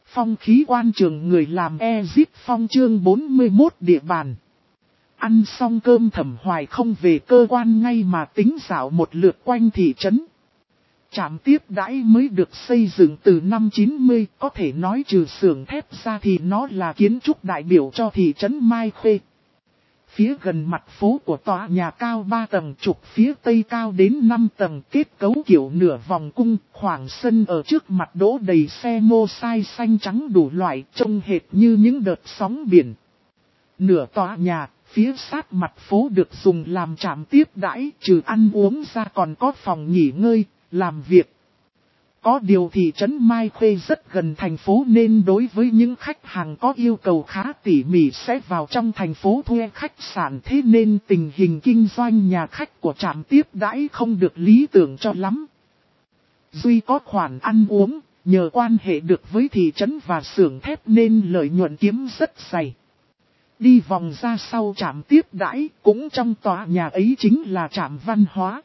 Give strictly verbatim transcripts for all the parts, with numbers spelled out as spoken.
Phong khí quan trường người làm Ezip Phong chương bốn mươi mốt địa bàn. Ăn xong cơm Thẩm Hoài không về cơ quan ngay mà tính dạo một lượt quanh thị trấn. Trạm tiếp đãi mới được xây dựng từ năm chín mươi, có thể nói trừ xưởng thép ra thì nó là kiến trúc đại biểu cho thị trấn Mai Khê. Phía gần mặt phố của tòa nhà cao ba tầng trục phía tây cao đến năm tầng kết cấu kiểu nửa vòng cung, khoảng sân ở trước mặt đỗ đầy xe mô sai xanh trắng đủ loại trông hệt như những đợt sóng biển. Nửa tòa nhà, phía sát mặt phố được dùng làm trạm tiếp đãi, trừ ăn uống ra còn có phòng nghỉ ngơi, làm việc. Có điều thị trấn Mai Khê rất gần thành phố nên đối với những khách hàng có yêu cầu khá tỉ mỉ sẽ vào trong thành phố thuê khách sạn, thế nên tình hình kinh doanh nhà khách của trạm tiếp đãi không được lý tưởng cho lắm. Duy có khoản ăn uống, nhờ quan hệ được với thị trấn và xưởng thép nên lợi nhuận kiếm rất dày. Đi vòng ra sau trạm tiếp đãi, cũng trong tòa nhà ấy chính là trạm văn hóa.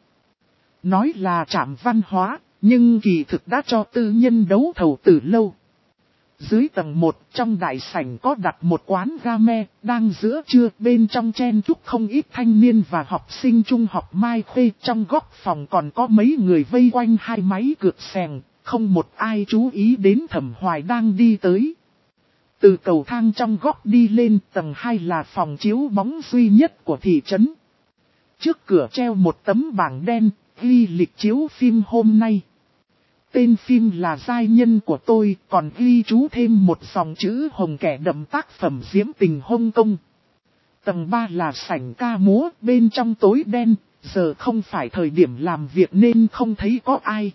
Nói là trạm văn hóa, nhưng kỳ thực đã cho tư nhân đấu thầu từ lâu. Dưới tầng một trong đại sảnh có đặt một quán game, đang giữa trưa bên trong chen chúc không ít thanh niên và học sinh trung học Mai Khê. Trong góc phòng còn có mấy người vây quanh hai máy cược sèn, không một ai chú ý đến Thẩm Hoài đang đi tới. Từ cầu thang trong góc đi lên tầng hai là phòng chiếu bóng duy nhất của thị trấn. Trước cửa treo một tấm bảng đen, ghi lịch chiếu phim hôm nay. Tên phim là Giai nhân của tôi, còn ghi chú thêm một dòng chữ hồng kẻ đậm tác phẩm diễm tình Hong Kong. Tầng ba là sảnh ca múa, bên trong tối đen, giờ không phải thời điểm làm việc nên không thấy có ai.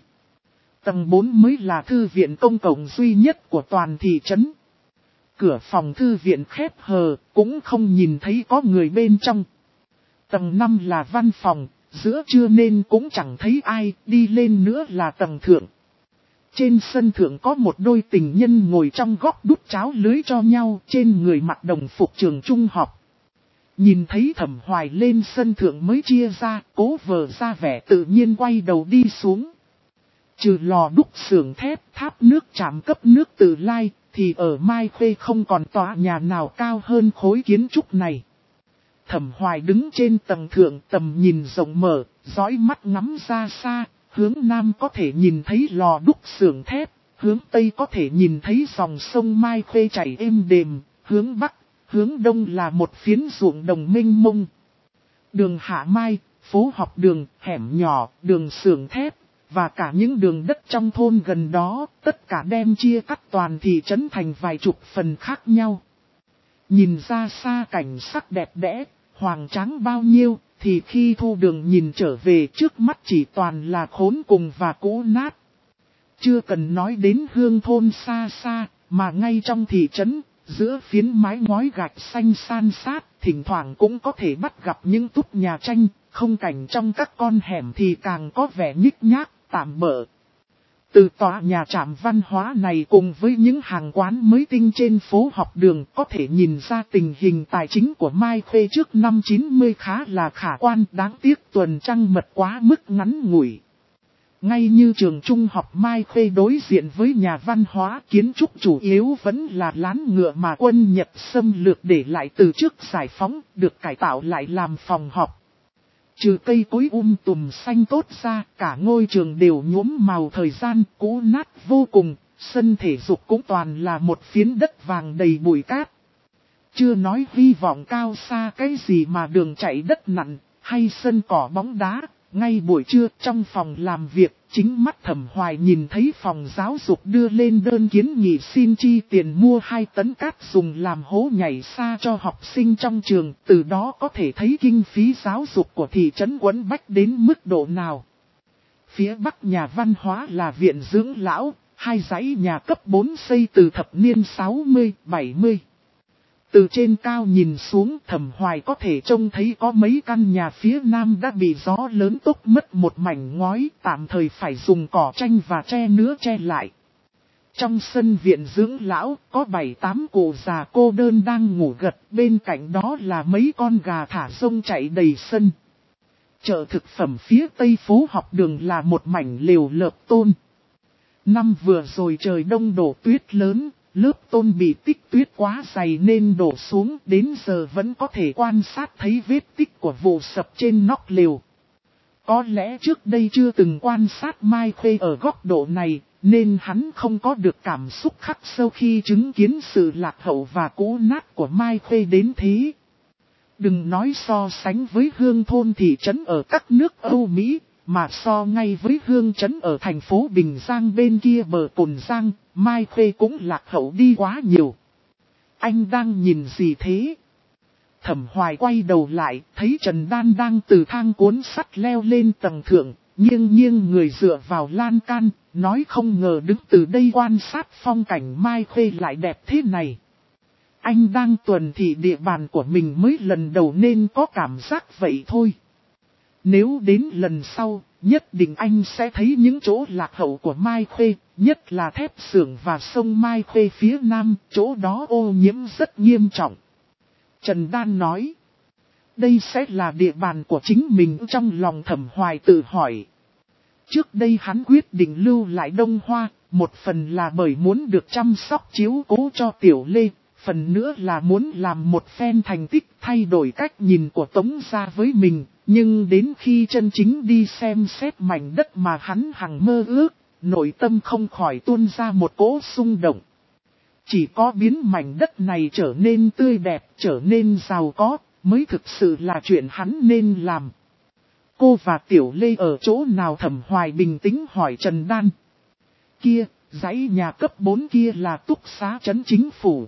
Tầng bốn mới là thư viện công cộng duy nhất của toàn thị trấn. Cửa phòng thư viện khép hờ, cũng không nhìn thấy có người bên trong. Tầng năm là văn phòng, giữa trưa nên cũng chẳng thấy ai, đi lên nữa là tầng thượng. Trên sân thượng có một đôi tình nhân ngồi trong góc đút cháo lưới cho nhau, trên người mặc đồng phục trường trung học. Nhìn thấy Thẩm Hoài lên sân thượng mới chia ra, cố vờ ra vẻ tự nhiên quay đầu đi xuống. Trừ lò đúc xưởng thép, tháp nước trạm cấp nước Từ Lai, thì ở Mai Khê không còn tòa nhà nào cao hơn khối kiến trúc này. Thẩm Hoài đứng trên tầng thượng, tầm nhìn rộng mở, dõi mắt ngắm ra xa, hướng nam có thể nhìn thấy lò đúc xưởng thép, hướng tây có thể nhìn thấy dòng sông Mai Khê chảy êm đềm, hướng bắc, hướng đông là một phiến ruộng đồng mênh mông. Đường Hạ Mai, phố học đường, hẻm nhỏ, đường xưởng thép, và cả những đường đất trong thôn gần đó, tất cả đem chia cắt toàn thị trấn thành vài chục phần khác nhau. Nhìn ra xa cảnh sắc đẹp đẽ, hoàng tráng bao nhiêu, thì khi thu đường nhìn trở về trước mắt chỉ toàn là khốn cùng và cũ nát. Chưa cần nói đến hương thôn xa xa, mà ngay trong thị trấn, giữa phiến mái ngói gạch xanh san sát, thỉnh thoảng cũng có thể bắt gặp những túp nhà tranh, không cảnh trong các con hẻm thì càng có vẻ nhích nhác, tạm bợ. Từ tòa nhà trạm văn hóa này cùng với những hàng quán mới tinh trên phố học đường có thể nhìn ra tình hình tài chính của Mai Khê trước năm chín mươi khá là khả quan, đáng tiếc tuần trăng mật quá mức ngắn ngủi. Ngay như trường trung học Mai Khê đối diện với nhà văn hóa, kiến trúc chủ yếu vẫn là lán ngựa mà quân Nhật xâm lược để lại từ trước giải phóng, được cải tạo lại làm phòng học. Trừ cây cối um tùm xanh tốt ra, cả ngôi trường đều nhuốm màu thời gian, cũ nát vô cùng, sân thể dục cũng toàn là một phiến đất vàng đầy bụi cát. Chưa nói hy vọng cao xa cái gì mà đường chạy đất nặng, hay sân cỏ bóng đá, ngay buổi trưa trong phòng làm việc, chính mắt Thẩm Hoài nhìn thấy phòng giáo dục đưa lên đơn kiến nghị xin chi tiền mua hai tấn cát dùng làm hố nhảy xa cho học sinh trong trường, từ đó có thể thấy kinh phí giáo dục của thị trấn quẫn bách đến mức độ nào. Phía bắc nhà văn hóa là viện dưỡng lão, hai dãy nhà cấp bốn xây từ thập niên sáu mươi, bảy mươi. Từ trên cao nhìn xuống Thẩm Hoài có thể trông thấy có mấy căn nhà phía nam đã bị gió lớn tốc mất một mảnh ngói, tạm thời phải dùng cỏ tranh và tre nứa che lại. Trong sân viện dưỡng lão có bảy tám cụ già cô đơn đang ngủ gật, bên cạnh đó là mấy con gà thả rông chạy đầy sân. Chợ thực phẩm phía tây phố học đường là một mảnh lều lợp tôn. Năm vừa rồi trời đông đổ tuyết lớn, lớp tôn bị tích tuyết quá dày nên đổ xuống, đến giờ vẫn có thể quan sát thấy vết tích của vụ sập trên nóc lều. Có lẽ trước đây chưa từng quan sát Mai Khuê ở góc độ này, nên hắn không có được cảm xúc khắc sâu khi chứng kiến sự lạc hậu và cũ nát của Mai Khuê đến thế. Đừng nói so sánh với hương thôn thị trấn ở các nước Âu Mỹ, mà so ngay với hương trấn ở thành phố Bình Giang bên kia bờ Cồn Giang, Mai Khuê cũng lạc hậu đi quá nhiều. Anh đang nhìn gì thế? Thẩm Hoài quay đầu lại, thấy Trần Đan đang từ thang cuốn sắt leo lên tầng thượng, nghiêng nghiêng người dựa vào lan can, nói không ngờ đứng từ đây quan sát phong cảnh Mai Khuê lại đẹp thế này. Anh đang tuần thị địa bàn của mình mới lần đầu nên có cảm giác vậy thôi. Nếu đến lần sau, nhất định anh sẽ thấy những chỗ lạc hậu của Mai Khuê, nhất là thép xưởng và sông Mai Khuê phía nam, chỗ đó ô nhiễm rất nghiêm trọng. Trần Đan nói, đây sẽ là địa bàn của chính mình. Trong lòng Thẩm Hoài tự hỏi. Trước đây hắn quyết định lưu lại Đông Hoa, một phần là bởi muốn được chăm sóc chiếu cố cho Tiểu Lê, phần nữa là muốn làm một phen thành tích thay đổi cách nhìn của Tống gia với mình. Nhưng đến khi chân chính đi xem xét mảnh đất mà hắn hằng mơ ước, nội tâm không khỏi tuôn ra một cỗ xung động. Chỉ có biến mảnh đất này trở nên tươi đẹp, trở nên giàu có, mới thực sự là chuyện hắn nên làm. Cô và Tiểu Lê ở chỗ nào? Thẩm Hoài bình tĩnh hỏi Trần Đan. Kia, dãy nhà cấp bốn kia là túc xá trấn chính phủ.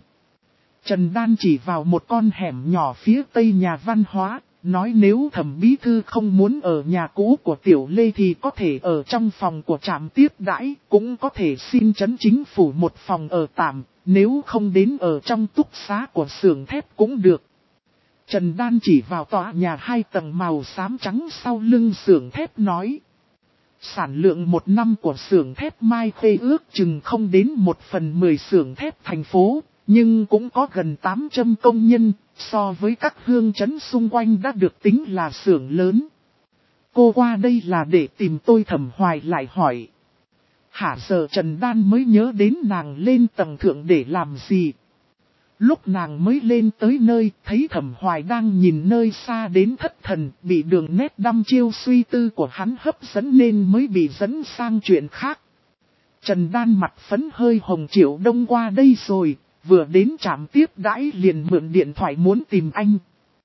Trần Đan chỉ vào một con hẻm nhỏ phía tây nhà văn hóa, nói nếu Thẩm bí thư không muốn ở nhà cũ của Tiểu Lê thì có thể ở trong phòng của trạm tiếp đãi, cũng có thể xin trấn chính phủ một phòng ở tạm, nếu không đến ở trong túc xá của xưởng thép cũng được. Trần Đan chỉ vào tòa nhà hai tầng màu xám trắng sau lưng xưởng thép nói. Sản lượng một năm của xưởng thép Mai Khuê ước chừng không đến một phần mười xưởng thép thành phố, nhưng cũng có gần tám trăm công nhân, so với các hương trấn xung quanh đã được tính là xưởng lớn. Cô qua đây là để tìm tôi? Thẩm Hoài lại hỏi. Hả? Giờ Trần Đan mới nhớ đến nàng lên tầng thượng để làm gì. Lúc nàng mới lên tới nơi, thấy Thẩm Hoài đang nhìn nơi xa đến thất thần, bị đường nét đăm chiêu suy tư của hắn hấp dẫn nên mới bị dẫn sang chuyện khác. Trần Đan mặt phấn hơi hồng. Triệu Đông qua đây rồi, vừa đến trạm tiếp đãi liền mượn điện thoại muốn tìm anh.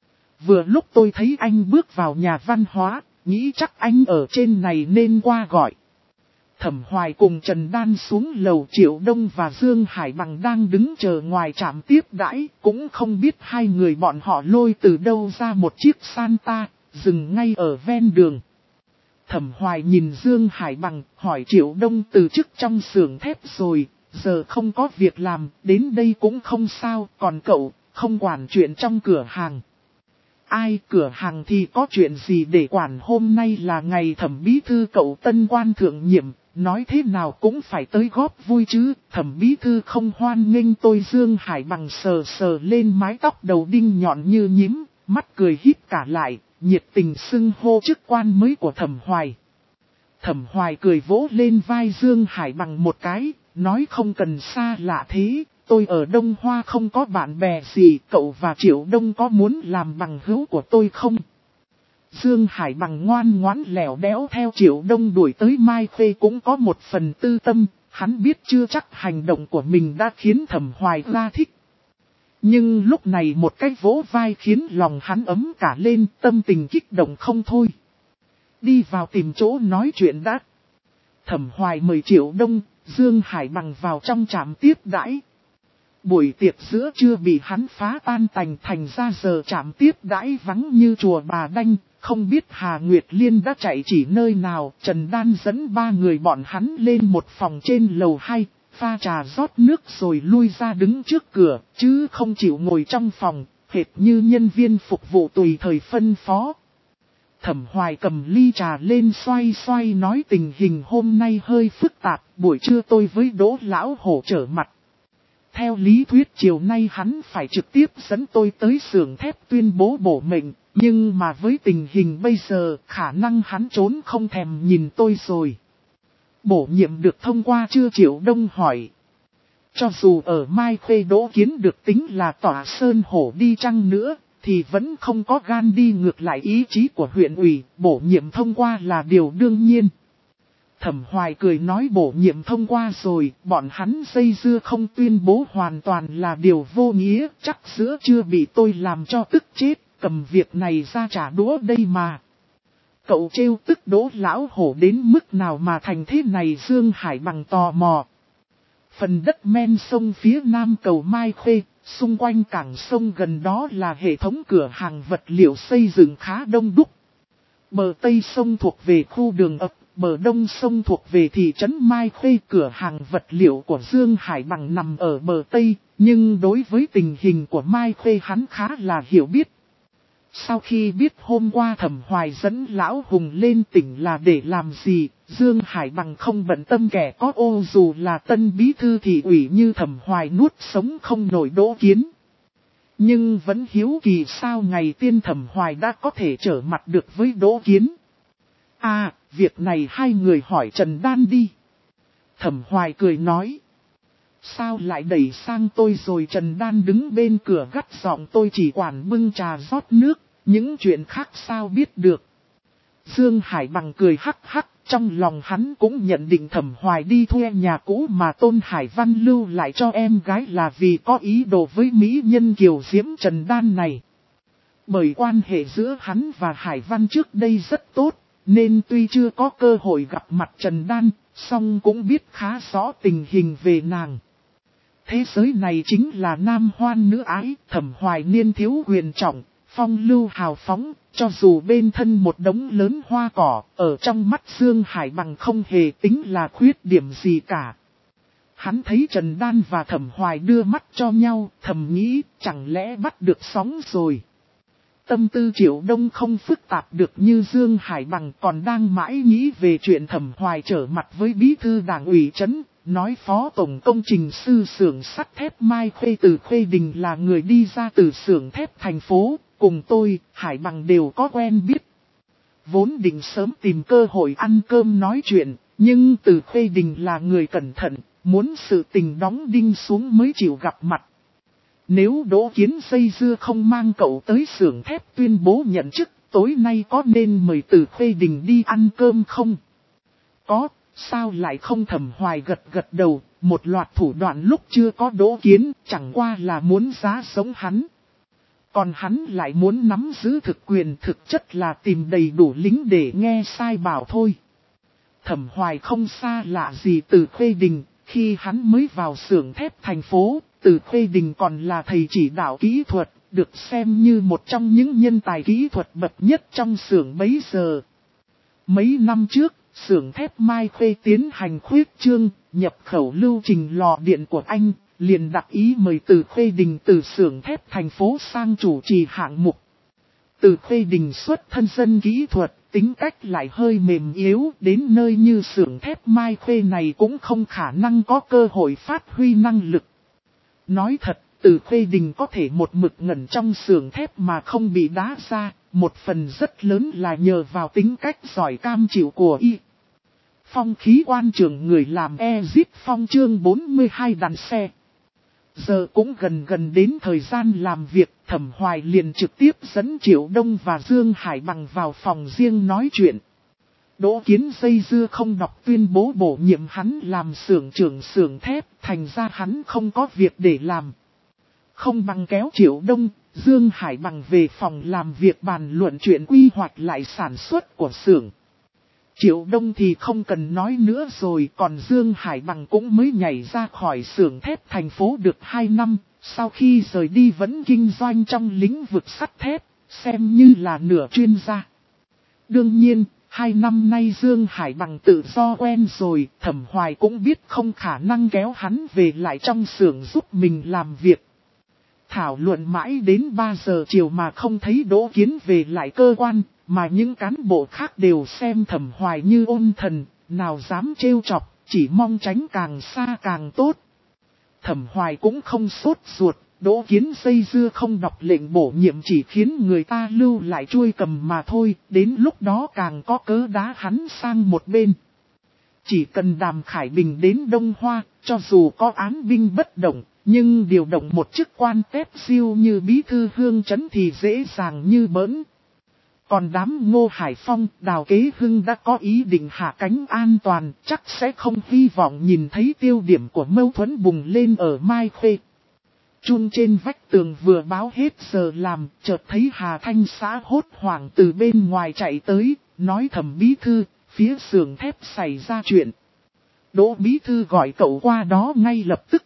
Vừa lúc tôi thấy anh bước vào nhà văn hóa, nghĩ chắc anh ở trên này nên qua gọi. Thẩm Hoài cùng Trần Đan xuống lầu. Triệu Đông và Dương Hải Bằng đang đứng chờ ngoài trạm tiếp đãi, cũng không biết hai người bọn họ lôi từ đâu ra một chiếc Santa, dừng ngay ở ven đường. Thẩm Hoài nhìn Dương Hải Bằng, hỏi Triệu Đông từ chức trong xưởng thép rồi, giờ không có việc làm, đến đây cũng không sao, còn cậu, không quản chuyện trong cửa hàng. Ai, cửa hàng thì có chuyện gì để quản, hôm nay là ngày Thẩm bí thư cậu tân quan thượng nhiệm, nói thế nào cũng phải tới góp vui chứ. Thẩm bí thư không hoan nghênh tôi? Dương Hải Bằng sờ sờ lên mái tóc đầu đinh nhọn như nhím, mắt cười híp cả lại, nhiệt tình xưng hô chức quan mới của Thẩm Hoài. Thẩm Hoài cười vỗ lên vai Dương Hải Bằng một cái, nói không cần xa lạ thế, tôi ở Đông Hoa không có bạn bè gì, cậu và Triệu Đông có muốn làm bằng hữu của tôi không? Dương Hải Bằng ngoan ngoãn lẻo đéo theo Triệu Đông đuổi tới Mai Khuê cũng có một phần tư tâm, hắn biết chưa chắc hành động của mình đã khiến Thẩm Hoài ra thích. Nhưng lúc này một cái vỗ vai khiến lòng hắn ấm cả lên, tâm tình kích động không thôi. Đi vào tìm chỗ nói chuyện đã. Thẩm Hoài mời Triệu Đông, Dương Hải Bằng vào trong trạm tiếp đãi. Buổi tiệc giữa trưa bị hắn phá tan tành, thành ra giờ trạm tiếp đãi vắng như chùa Bà Đanh, không biết Hà Nguyệt Liên đã chạy chỉ nơi nào. Trần Đan dẫn ba người bọn hắn lên một phòng trên lầu hai, pha trà rót nước rồi lui ra đứng trước cửa, chứ không chịu ngồi trong phòng, hệt như nhân viên phục vụ tùy thời phân phó. Thẩm Hoài cầm ly trà lên xoay xoay nói tình hình hôm nay hơi phức tạp, buổi trưa tôi với Đỗ Lão Hổ trở mặt. Theo lý thuyết chiều nay hắn phải trực tiếp dẫn tôi tới xưởng thép tuyên bố bổ mệnh, nhưng mà với tình hình bây giờ khả năng hắn trốn không thèm nhìn tôi rồi. Bổ nhiệm được thông qua chưa? Triệu Đông hỏi. cho dù ở Mai Khê Đỗ Kiến được tính là tỏa sơn hổ đi chăng nữa, thì vẫn không có gan đi ngược lại ý chí của huyện ủy, bổ nhiệm thông qua là điều đương nhiên. Thẩm Hoài cười nói bổ nhiệm thông qua rồi, bọn hắn dây dưa không tuyên bố hoàn toàn là điều vô nghĩa, chắc giữa chưa bị tôi làm cho tức chết, cầm việc này ra trả đũa đây mà. Cậu trêu tức Đỗ lão hổ đến mức nào mà thành thế này? Dương Hải Bằng tò mò. Phần đất men sông phía nam cầu Mai Khê, xung quanh cảng sông gần đó là hệ thống cửa hàng vật liệu xây dựng khá đông đúc. Bờ Tây sông thuộc về khu đường ấp, bờ Đông sông thuộc về thị trấn Mai Khê. Cửa hàng vật liệu của Dương Hải Bằng nằm ở bờ Tây, nhưng đối với tình hình của Mai Khê hắn khá là hiểu biết. Sau khi biết hôm qua Thẩm Hoài dẫn Lão Hùng lên tỉnh là để làm gì, Dương Hải Bằng không bận tâm kẻ có ô, dù là tân bí thư thị ủy như Thẩm Hoài nuốt sống không nổi Đỗ Kiến. Nhưng vẫn hiếu kỳ sao ngày tiên Thẩm Hoài đã có thể trở mặt được với Đỗ Kiến. À, việc này hai người hỏi Trần Đan đi. Thẩm Hoài cười nói. Sao lại đẩy sang tôi rồi? Trần Đan đứng bên cửa gắt giọng, tôi chỉ quản bưng trà rót nước, những chuyện khác sao biết được. Dương Hải Bằng cười hắc hắc, trong lòng hắn cũng nhận định Thẩm Hoài đi thuê nhà cũ mà Tôn Hải Văn lưu lại cho em gái là vì có ý đồ với mỹ nhân kiều diễm Trần Đan này. Bởi quan hệ giữa hắn và Hải Văn trước đây rất tốt, nên tuy chưa có cơ hội gặp mặt Trần Đan, song cũng biết khá rõ tình hình về nàng. Thế giới này chính là nam hoan nữ ái, Thẩm Hoài niên thiếu quyền trọng, phong lưu hào phóng, cho dù bên thân một đống lớn hoa cỏ, ở trong mắt Dương Hải Bằng không hề tính là khuyết điểm gì cả. Hắn thấy Trần Đan và Thẩm Hoài đưa mắt cho nhau, thầm nghĩ, chẳng lẽ bắt được sóng rồi. Tâm tư Triệu Đông không phức tạp được như Dương Hải Bằng, còn đang mãi nghĩ về chuyện Thẩm Hoài trở mặt với bí thư đảng ủy trấn. Nói phó tổng công trình sư xưởng sắt thép Mai Khê từ Khê Đình là người đi ra từ xưởng thép thành phố, cùng tôi, Hải Bằng đều có quen biết. Vốn định sớm tìm cơ hội ăn cơm nói chuyện, nhưng từ Khê Đình là người cẩn thận, muốn sự tình đóng đinh xuống mới chịu gặp mặt. Nếu Đỗ Kiến dây dưa không mang cậu tới xưởng thép tuyên bố nhận chức, tối nay có nên mời từ Khê Đình đi ăn cơm không? Có. Sao lại không? Thẩm Hoài gật gật đầu, một loạt thủ đoạn lúc chưa có Đỗ Kiến, chẳng qua là muốn giá sống hắn. Còn hắn lại muốn nắm giữ thực quyền, thực chất là tìm đầy đủ lính để nghe sai bảo thôi. Thẩm Hoài không xa lạ gì Từ Khê Đình, khi hắn mới vào xưởng thép thành phố, Từ Khê Đình còn là thầy chỉ đạo kỹ thuật, được xem như một trong những nhân tài kỹ thuật bậc nhất trong xưởng bấy giờ. Mấy năm trước, xưởng thép Mai Khê tiến hành khuyết trương, nhập khẩu lưu trình lò điện của Anh, liền đặc ý mời Từ Khê Đình từ xưởng thép thành phố sang chủ trì hạng mục. Từ Khê Đình xuất thân dân kỹ thuật, tính cách lại hơi mềm yếu, đến nơi như xưởng thép Mai Khê này cũng không khả năng có cơ hội phát huy năng lực. Nói thật, Từ Khê Đình có thể một mực ngẩn trong xưởng thép mà không bị đá ra, một phần rất lớn là nhờ vào tính cách giỏi cam chịu của y. Phong khí quan trường người làm e-zip phong chương bốn mươi hai đàn xe. Giờ cũng gần gần đến thời gian làm việc, Thẩm Hoài liền trực tiếp dẫn Triệu Đông và Dương Hải Bằng vào phòng riêng nói chuyện. Đỗ Kiến dây dưa không đọc tuyên bố bổ nhiệm hắn làm xưởng trưởng xưởng thép, thành ra hắn không có việc để làm. Không bằng kéo Triệu Đông, Dương Hải Bằng về phòng làm việc bàn luận chuyện quy hoạch lại sản xuất của xưởng. Triệu Đông thì không cần nói nữa rồi, còn Dương Hải Bằng cũng mới nhảy ra khỏi xưởng thép thành phố được hai năm, sau khi rời đi vẫn kinh doanh trong lĩnh vực sắt thép, xem như là nửa chuyên gia. Đương nhiên, hai năm nay Dương Hải Bằng tự do quen rồi, Thẩm Hoài cũng biết không khả năng kéo hắn về lại trong xưởng giúp mình làm việc. Thảo luận mãi đến ba giờ chiều mà không thấy Đỗ Kiến về lại cơ quan, mà những cán bộ khác đều xem Thẩm Hoài như ôn thần, nào dám trêu chọc, chỉ mong tránh càng xa càng tốt. Thẩm Hoài cũng không sốt ruột, Đỗ Kiến dây dưa không đọc lệnh bổ nhiệm chỉ khiến người ta lưu lại chuôi cầm mà thôi, đến lúc đó càng có cớ đá hắn sang một bên. Chỉ cần Đàm Khải Bình đến Đông Hoa, cho dù có án binh bất động, nhưng điều động một chức quan tép siêu như bí thư Hương Trấn thì dễ dàng như bỡn. Còn đám Ngô Hải Phong, Đào Kế Hưng đã có ý định hạ cánh an toàn, chắc sẽ không hy vọng nhìn thấy tiêu điểm của mâu thuẫn bùng lên ở Mai Khê. Chun trên vách tường vừa báo hết giờ làm, chợt thấy Hà Thanh Xã hốt hoảng từ bên ngoài chạy tới, nói thầm bí thư, phía xưởng thép xảy ra chuyện. Đỗ bí thư gọi cậu qua đó ngay lập tức.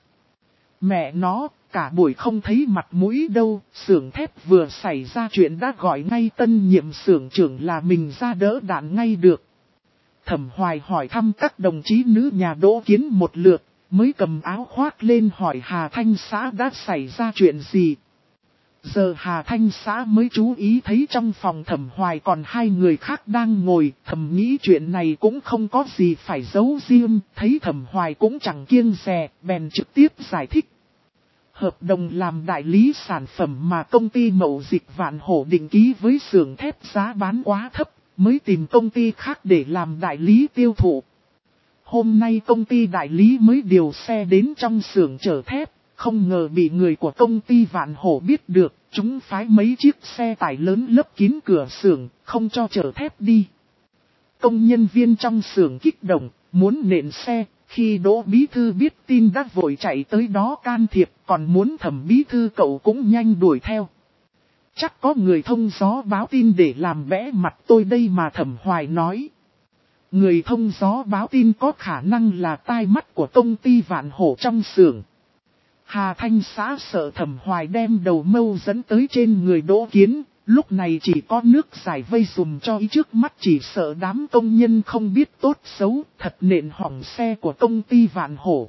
Mẹ nó, cả buổi không thấy mặt mũi đâu, xưởng thép vừa xảy ra chuyện đã gọi ngay tân nhiệm xưởng trưởng là mình ra đỡ đạn ngay được. Thẩm Hoài hỏi thăm các đồng chí nữ nhà Đỗ Kiến một lượt, mới cầm áo khoác lên hỏi Hà Thanh Xã đã xảy ra chuyện gì. Giờ Hà Thanh Xã mới chú ý thấy trong phòng Thẩm Hoài còn hai người khác đang ngồi, thầm nghĩ chuyện này cũng không có gì phải giấu riêng, thấy Thẩm Hoài cũng chẳng kiêng dè, bèn trực tiếp giải thích. Hợp đồng làm đại lý sản phẩm mà công ty Mậu Dịch Vạn Hổ định ký với xưởng thép giá bán quá thấp, mới tìm công ty khác để làm đại lý tiêu thụ. Hôm nay công ty đại lý mới điều xe đến trong xưởng chở thép, không ngờ bị người của công ty Vạn Hổ biết được, chúng phái mấy chiếc xe tải lớn lấp kín cửa xưởng, không cho chở thép đi. Công nhân viên trong xưởng kích động, muốn nện xe, khi Đỗ bí thư biết tin đã vội chạy tới đó can thiệp, còn muốn Thẩm bí thư cậu cũng nhanh đuổi theo. Chắc có người thông gió báo tin để làm bẽ mặt tôi đây mà, Thẩm Hoài nói. Người thông gió báo tin có khả năng là tai mắt của công ty Vạn Hổ trong xưởng. Hà Thanh Xã sợ Thẩm Hoài đem đầu mâu dẫn tới trên người Đỗ Kiến, lúc này chỉ có nước giải vây dùm cho ý, trước mắt chỉ sợ đám công nhân không biết tốt xấu, thật nện hỏng xe của công ty Vạn Hổ.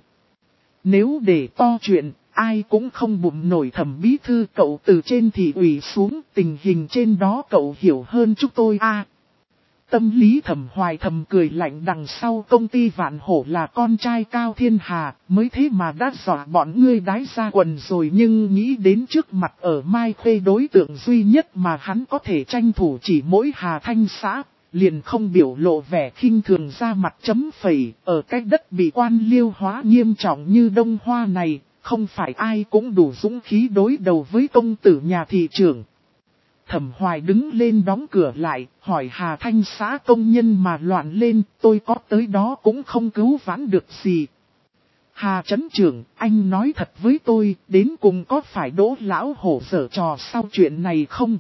Nếu để to chuyện, ai cũng không bụng nổi. Thẩm bí thư cậu từ trên thị ủy xuống, tình hình trên đó cậu hiểu hơn chúng tôi a. Tâm lý Thẩm Hoài thầm cười lạnh, đằng sau công ty Vạn Hổ là con trai Cao Thiên Hà, mới thế mà đã dọa bọn ngươi đái ra quần rồi, nhưng nghĩ đến trước mặt ở Mai Khê đối tượng duy nhất mà hắn có thể tranh thủ chỉ mỗi Hà Thanh Xã, liền không biểu lộ vẻ khinh thường ra mặt chấm phẩy. Ở cái đất bị quan liêu hóa nghiêm trọng như Đông Hoa này, không phải ai cũng đủ dũng khí đối đầu với công tử nhà thị trưởng. Thẩm Hoài đứng lên đóng cửa lại, hỏi Hà Thanh Xã công nhân mà loạn lên, tôi có tới đó cũng không cứu vãn được gì. Hà Trấn trưởng, anh nói thật với tôi, đến cùng có phải Đỗ lão hổ giở trò sau chuyện này không?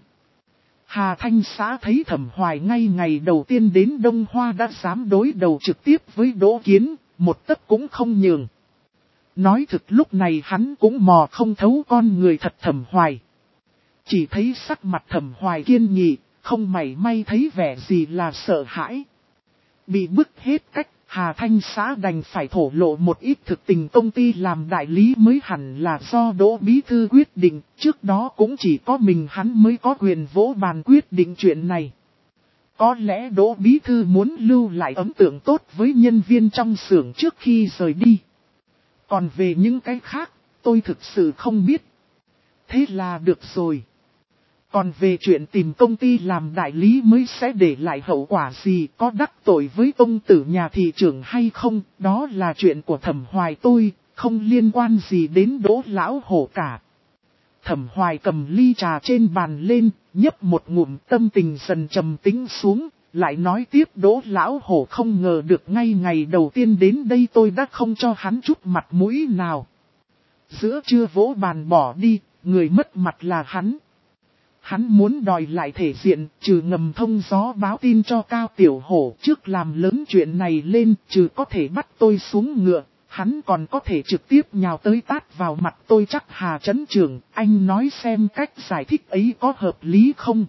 Hà Thanh Xã thấy Thẩm Hoài ngay ngày đầu tiên đến Đông Hoa đã dám đối đầu trực tiếp với Đỗ Kiến, một tấc cũng không nhường. Nói thực lúc này hắn cũng mò không thấu con người thật Thẩm Hoài. Chỉ thấy sắc mặt Thẩm Hoài kiên nghị, không mảy may thấy vẻ gì là sợ hãi. Bị bức hết cách, Hà Thanh Xã đành phải thổ lộ một ít thực tình công ty làm đại lý mới hẳn là do Đỗ bí thư quyết định, trước đó cũng chỉ có mình hắn mới có quyền vỗ bàn quyết định chuyện này. Có lẽ Đỗ bí thư muốn lưu lại ấn tượng tốt với nhân viên trong xưởng trước khi rời đi. Còn về những cái khác, tôi thực sự không biết. Thế là được rồi. Còn về chuyện tìm công ty làm đại lý mới sẽ để lại hậu quả gì, có đắc tội với công tử nhà thị trưởng hay không, đó là chuyện của Thẩm Hoài tôi, không liên quan gì đến Đỗ lão hổ cả. Thẩm Hoài cầm ly trà trên bàn lên, nhấp một ngụm, tâm tình dần trầm tĩnh xuống, lại nói tiếp. Đỗ lão hổ không ngờ được ngay ngày đầu tiên đến đây tôi đã không cho hắn chút mặt mũi nào. Giữa trưa vỗ bàn bỏ đi, người mất mặt là hắn. Hắn muốn đòi lại thể diện, trừ ngầm thông gió báo tin cho Cao Tiểu Hổ trước làm lớn chuyện này lên, trừ có thể bắt tôi xuống ngựa, hắn còn có thể trực tiếp nhào tới tát vào mặt tôi chắc. Hà Trấn trưởng, anh nói xem cách giải thích ấy có hợp lý không?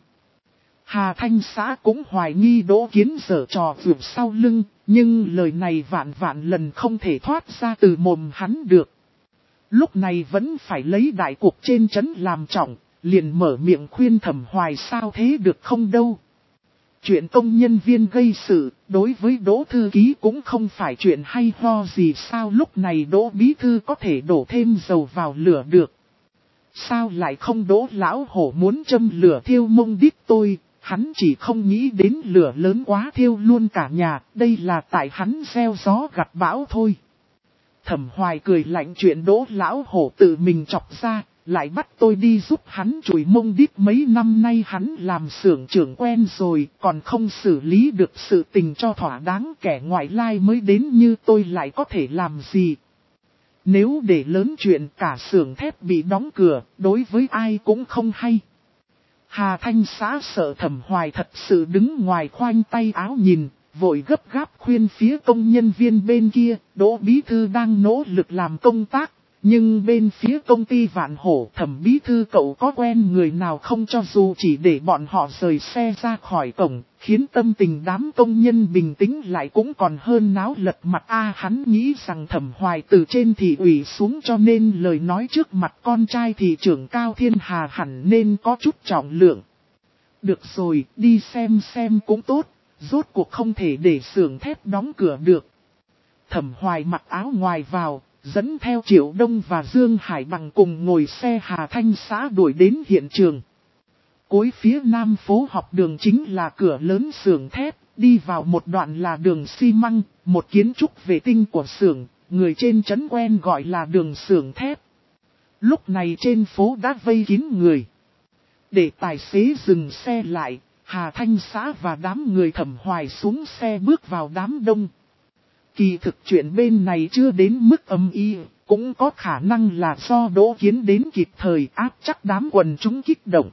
Hà Thanh Xã cũng hoài nghi Đỗ Kiến giở trò vượt sau lưng, nhưng lời này vạn vạn lần không thể thoát ra từ mồm hắn được. Lúc này vẫn phải lấy đại cuộc trên trấn làm trọng. Liền mở miệng khuyên Thẩm Hoài sao thế được không đâu. Chuyện công nhân viên gây sự, đối với Đỗ thư ký cũng không phải chuyện hay ho gì sao lúc này Đỗ bí thư có thể đổ thêm dầu vào lửa được. Sao lại không? Đỗ lão hổ muốn châm lửa thiêu mông đít tôi, Hắn chỉ không nghĩ đến lửa lớn quá thiêu luôn cả nhà, đây là tại hắn gieo gió gặt bão thôi. Thẩm Hoài cười lạnh chuyện Đỗ lão hổ tự mình chọc ra, lại bắt tôi đi giúp hắn chùi mông đít mấy năm nay hắn làm xưởng trưởng quen rồi, còn không xử lý được sự tình cho thỏa đáng, kẻ ngoại lai mới đến như tôi lại có thể làm gì. Nếu để lớn chuyện cả xưởng thép bị đóng cửa, đối với ai cũng không hay. Hà Thanh Xã sợ Thẩm Hoài thật sự đứng ngoài khoanh tay áo nhìn, vội gấp gáp khuyên phía công nhân viên bên kia, Đỗ Bí Thư đang nỗ lực làm công tác, nhưng bên phía công ty Vạn Hổ Thẩm Bí Thư cậu có quen người nào không, cho dù chỉ để bọn họ rời xe ra khỏi cổng, khiến tâm tình đám công nhân bình tĩnh lại cũng còn hơn náo lật mặt. A hắn nghĩ rằng Thẩm Hoài từ trên thị ủy xuống cho nên lời nói trước mặt con trai thị trưởng Cao Thiên Hà hẳn nên có chút trọng lượng. Được rồi, đi xem xem cũng tốt. Rốt cuộc không thể để xưởng thép đóng cửa được. Thẩm Hoài mặc áo ngoài vào, dẫn theo Triệu Đông và Dương Hải Bằng cùng ngồi xe Hà Thanh Xã đuổi đến hiện trường. Cuối phía nam phố học đường chính là cửa lớn xưởng thép, đi vào một đoạn là đường xi măng, một kiến trúc vệ tinh của xưởng, người trên trấn quen gọi là đường xưởng thép. Lúc này trên phố đã vây kín người. Để tài xế dừng xe lại, Hà Thanh Xã và đám người Thẩm Hoài xuống xe bước vào đám đông. Kỳ thực chuyện bên này chưa đến mức âm y, cũng có khả năng là do Đỗ Kiến đến kịp thời áp chắc đám quần chúng kích động.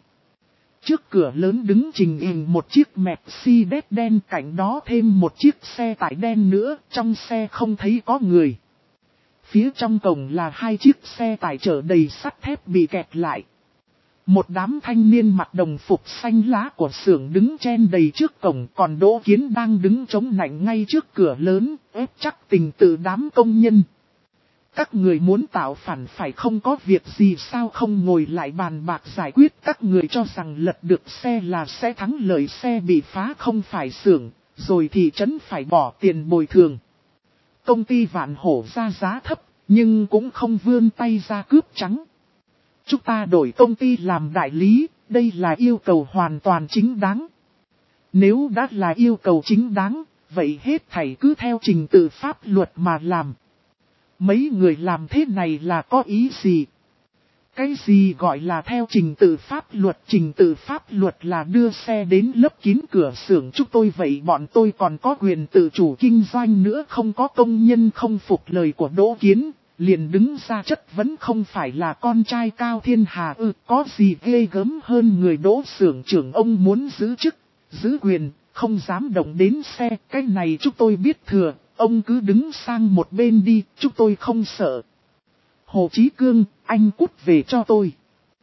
Trước cửa lớn đứng trình hình một chiếc Mercedes đen, cạnh đó thêm một chiếc xe tải đen nữa, trong xe không thấy có người. Phía trong cổng là hai chiếc xe tải chở đầy sắt thép bị kẹt lại. Một đám thanh niên mặc đồng phục xanh lá của xưởng đứng chen đầy trước cổng, còn Đỗ Kiến đang đứng chống nạnh ngay trước cửa lớn, ép chắc tình tự đám công nhân. Các người muốn tạo phản phải không, có việc gì sao không ngồi lại bàn bạc giải quyết, các người cho rằng lật được xe là sẽ thắng lợi, xe bị phá không phải xưởng, rồi thị trấn phải bỏ tiền bồi thường. Công ty Vạn Hổ ra giá thấp, nhưng cũng không vươn tay ra cướp trắng. Chúng ta đổi công ty làm đại lý, đây là yêu cầu hoàn toàn chính đáng. Nếu đã là yêu cầu chính đáng, vậy hết thảy cứ theo trình tự pháp luật mà làm. Mấy người làm thế này là có ý gì? Cái gì gọi là theo trình tự pháp luật? Trình tự pháp luật là đưa xe đến lấp kín cửa xưởng chúng tôi, vậy bọn tôi còn có quyền tự chủ kinh doanh nữa không? Có công nhân không phục lời của Đỗ Kiến, liền đứng ra chất vấn không phải là con trai Cao Thiên Hà ư, có gì ghê gớm hơn người Đỗ xưởng trưởng, ông muốn giữ chức, giữ quyền, không dám động đến xe, cái này chúng tôi biết thừa, ông cứ đứng sang một bên đi, chúng tôi không sợ. Hồ Chí Cương, anh cút về cho tôi.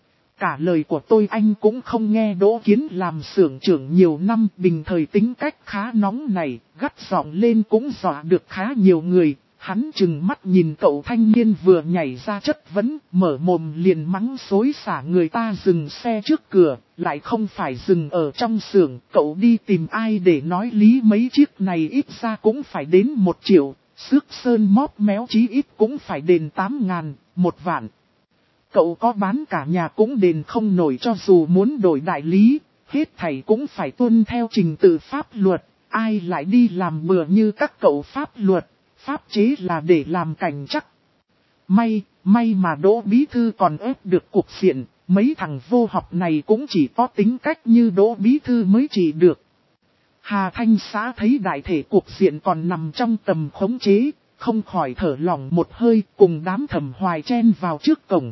Cả lời của tôi anh cũng không nghe. Đỗ Kiến làm xưởng trưởng nhiều năm, bình thời tính cách khá nóng này, gắt giọng lên cũng dọa được khá nhiều người. Hắn chừng mắt nhìn cậu thanh niên vừa nhảy ra chất vấn, mở mồm liền mắng xối xả người ta dừng xe trước cửa, lại không phải dừng ở trong xưởng, cậu đi tìm ai để nói lý, mấy chiếc này ít ra cũng phải đến một triệu, xước sơn móp méo chí ít cũng phải đền tám ngàn, một vạn. Cậu có bán cả nhà cũng đền không nổi, cho dù muốn đổi đại lý, hết thảy cũng phải tuân theo trình tự pháp luật, ai lại đi làm bừa như các cậu. Pháp luật, pháp chế là để làm cảnh chắc. May, may mà Đỗ Bí Thư còn ép được cục diện, mấy thằng vô học này cũng chỉ có tính cách như Đỗ Bí Thư mới chỉ được. Hà Thanh Xã thấy đại thể cục diện còn nằm trong tầm khống chế, không khỏi thở lỏng một hơi, cùng đám Thẩm Hoài chen vào trước cổng.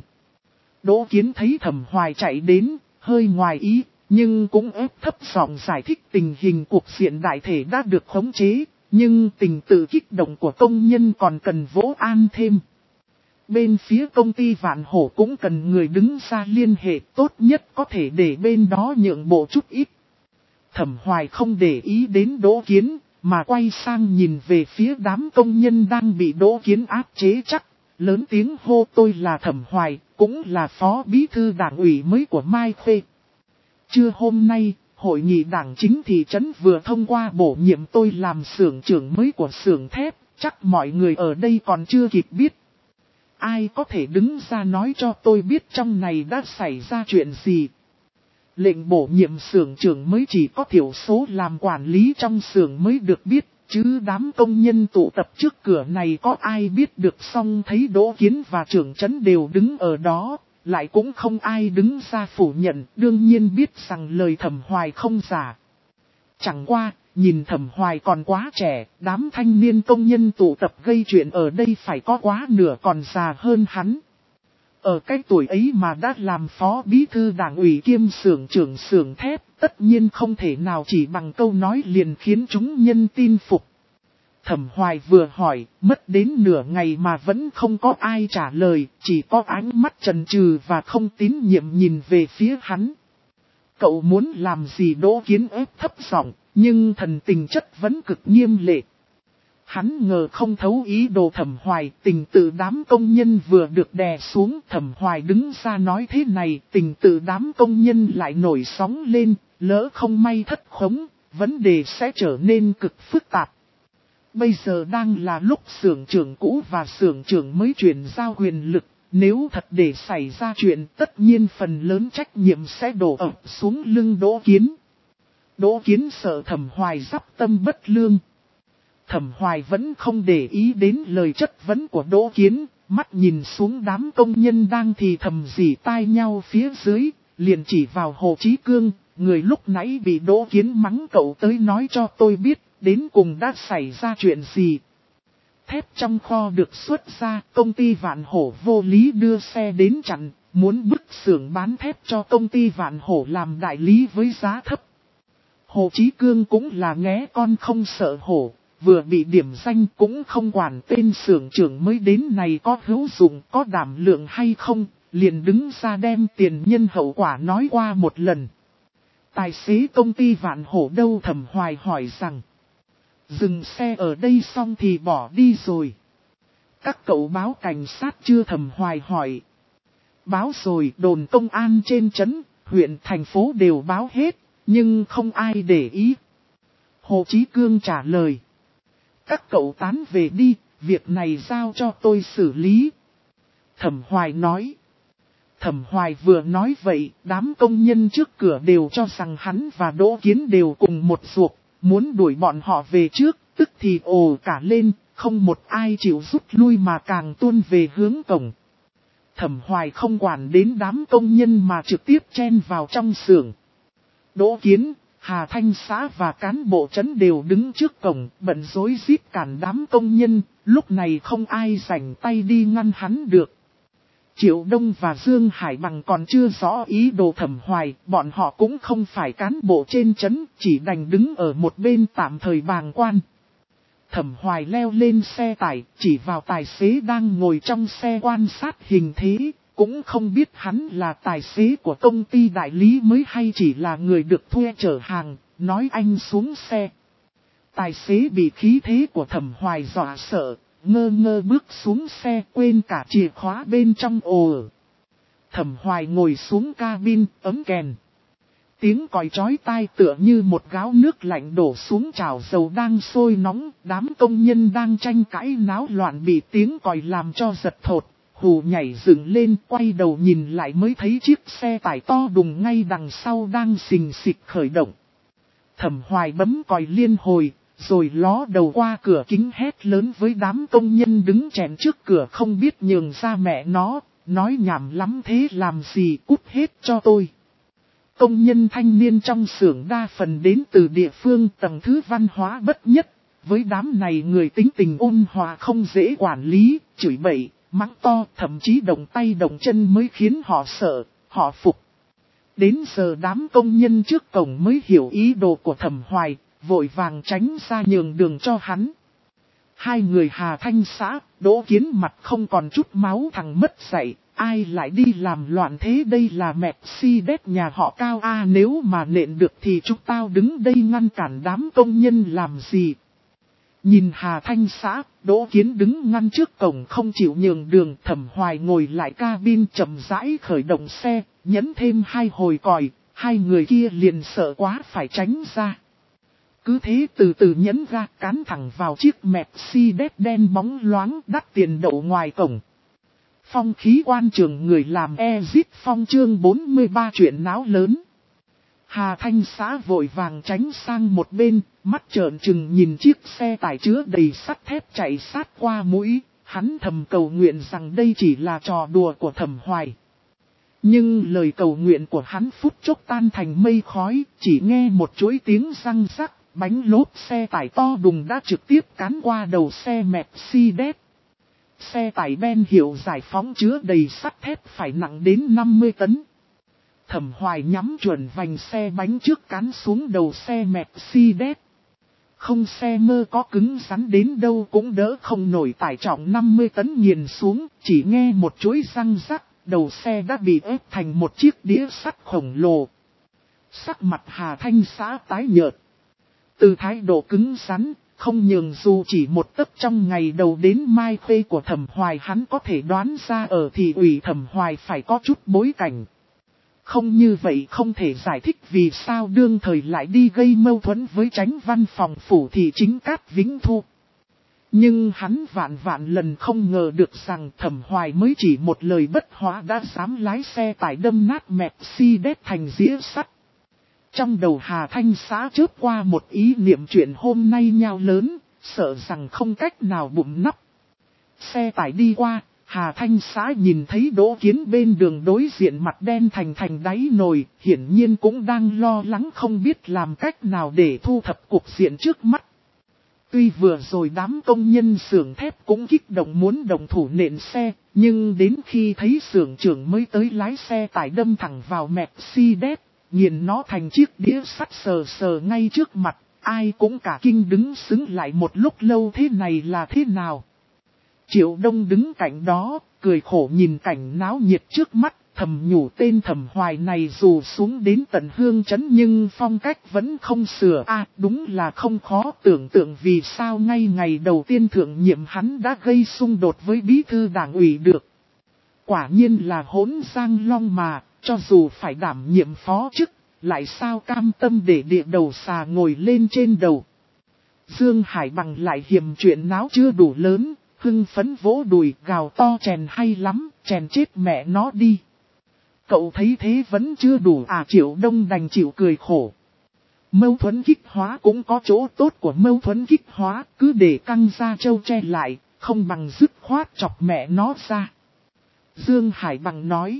Đỗ Kiến thấy Thẩm Hoài chạy đến, hơi ngoài ý, nhưng cũng ép thấp giọng giải thích tình hình cuộc diện đại thể đã được khống chế, nhưng tình tự kích động của công nhân còn cần vỗ an thêm. Bên phía công ty Vạn Hổ cũng cần người đứng ra liên hệ, tốt nhất có thể để bên đó nhượng bộ chút ít. Thẩm Hoài không để ý đến Đỗ Kiến, mà quay sang nhìn về phía đám công nhân đang bị Đỗ Kiến áp chế chắc, lớn tiếng hô: tôi là Thẩm Hoài, cũng là phó bí thư đảng ủy mới của Mai Khê. Trưa hôm nay, hội nghị đảng chính thị trấn vừa thông qua bổ nhiệm tôi làm xưởng trưởng mới của xưởng thép, chắc mọi người ở đây còn chưa kịp biết. Ai có thể đứng ra nói cho tôi biết trong này đã xảy ra chuyện gì? lệnh bổ nhiệm xưởng trưởng mới chỉ có thiểu số làm quản lý trong xưởng mới được biết, chứ đám công nhân tụ tập trước cửa này có ai biết được. Xong thấy Đỗ Kiến và trưởng trấn đều đứng ở đó, lại cũng không ai đứng ra phủ nhận, đương nhiên biết rằng lời Thẩm Hoài không giả. Chẳng qua, nhìn Thẩm Hoài còn quá trẻ, đám thanh niên công nhân tụ tập gây chuyện ở đây phải có quá nửa còn già hơn hắn. Ở cái tuổi ấy mà đã làm phó bí thư đảng ủy kiêm xưởng trưởng xưởng thép, tất nhiên không thể nào chỉ bằng câu nói liền khiến chúng nhân tin phục. Thẩm Hoài vừa hỏi, mất đến nửa ngày mà vẫn không có ai trả lời, chỉ có ánh mắt chần chừ và không tín nhiệm nhìn về phía hắn. Cậu muốn làm gì? Đỗ Kiến ép thấp giọng, nhưng thần tình chất vẫn cực nghiêm lệ. Hắn ngờ không thấu ý đồ Thẩm Hoài, tình tự đám công nhân vừa được đè xuống. Thẩm Hoài đứng ra nói thế này, tình tự đám công nhân lại nổi sóng lên, lỡ không may thất khống, vấn đề sẽ trở nên cực phức tạp. Bây giờ đang là lúc xưởng trưởng cũ và xưởng trưởng mới chuyển giao quyền lực, nếu thật để xảy ra chuyện tất nhiên phần lớn trách nhiệm sẽ đổ ập xuống lưng Đỗ Kiến. Đỗ Kiến sợ Thẩm Hoài dắp tâm bất lương. Thẩm Hoài vẫn không để ý đến lời chất vấn của Đỗ Kiến, mắt nhìn xuống đám công nhân đang thì thầm rỉ tai nhau phía dưới, liền chỉ vào Hồ Chí Cương, người lúc nãy bị Đỗ Kiến mắng cậu tới nói cho tôi biết, đến cùng đã xảy ra chuyện gì. Thép trong kho được xuất ra, công ty Vạn Hổ vô lý đưa xe đến chặn, muốn bức xưởng bán thép cho công ty Vạn Hổ làm đại lý với giá thấp. Hồ Chí Cương cũng là nghé con không sợ hổ, vừa bị điểm danh cũng không quản tên xưởng trưởng mới đến này có hữu dụng, có đảm lượng hay không, liền đứng ra đem tiền nhân hậu quả nói qua một lần. Tài xế công ty Vạn Hổ đâu? Thẩm Hoài hỏi rằng. Dừng xe ở đây xong thì bỏ đi rồi. Các cậu báo cảnh sát chưa? Thẩm Hoài hỏi. Báo rồi, đồn công an trên trấn, huyện, thành phố đều báo hết, nhưng không ai để ý. Hồ Chí Cương trả lời. Các cậu tán về đi, việc này giao cho tôi xử lý. Thẩm Hoài nói. Thẩm Hoài vừa nói vậy, đám công nhân trước cửa đều cho rằng hắn và Đỗ Kiến đều cùng một ruột, muốn đuổi bọn họ về trước, tức thì ồ cả lên, không một ai chịu rút lui mà càng tuôn về hướng cổng. Thẩm Hoài không quản đến đám công nhân mà trực tiếp chen vào trong xưởng. Đỗ Kiến, Hà Thanh xã và cán bộ trấn đều đứng trước cổng, bận rối rít cản đám công nhân, lúc này không ai rảnh tay đi ngăn hắn được. Triệu Đông và Dương Hải Bằng còn chưa rõ ý đồ Thẩm Hoài, bọn họ cũng không phải cán bộ trên trấn, chỉ đành đứng ở một bên tạm thời bàng quan. Thẩm Hoài leo lên xe tải, chỉ vào tài xế đang ngồi trong xe quan sát hình thế, cũng không biết hắn là tài xế của công ty đại lý mới hay chỉ là người được thuê chở hàng, nói anh xuống xe. Tài xế bị khí thế của Thẩm Hoài dọa sợ, ngơ ngơ bước xuống xe quên cả chìa khóa bên trong ồ. Thẩm Hoài ngồi xuống cabin, ấm kèn. Tiếng còi chói tai tựa như một gáo nước lạnh đổ xuống chảo dầu đang sôi nóng, đám công nhân đang tranh cãi náo loạn bị tiếng còi làm cho giật thột, hù nhảy dựng lên quay đầu nhìn lại mới thấy chiếc xe tải to đùng ngay đằng sau đang xình xịch khởi động. Thẩm Hoài bấm còi liên hồi, rồi ló đầu qua cửa kính hét lớn với đám công nhân đứng chèn trước cửa không biết nhường ra mẹ nó, nói nhảm lắm thế làm gì, cút hết cho tôi. Công nhân thanh niên trong xưởng đa phần đến từ địa phương tầng thứ văn hóa bất nhất, với đám này người tính tình ôn hòa không dễ quản lý, chửi bậy, mắng to, thậm chí động tay động chân mới khiến họ sợ, họ phục. Đến giờ đám công nhân trước cổng mới hiểu ý đồ của Thẩm Hoài, vội vàng tránh ra nhường đường cho hắn. Hai người Hà Thanh xã, Đỗ Kiến mặt không còn chút máu thằng mất dạy, ai lại đi làm loạn thế, đây là Mercedes nhà họ Cao A, nếu mà nện được thì chúng tao đứng đây ngăn cản đám công nhân làm gì. Nhìn Hà Thanh xã, Đỗ Kiến đứng ngăn trước cổng không chịu nhường đường. Thẩm Hoài ngồi lại cabin chậm rãi khởi động xe, nhấn thêm hai hồi còi, hai người kia liền sợ quá phải tránh ra. Cứ thế từ từ nhấn ga cán thẳng vào chiếc Mercedes đen bóng loáng đắt tiền đậu ngoài cổng. Phong khí quan trường người làm Exit Phong chương bốn mươi ba chuyện náo lớn. Hà Thanh Xã vội vàng tránh sang một bên, mắt trợn trừng nhìn chiếc xe tải chứa đầy sắt thép chạy sát qua mũi, hắn thầm cầu nguyện rằng đây chỉ là trò đùa của Thẩm Hoài. Nhưng lời cầu nguyện của hắn phút chốc tan thành mây khói, chỉ nghe một chuỗi tiếng răng rắc, bánh lốp xe tải to đùng đã trực tiếp cán qua đầu xe Mercedes. Xe tải Ben hiệu giải phóng chứa đầy sắt thép phải nặng đến năm mươi tấn. Thẩm Hoài nhắm chuẩn vành xe bánh trước cán xuống đầu xe Mercedes. Không xe mơ có cứng rắn đến đâu cũng đỡ không nổi tải trọng năm mươi tấn nghiền xuống, chỉ nghe một chuỗi răng rắc, đầu xe đã bị ép thành một chiếc đĩa sắt khổng lồ. Sắc mặt Hà Thanh Xã tái nhợt. Từ thái độ cứng rắn, không nhường dù chỉ một tấc trong ngày đầu đến mai khuê của Thẩm Hoài hắn có thể đoán ra ở thị ủy Thẩm Hoài phải có chút bối cảnh. Không như vậy không thể giải thích vì sao đương thời lại đi gây mâu thuẫn với chánh văn phòng phủ thị chính Cát Vĩnh Thu. Nhưng hắn vạn vạn lần không ngờ được rằng Thẩm Hoài mới chỉ một lời bất hóa đã dám lái xe tải đâm nát Mercedes thành dĩa sắt. Trong đầu Hà Thanh Xã chớp qua một ý niệm chuyện hôm nay nhao lớn, sợ rằng không cách nào bụng nắp. Xe tải đi qua, Hà Thanh Xã nhìn thấy Đỗ Kiến bên đường đối diện mặt đen thành thành đáy nồi, hiển nhiên cũng đang lo lắng không biết làm cách nào để thu thập cuộc diện trước mắt. Tuy vừa rồi đám công nhân xưởng thép cũng kích động muốn đồng thủ nện xe, nhưng đến khi thấy xưởng trưởng mới tới lái xe tải đâm thẳng vào Mercedes, nghiền nó thành chiếc đĩa sắt sờ sờ ngay trước mặt, ai cũng cả kinh đứng xứng lại một lúc lâu thế này là thế nào. Triệu Đông đứng cạnh đó, cười khổ nhìn cảnh náo nhiệt trước mắt, thầm nhủ tên Thẩm Hoài này dù xuống đến tận hương trấn nhưng phong cách vẫn không sửa. À đúng là không khó tưởng tượng vì sao ngay ngày đầu tiên thượng nhiệm hắn đã gây xung đột với bí thư đảng ủy được. Quả nhiên là hỗn giang long mà, cho dù phải đảm nhiệm phó chức, lại sao cam tâm để địa đầu xà ngồi lên trên đầu. Dương Hải Bằng lại hiềm chuyện náo chưa đủ lớn. Hưng phấn vỗ đùi gào to chèn hay lắm, chèn chết mẹ nó đi. Cậu thấy thế vẫn chưa đủ à? Triệu Đông đành chịu cười khổ. Mâu thuẫn kích hóa cũng có chỗ tốt của mâu thuẫn kích hóa, cứ để căng ra trâu che lại, không bằng dứt khoát chọc mẹ nó ra. Dương Hải Bằng nói.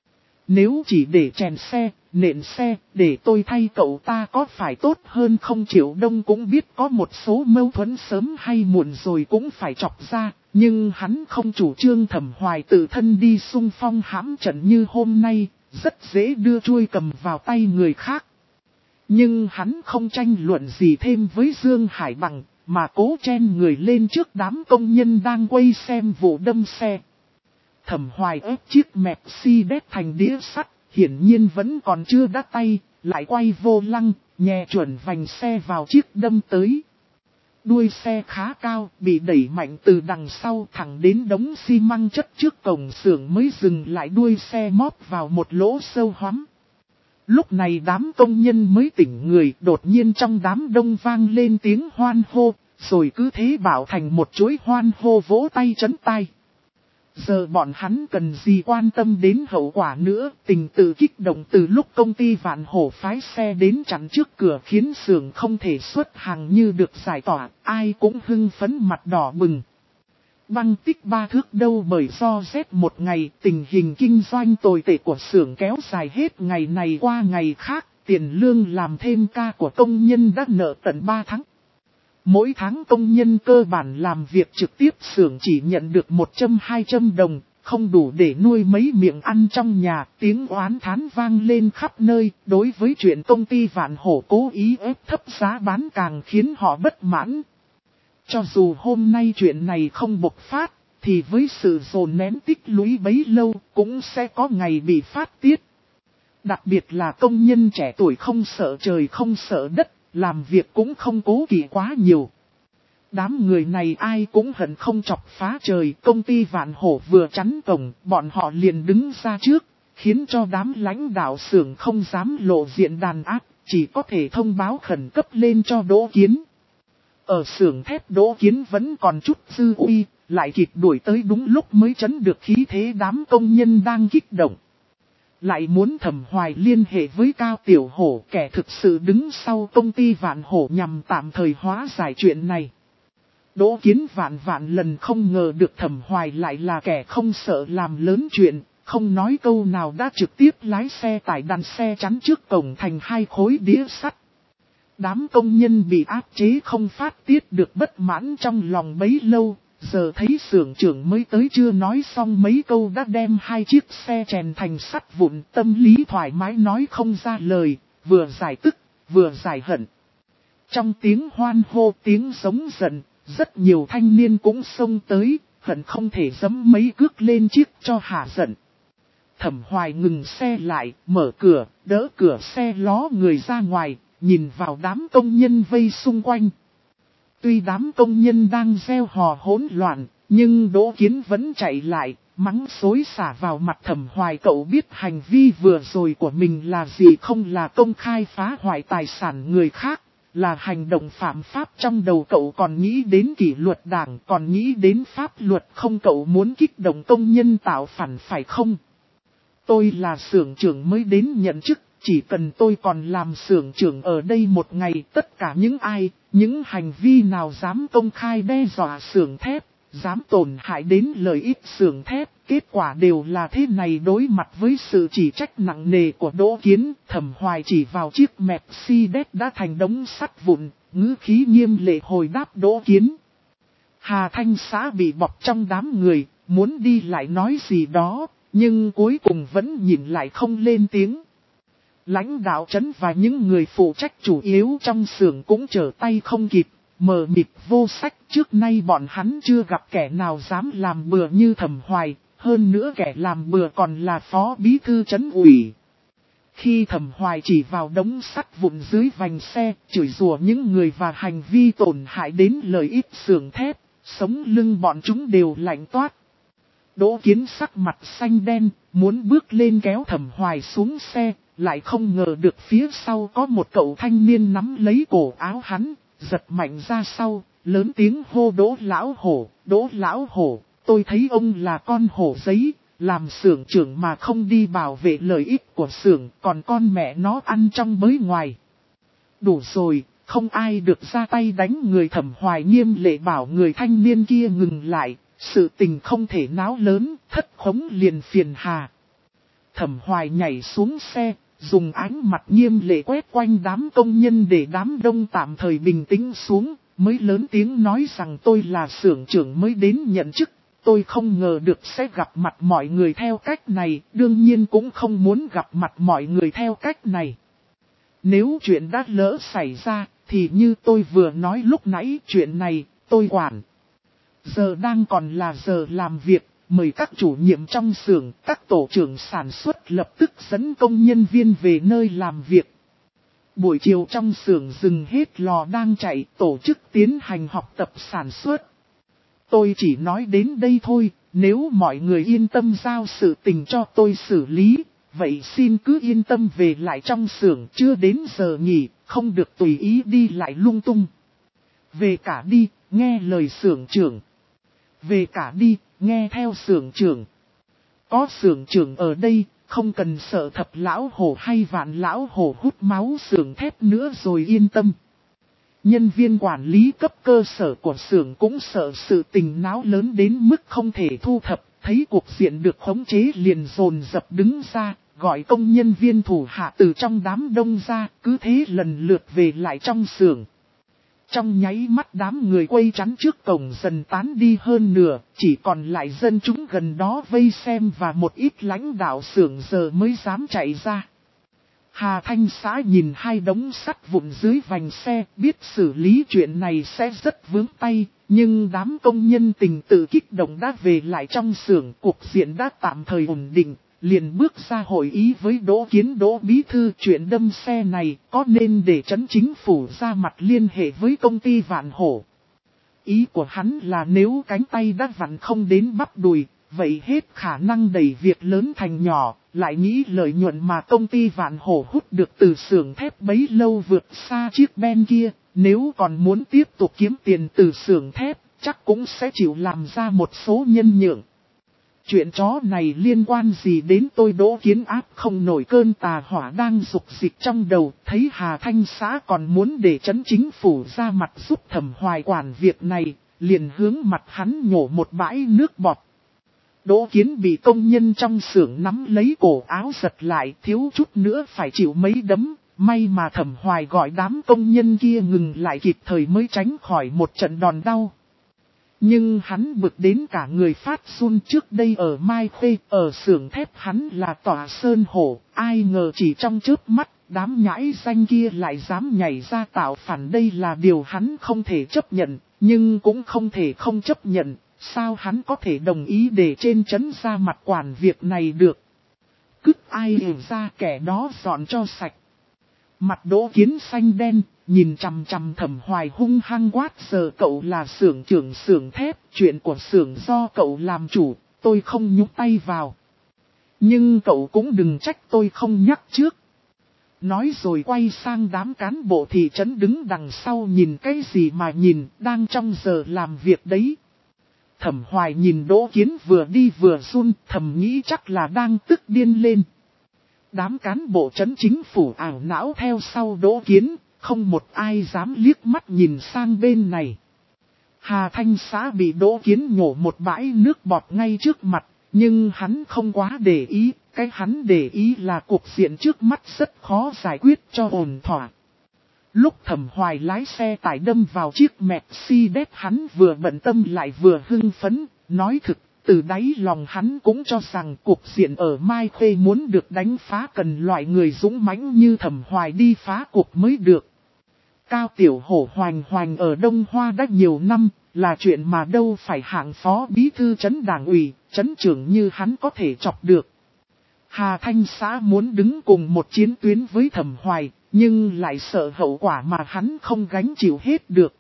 Nếu chỉ để chèn xe, nện xe, để tôi thay cậu ta có phải tốt hơn không? Triệu Đông cũng biết có một số mâu thuẫn sớm hay muộn rồi cũng phải chọc ra, nhưng hắn không chủ trương Thẩm Hoài tự thân đi xung phong hãm trận như hôm nay, rất dễ đưa chuôi cầm vào tay người khác. Nhưng hắn không tranh luận gì thêm với Dương Hải Bằng, mà cố chen người lên trước đám công nhân đang quay xem vụ đâm xe. Thẩm Hoài ép chiếc Mercedes thành đĩa sắt, hiển nhiên vẫn còn chưa đắt tay, lại quay vô lăng, nhè chuẩn vành xe vào chiếc đâm tới. Đuôi xe khá cao, bị đẩy mạnh từ đằng sau thẳng đến đống xi măng chất trước cổng xưởng mới dừng lại, đuôi xe móp vào một lỗ sâu hoắm. Lúc này đám công nhân mới tỉnh người, đột nhiên trong đám đông vang lên tiếng hoan hô, rồi cứ thế bảo thành một chuỗi hoan hô vỗ tay chấn tai. Giờ bọn hắn cần gì quan tâm đến hậu quả nữa, tình tự kích động từ lúc công ty Vạn Hổ phái xe đến chắn trước cửa khiến xưởng không thể xuất hàng như được giải tỏa, ai cũng hưng phấn mặt đỏ bừng. Băng tích ba thước đâu bởi do rét một ngày, tình hình kinh doanh tồi tệ của xưởng kéo dài hết ngày này qua ngày khác, tiền lương làm thêm ca của công nhân đã nợ tận ba tháng. Mỗi tháng công nhân cơ bản làm việc trực tiếp xưởng chỉ nhận được một trăm hai trăm đồng, không đủ để nuôi mấy miệng ăn trong nhà, tiếng oán thán vang lên khắp nơi, đối với chuyện công ty Vạn Hổ cố ý ép thấp giá bán càng khiến họ bất mãn. Cho dù hôm nay chuyện này không bộc phát, thì với sự dồn nén tích lũy bấy lâu cũng sẽ có ngày bị phát tiết. Đặc biệt là công nhân trẻ tuổi không sợ trời không sợ đất, làm việc cũng không cố kỵ quá nhiều. Đám người này ai cũng hận không chọc phá trời, công ty Vạn Hổ vừa chắn cổng, bọn họ liền đứng ra trước, khiến cho đám lãnh đạo xưởng không dám lộ diện đàn áp, chỉ có thể thông báo khẩn cấp lên cho Đỗ Kiến. Ở xưởng thép Đỗ Kiến vẫn còn chút dư uy, lại kịp đuổi tới đúng lúc mới chấn được khí thế đám công nhân đang kích động. Lại muốn Thẩm Hoài liên hệ với Cao Tiểu Hổ, kẻ thực sự đứng sau công ty Vạn Hổ nhằm tạm thời hóa giải chuyện này. Đỗ Kiến vạn vạn lần không ngờ được Thẩm Hoài lại là kẻ không sợ làm lớn chuyện, không nói câu nào đã trực tiếp lái xe tải đặt xe chắn trước cổng thành hai khối đĩa sắt. Đám công nhân bị áp chế không phát tiết được bất mãn trong lòng bấy lâu, giờ thấy xưởng trưởng mới tới chưa nói xong mấy câu đã đem hai chiếc xe chèn thành sắt vụn, tâm lý thoải mái nói không ra lời, vừa giải tức, vừa giải hận. Trong tiếng hoan hô tiếng giống giận, rất nhiều thanh niên cũng xông tới, hận không thể giẫm mấy cước lên chiếc cho hả giận. Thẩm Hoài ngừng xe lại, mở cửa, đỡ cửa xe ló người ra ngoài, nhìn vào đám công nhân vây xung quanh. Tuy đám công nhân đang reo hò hỗn loạn, nhưng Đỗ Kiến vẫn chạy lại, mắng xối xả vào mặt Thẩm Hoài. Cậu biết hành vi vừa rồi của mình là gì không? Là công khai phá hoại tài sản người khác, là hành động phạm pháp. Trong đầu cậu còn nghĩ đến kỷ luật đảng, còn nghĩ đến pháp luật không? Cậu muốn kích động công nhân tạo phản phải không? Tôi là xưởng trưởng mới đến nhận chức, chỉ cần tôi còn làm xưởng trưởng ở đây một ngày, tất cả những ai, những hành vi nào dám công khai đe dọa xưởng thép, dám tổn hại đến lợi ích xưởng thép, kết quả đều là thế này. Đối mặt với sự chỉ trách nặng nề của Đỗ Kiến, Thẩm Hoài chỉ vào chiếc Mercedes đã thành đống sắt vụn, ngữ khí nghiêm lệ hồi đáp Đỗ Kiến. Hà Thanh Xã bị bọc trong đám người, muốn đi lại nói gì đó, nhưng cuối cùng vẫn nhìn lại không lên tiếng. Lãnh đạo trấn và những người phụ trách chủ yếu trong xưởng cũng trở tay không kịp, mờ mịt vô sách. Trước nay bọn hắn chưa gặp kẻ nào dám làm bừa như Thẩm Hoài, hơn nữa kẻ làm bừa còn là phó bí thư trấn ủy. Khi Thẩm Hoài chỉ vào đống sắt vụn dưới vành xe, chửi rủa những người và hành vi tổn hại đến lợi ích xưởng thép, sống lưng bọn chúng đều lạnh toát. Đỗ Kiến sắc mặt xanh đen, muốn bước lên kéo Thẩm Hoài xuống xe, lại không ngờ được phía sau có một cậu thanh niên nắm lấy cổ áo hắn, giật mạnh ra sau, lớn tiếng hô Đỗ lão hổ, Đỗ lão hổ, tôi thấy ông là con hổ giấy, làm xưởng trưởng mà không đi bảo vệ lợi ích của xưởng, còn con mẹ nó ăn trong bới ngoài. Đủ rồi, không ai được ra tay đánh người. Thẩm Hoài nghiêm lệ bảo người thanh niên kia ngừng lại, sự tình không thể náo lớn, thất khống liền phiền hà. Thẩm Hoài nhảy xuống xe, dùng ánh mặt nghiêm lệ quét quanh đám công nhân để đám đông tạm thời bình tĩnh xuống, mới lớn tiếng nói rằng tôi là xưởng trưởng mới đến nhận chức, tôi không ngờ được sẽ gặp mặt mọi người theo cách này, đương nhiên cũng không muốn gặp mặt mọi người theo cách này. Nếu chuyện đã lỡ xảy ra, thì như tôi vừa nói lúc nãy, chuyện này, tôi quản. Giờ đang còn là giờ làm việc, mời các chủ nhiệm trong xưởng, các tổ trưởng sản xuất lập tức dẫn công nhân viên về nơi làm việc. Buổi chiều trong xưởng dừng hết lò đang chạy, tổ chức tiến hành học tập sản xuất. Tôi chỉ nói đến đây thôi, nếu mọi người yên tâm giao sự tình cho tôi xử lý, vậy xin cứ yên tâm về lại trong xưởng, chưa đến giờ nghỉ, không được tùy ý đi lại lung tung. Về cả đi, nghe lời xưởng trưởng. Về cả đi, nghe theo xưởng trưởng. Có xưởng trưởng ở đây, không cần sợ Thập lão hổ hay Vạn lão hổ hút máu xưởng thép nữa rồi, yên tâm. Nhân viên quản lý cấp cơ sở của xưởng cũng sợ sự tình náo lớn đến mức không thể thu thập, thấy cuộc diện được khống chế liền dồn dập đứng ra, gọi công nhân viên thủ hạ từ trong đám đông ra, cứ thế lần lượt về lại trong xưởng. Trong nháy mắt đám người quay chắn trước cổng dần tán đi hơn nửa, chỉ còn lại dân chúng gần đó vây xem và một ít lãnh đạo xưởng giờ mới dám chạy ra. Hà Thanh Xã nhìn hai đống sắt vụn dưới vành xe, biết xử lý chuyện này sẽ rất vướng tay, nhưng đám công nhân tình tự kích động đã về lại trong xưởng, cuộc diện đã tạm thời ổn định, liền bước ra hội ý với Đỗ Kiến. Đỗ bí thư, chuyện đâm xe này có nên để trấn chính phủ ra mặt liên hệ với công ty Vạn Hổ. Ý của hắn là nếu cánh tay đã vặn không đến bắp đùi, vậy hết khả năng đẩy việc lớn thành nhỏ, lại nghĩ lợi nhuận mà công ty Vạn Hổ hút được từ xưởng thép bấy lâu vượt xa chiếc Ben kia, nếu còn muốn tiếp tục kiếm tiền từ xưởng thép, chắc cũng sẽ chịu làm ra một số nhân nhượng. Chuyện chó này liên quan gì đến tôi? Đỗ Kiến áp không nổi cơn tà hỏa đang dục dịch trong đầu, thấy Hà Thanh xã còn muốn để trấn chính phủ ra mặt giúp Thẩm Hoài quản việc này, liền hướng mặt hắn nhổ một bãi nước bọt. Đỗ Kiến bị công nhân trong xưởng nắm lấy cổ áo giật lại, thiếu chút nữa phải chịu mấy đấm, may mà Thẩm Hoài gọi đám công nhân kia ngừng lại kịp thời mới tránh khỏi một trận đòn đau. Nhưng hắn bực đến cả người phát run. Trước đây ở Mai Khê, ở xưởng thép hắn là tỏa sơn hổ, ai ngờ chỉ trong chớp mắt, đám nhãi danh kia lại dám nhảy ra tạo phản. Đây là điều hắn không thể chấp nhận, nhưng cũng không thể không chấp nhận, sao hắn có thể đồng ý để trên trấn ra mặt quản việc này được. Cứt ai hiểu ra kẻ đó dọn cho sạch. Mặt Đỗ Kiến xanh đen, nhìn chằm chằm Thẩm Hoài hung hăng quát, giờ cậu là xưởng trưởng xưởng thép, chuyện của xưởng do cậu làm chủ, tôi không nhúc tay vào. Nhưng cậu cũng đừng trách tôi không nhắc trước. Nói rồi quay sang đám cán bộ thị trấn đứng đằng sau, nhìn cái gì mà nhìn, đang trong giờ làm việc đấy. Thẩm Hoài nhìn Đỗ Kiến vừa đi vừa run, thầm nghĩ chắc là đang tức điên lên. Đám cán bộ trấn chính phủ ảo não theo sau Đỗ Kiến, không một ai dám liếc mắt nhìn sang bên này. Hà Thanh xã bị Đỗ Kiến nhổ một bãi nước bọt ngay trước mặt, nhưng hắn không quá để ý, cái hắn để ý là cuộc diện trước mắt rất khó giải quyết cho ổn thỏa. Lúc Thẩm Hoài lái xe tải đâm vào chiếc Mercedes, hắn vừa bận tâm lại vừa hưng phấn, nói thực. Từ đáy lòng hắn cũng cho rằng cuộc diện ở Mai Khê muốn được đánh phá cần loại người dũng mãnh như Thẩm Hoài đi phá cuộc mới được. Cao Tiểu Hổ hoành hoành ở Đông Hoa đã nhiều năm, là chuyện mà đâu phải hạng phó bí thư trấn đảng ủy, trấn trưởng như hắn có thể chọc được. Hà Thanh xã muốn đứng cùng một chiến tuyến với Thẩm Hoài, nhưng lại sợ hậu quả mà hắn không gánh chịu hết được.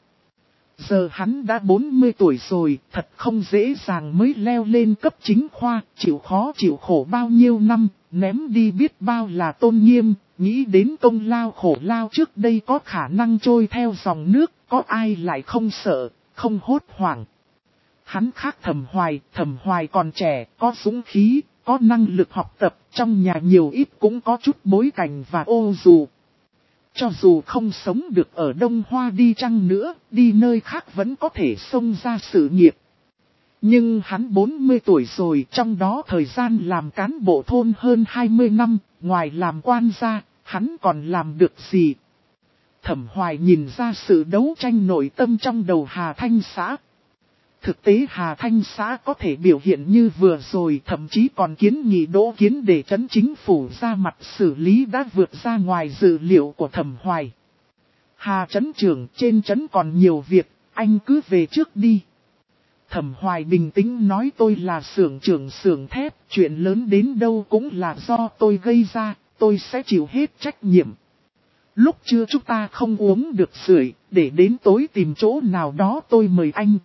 Giờ hắn đã bốn mươi tuổi rồi, thật không dễ dàng mới leo lên cấp chính khoa, chịu khó chịu khổ bao nhiêu năm, ném đi biết bao là tôn nghiêm, nghĩ đến công lao khổ lao trước đây có khả năng trôi theo dòng nước, có ai lại không sợ, không hốt hoảng. Hắn khác Thẩm Hoài, Thẩm Hoài còn trẻ, có dũng khí, có năng lực học tập, trong nhà nhiều ít cũng có chút bối cảnh và ô dù. Cho dù không sống được ở Đông Hoa đi chăng nữa, đi nơi khác vẫn có thể xông ra sự nghiệp. Nhưng hắn bốn mươi tuổi rồi, trong đó thời gian làm cán bộ thôn hơn hai mươi năm, ngoài làm quan ra, hắn còn làm được gì? Thẩm Hoài nhìn ra sự đấu tranh nội tâm trong đầu Hà Thanh xã. Thực tế Hà Thanh xã có thể biểu hiện như vừa rồi, thậm chí còn kiến nghị Đỗ Kiến để trấn chính phủ ra mặt xử lý đã vượt ra ngoài dự liệu của Thẩm Hoài. Hà trấn trưởng, trên trấn còn nhiều việc, anh cứ về trước đi. Thẩm Hoài bình tĩnh nói, tôi là xưởng trưởng xưởng thép, chuyện lớn đến đâu cũng là do tôi gây ra, tôi sẽ chịu hết trách nhiệm. Lúc trưa chúng ta không uống được sưởi, để đến tối tìm chỗ nào đó tôi mời anh.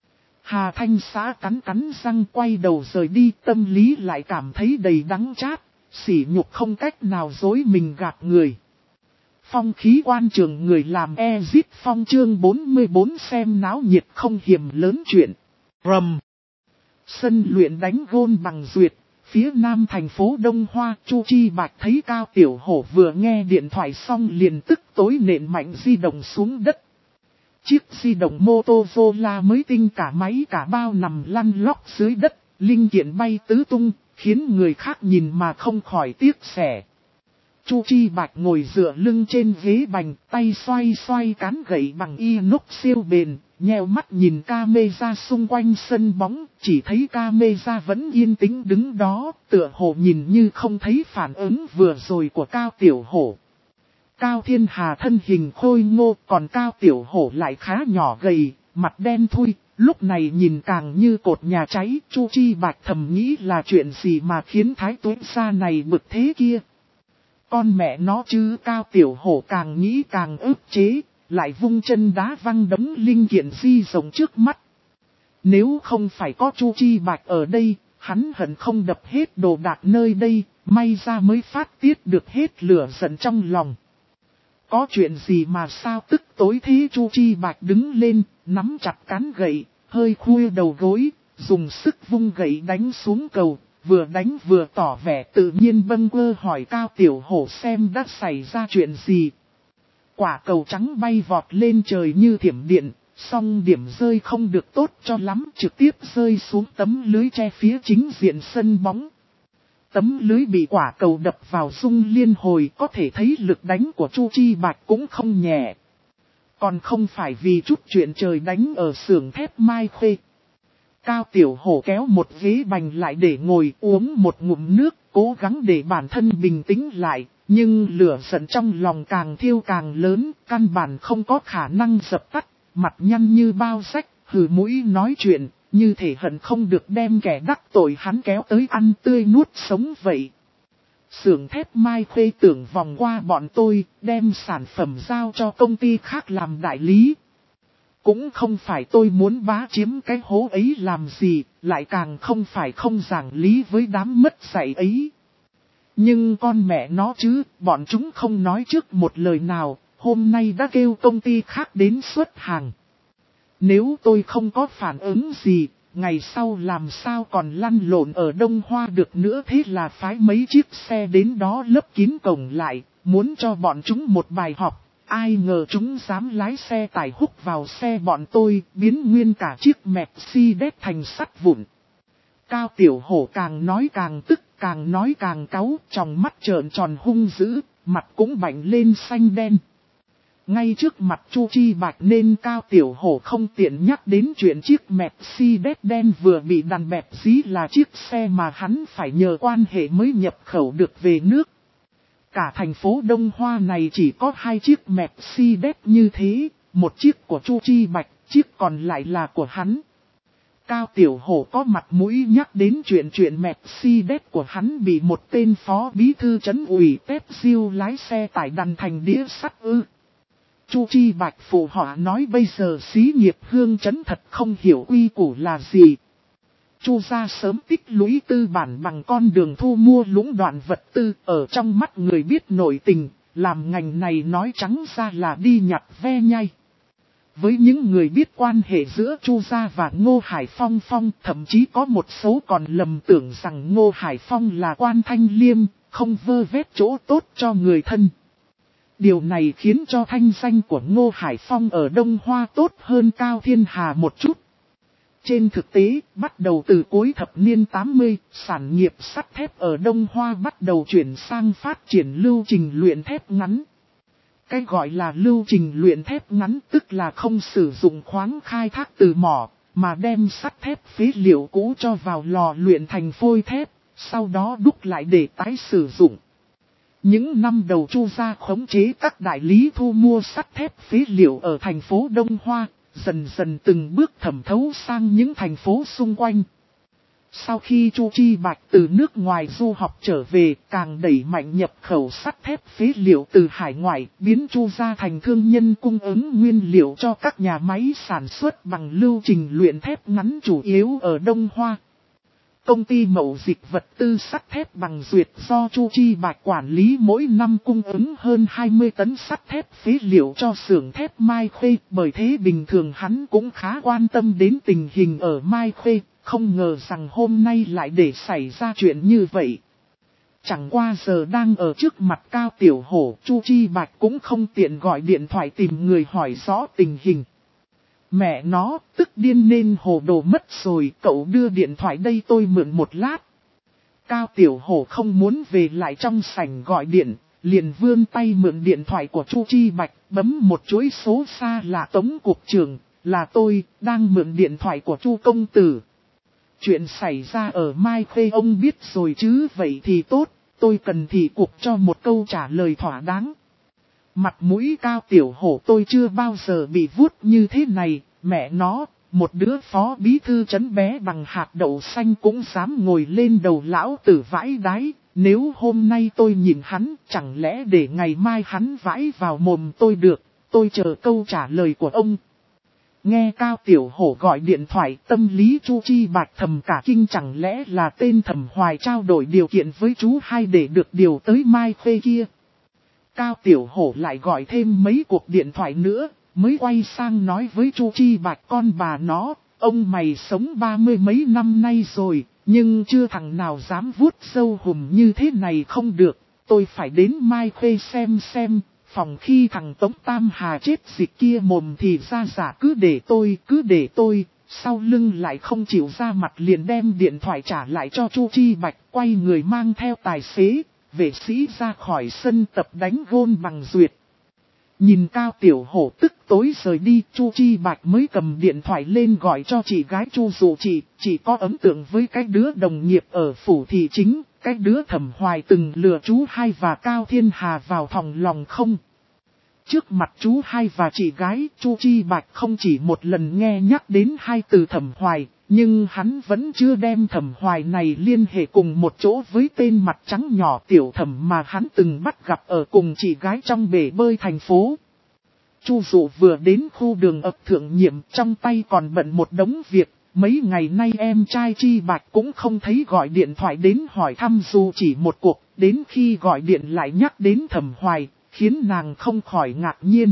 Hà Thanh xã cắn cắn răng quay đầu rời đi, tâm lý lại cảm thấy đầy đắng chát, sỉ nhục không cách nào dối mình gạt người. Phong khí quan trường người làm Exit Phong chương bốn mươi bốn, xem náo nhiệt không hiểm lớn chuyện. Rầm. Sân luyện đánh gôn bằng duyệt, phía nam thành phố Đông Hoa, Chu Chi Bạch thấy Cao Tiểu Hổ vừa nghe điện thoại xong liền tức tối nện mạnh di động xuống đất. Chiếc di động Motorola mới tinh cả máy cả bao nằm lăn lóc dưới đất, linh kiện bay tứ tung, khiến người khác nhìn mà không khỏi tiếc xẻ. Chu Chi Bạch ngồi dựa lưng trên ghế bành, tay xoay xoay cán gậy bằng inox siêu bền, nheo mắt nhìn camera xung quanh sân bóng, chỉ thấy camera vẫn yên tĩnh đứng đó, tựa hồ nhìn như không thấy phản ứng vừa rồi của Cao Tiểu Hổ. Cao Thiên Hà thân hình khôi ngô, còn Cao Tiểu Hổ lại khá nhỏ gầy, mặt đen thui, lúc này nhìn càng như cột nhà cháy. Chu Chi Bạch thầm nghĩ là chuyện gì mà khiến Thái Tuế Sa này bực thế kia. Con mẹ nó chứ, Cao Tiểu Hổ càng nghĩ càng ức chế, lại vung chân đá văng đống linh kiện di rộng trước mắt. Nếu không phải có Chu Chi Bạch ở đây, hắn hận không đập hết đồ đạc nơi đây, may ra mới phát tiết được hết lửa giận trong lòng. Có chuyện gì mà sao tức tối thế? Chu Chi Bạch đứng lên, nắm chặt cán gậy, hơi khuya đầu gối, dùng sức vung gậy đánh xuống cầu, vừa đánh vừa tỏ vẻ tự nhiên bâng quơ hỏi Cao Tiểu Hổ xem đã xảy ra chuyện gì. Quả cầu trắng bay vọt lên trời như thiểm điện, song điểm rơi không được tốt cho lắm, trực tiếp rơi xuống tấm lưới che phía chính diện sân bóng. Tấm lưới bị quả cầu đập vào rung liên hồi, có thể thấy lực đánh của Chu Chi Bạch cũng không nhẹ. Còn không phải vì chút chuyện trời đánh ở xưởng thép Mai Khuê. Cao Tiểu Hổ kéo một ghế bành lại để ngồi uống một ngụm nước, cố gắng để bản thân bình tĩnh lại, nhưng lửa giận trong lòng càng thiêu càng lớn, căn bản không có khả năng dập tắt, mặt nhăn như bao rách, hừ mũi nói chuyện, như thể hận không được đem kẻ đắc tội hắn kéo tới ăn tươi nuốt sống vậy. Xưởng thép Mai Khuê tưởng vòng qua bọn tôi, đem sản phẩm giao cho công ty khác làm đại lý. Cũng không phải tôi muốn bá chiếm cái hố ấy làm gì, lại càng không phải không giảng lý với đám mất dạy ấy. Nhưng con mẹ nó chứ, bọn chúng không nói trước một lời nào, hôm nay đã kêu công ty khác đến xuất hàng. Nếu tôi không có phản ứng gì, ngày sau làm sao còn lăn lộn ở Đông Hoa được nữa, thế là phái mấy chiếc xe đến đó lấp kín cổng lại, muốn cho bọn chúng một bài học. Ai ngờ chúng dám lái xe tải húc vào xe bọn tôi, biến nguyên cả chiếc Mercedes thành sắt vụn. Cao Tiểu Hổ càng nói càng tức, càng nói càng cáu, tròng mắt trợn tròn hung dữ, mặt cũng bảnh lên xanh đen. Ngay trước mặt Chu Chi Bạch nên Cao Tiểu Hổ không tiện nhắc đến chuyện chiếc Mercedes đen vừa bị đàn bẹp dí là chiếc xe mà hắn phải nhờ quan hệ mới nhập khẩu được về nước. Cả thành phố Đông Hoa này chỉ có hai chiếc Mercedes như thế, một chiếc của Chu Chi Bạch, chiếc còn lại là của hắn. Cao Tiểu Hổ có mặt mũi nhắc đến chuyện chuyện Mercedes của hắn bị một tên phó bí thư trấn ủy Tép Diêu lái xe tải đằn thành đĩa sắt ư. Chu Chi Bạch phụ họa nói bây giờ xí nghiệp Hương Trấn thật không hiểu quy củ là gì. Chu gia sớm tích lũy tư bản bằng con đường thu mua lũng đoạn vật tư, ở trong mắt người biết nội tình, làm ngành này nói trắng ra là đi nhặt ve nhai. Với những người biết quan hệ giữa Chu gia và Ngô Hải Phong Phong, thậm chí có một số còn lầm tưởng rằng Ngô Hải Phong là quan thanh liêm, không vơ vét chỗ tốt cho người thân. Điều này khiến cho thanh danh của Ngô Hải Phong ở Đông Hoa tốt hơn Cao Thiên Hà một chút. Trên thực tế, bắt đầu từ cuối thập niên tám mươi, sản nghiệp sắt thép ở Đông Hoa bắt đầu chuyển sang phát triển lưu trình luyện thép ngắn. Cái gọi là lưu trình luyện thép ngắn tức là không sử dụng khoáng khai thác từ mỏ, mà đem sắt thép phế liệu cũ cho vào lò luyện thành phôi thép, sau đó đúc lại để tái sử dụng. Những năm đầu Chu gia khống chế các đại lý thu mua sắt thép phế liệu ở thành phố Đông Hoa, dần dần từng bước thẩm thấu sang những thành phố xung quanh. Sau khi Chu Chi Bạch từ nước ngoài du học trở về, càng đẩy mạnh nhập khẩu sắt thép phế liệu từ hải ngoại, biến Chu gia thành thương nhân cung ứng nguyên liệu cho các nhà máy sản xuất bằng lưu trình luyện thép ngắn chủ yếu ở Đông Hoa. Công ty mậu dịch vật tư sắt thép bằng duyệt do Chu Chi Bạch quản lý mỗi năm cung ứng hơn hai mươi tấn sắt thép phế liệu cho xưởng thép Mai Khuê, bởi thế bình thường hắn cũng khá quan tâm đến tình hình ở Mai Khuê, không ngờ rằng hôm nay lại để xảy ra chuyện như vậy. Chẳng qua giờ đang ở trước mặt Cao Tiểu Hổ, Chu Chi Bạch cũng không tiện gọi điện thoại tìm người hỏi rõ tình hình. Mẹ nó, tức điên nên hồ đồ mất rồi, cậu đưa điện thoại đây tôi mượn một lát. Cao Tiểu Hổ không muốn về lại trong sảnh gọi điện, liền vươn tay mượn điện thoại của Chu Chi Bạch, bấm một chuỗi số xa là Tống Cục trưởng, là tôi, đang mượn điện thoại của Chu Công Tử. Chuyện xảy ra ở Mai Khuê ông biết rồi chứ, vậy thì tốt, tôi cần thị cục cho một câu trả lời thỏa đáng. Mặt mũi Cao Tiểu Hổ tôi chưa bao giờ bị vuốt như thế này, mẹ nó, một đứa phó bí thư trấn bé bằng hạt đậu xanh cũng dám ngồi lên đầu lão tử vãi đái, nếu hôm nay tôi nhìn hắn, chẳng lẽ để ngày mai hắn vãi vào mồm tôi được, tôi chờ câu trả lời của ông. Nghe Cao Tiểu Hổ gọi điện thoại, tâm lý Chu Chi Bạch thầm cả kinh, chẳng lẽ là tên Thẩm Hoài trao đổi điều kiện với chú hai để được điều tới Mai Khuê kia. Cao Tiểu Hổ lại gọi thêm mấy cuộc điện thoại nữa, mới quay sang nói với Chu Chi Bạch con bà nó, Ông mày sống ba mươi mấy năm nay rồi, nhưng chưa thằng nào dám vuốt râu hùm như thế này không được. Tôi phải đến Mai Khê xem xem, phòng khi thằng Tống Tam Hà chết dịch kia mồm thì ra giả cứ để tôi, cứ để tôi. Sau lưng lại không chịu ra mặt liền đem điện thoại trả lại cho Chu Chi Bạch, quay người mang theo tài xế, vệ sĩ ra khỏi sân tập đánh gôn bằng duyệt. Nhìn Cao Tiểu Hổ tức tối rời đi, Chu Chi Bạch mới cầm điện thoại lên gọi cho chị gái Chu Dụ chị, chị có ấn tượng với cái đứa đồng nghiệp ở phủ thị chính, cái đứa Thẩm Hoài từng lừa chú Hai và Cao Thiên Hà vào phòng lòng không? Trước mặt chú Hai và chị gái, Chu Chi Bạch không chỉ một lần nghe nhắc đến hai từ Thẩm Hoài, nhưng hắn vẫn chưa đem Thẩm Hoài này liên hệ cùng một chỗ với tên mặt trắng nhỏ Tiểu Thẩm mà hắn từng bắt gặp ở cùng chị gái trong bể bơi thành phố. Chu Dụ vừa đến khu đường ập thượng nhiệm, trong tay còn bận một đống việc, mấy ngày nay em trai Chi Bạch cũng không thấy gọi điện thoại đến hỏi thăm dù chỉ một cuộc, đến khi gọi điện lại nhắc đến Thẩm Hoài, khiến nàng không khỏi ngạc nhiên.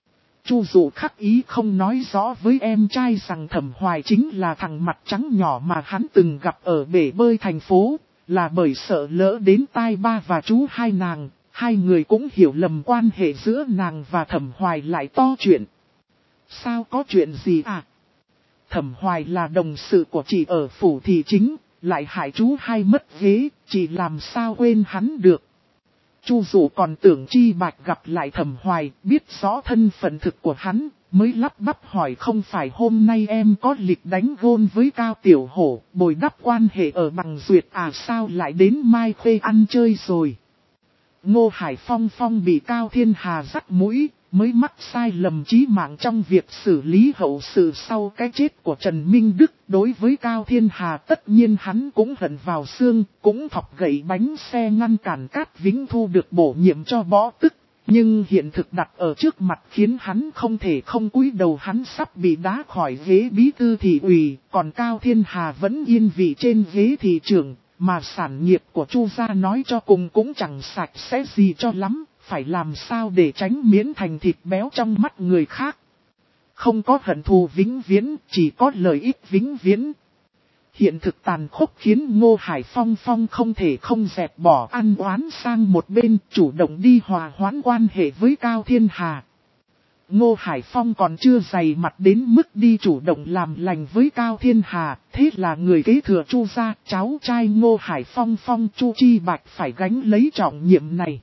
Chu Dụ khắc ý không nói rõ với em trai rằng Thẩm Hoài chính là thằng mặt trắng nhỏ mà hắn từng gặp ở bể bơi thành phố, là bởi sợ lỡ đến tai ba và chú Hai nàng, hai người cũng hiểu lầm quan hệ giữa nàng và Thẩm Hoài lại to chuyện. Sao có chuyện gì à? Thẩm Hoài là đồng sự của chị ở phủ thị chính, lại hại chú Hai mất ghế, chị làm sao quên hắn được. Chu Dụ còn tưởng Chi Bạch gặp lại Thẩm Hoài, biết rõ thân phận thực của hắn, mới lắp bắp hỏi không phải hôm nay em có lịch đánh gôn với Cao Tiểu Hổ, bồi đắp quan hệ ở bằng duyệt à sao lại đến Mai Khê ăn chơi rồi. Ngô Hải Phong Phong bị Cao Thiên Hà dắt mũi, mới mắc sai lầm chí mạng trong việc xử lý hậu sự sau cái chết của Trần Minh Đức. Đối với Cao Thiên Hà tất nhiên hắn cũng hận vào xương, cũng thọc gậy bánh xe ngăn cản Cát Vĩnh Thu được bổ nhiệm cho bõ tức. Nhưng hiện thực đặt ở trước mặt khiến hắn không thể không cúi đầu, hắn sắp bị đá khỏi ghế bí thư thị ủy, còn Cao Thiên Hà vẫn yên vị trên ghế thị trưởng. Mà sản nghiệp của Chu gia nói cho cùng cũng chẳng sạch sẽ gì cho lắm, phải làm sao để tránh miễn thành thịt béo trong mắt người khác. Không có hận thù vĩnh viễn, chỉ có lợi ích vĩnh viễn. Hiện thực tàn khốc khiến Ngô Hải Phong Phong không thể không dẹp bỏ ăn oán sang một bên, chủ động đi hòa hoãn quan hệ với Cao Thiên Hà. Ngô Hải Phong còn chưa dày mặt đến mức đi chủ động làm lành với Cao Thiên Hà, thế là người kế thừa Chu gia, cháu trai Ngô Hải Phong Phong Chu Chi Bạch phải gánh lấy trọng nhiệm này.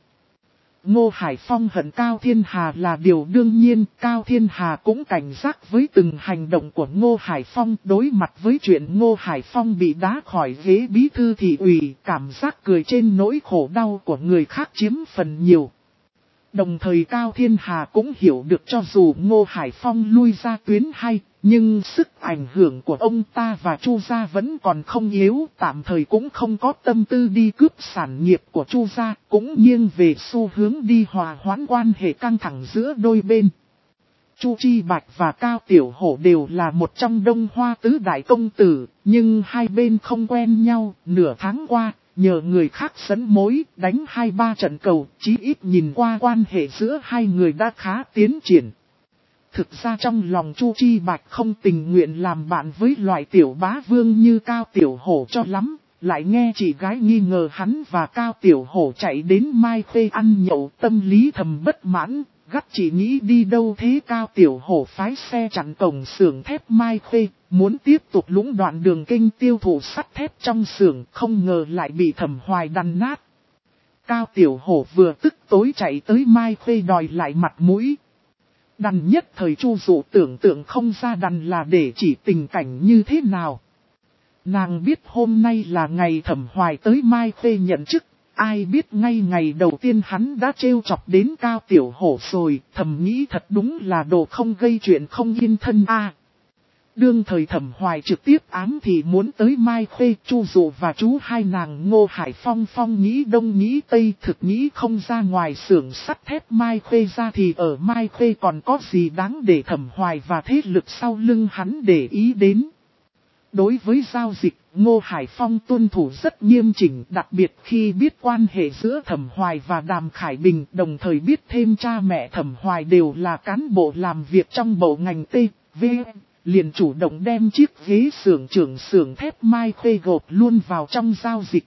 Ngô Hải Phong hận Cao Thiên Hà là điều đương nhiên, Cao Thiên Hà cũng cảnh giác với từng hành động của Ngô Hải Phong. Đối mặt với chuyện Ngô Hải Phong bị đá khỏi ghế bí thư thị ủy, cảm giác cười trên nỗi khổ đau của người khác chiếm phần nhiều. Đồng thời Cao Thiên Hà cũng hiểu được cho dù Ngô Hải Phong lui ra tuyến hay, nhưng sức ảnh hưởng của ông ta và Chu gia vẫn còn không yếu, tạm thời cũng không có tâm tư đi cướp sản nghiệp của Chu gia, cũng nghiêng về xu hướng đi hòa hoãn quan hệ căng thẳng giữa đôi bên. Chu Chi Bạch và Cao Tiểu Hổ đều là một trong Đông Hoa tứ đại công tử, nhưng hai bên không quen nhau. Nửa tháng qua, nhờ người khác dẫn mối, đánh hai ba trận cầu, chí ít nhìn qua quan hệ giữa hai người đã khá tiến triển. Thực ra trong lòng Chu Chi Bạch không tình nguyện làm bạn với loại tiểu bá vương như Cao Tiểu Hổ cho lắm, lại nghe chị gái nghi ngờ hắn và Cao Tiểu Hổ chạy đến Mai Khê ăn nhậu, tâm lý thầm bất mãn, gắt chị nghĩ đi đâu thế. Cao Tiểu Hổ phái xe chặn cổng xưởng thép Mai Khê, muốn tiếp tục lũng đoạn đường kênh tiêu thụ sắt thép trong xưởng, không ngờ lại bị Thẩm Hoài đằn nát. Cao Tiểu Hổ vừa tức tối chạy tới Mai Khê đòi lại mặt mũi. Đằn nhất thời Chu Dụ tưởng tượng không ra đằn là để chỉ tình cảnh như thế nào. Nàng biết hôm nay là ngày Thẩm Hoài tới Mai Khê nhận chức, ai biết ngay ngày đầu tiên hắn đã trêu chọc đến Cao Tiểu Hổ rồi, thầm nghĩ thật đúng là đồ không gây chuyện không yên thân a. À, đương thời Thẩm Hoài trực tiếp ám thì muốn tới Mai Khê, Chu Dụ và chú hai nàng Ngô Hải Phong Phong nghĩ đông nghĩ tây, thực nghĩ không ra ngoài xưởng sắt thép Mai Khê ra thì ở Mai Khê còn có gì đáng để Thẩm Hoài và thế lực sau lưng hắn để ý đến. Đối với giao dịch, Ngô Hải Phong tuân thủ rất nghiêm chỉnh, đặc biệt khi biết quan hệ giữa Thẩm Hoài và Đàm Khải Bình, đồng thời biết thêm cha mẹ Thẩm Hoài đều là cán bộ làm việc trong bộ ngành T, V, liền chủ động đem chiếc ghế xưởng trưởng xưởng thép Mai Khuê gộp luôn vào trong giao dịch.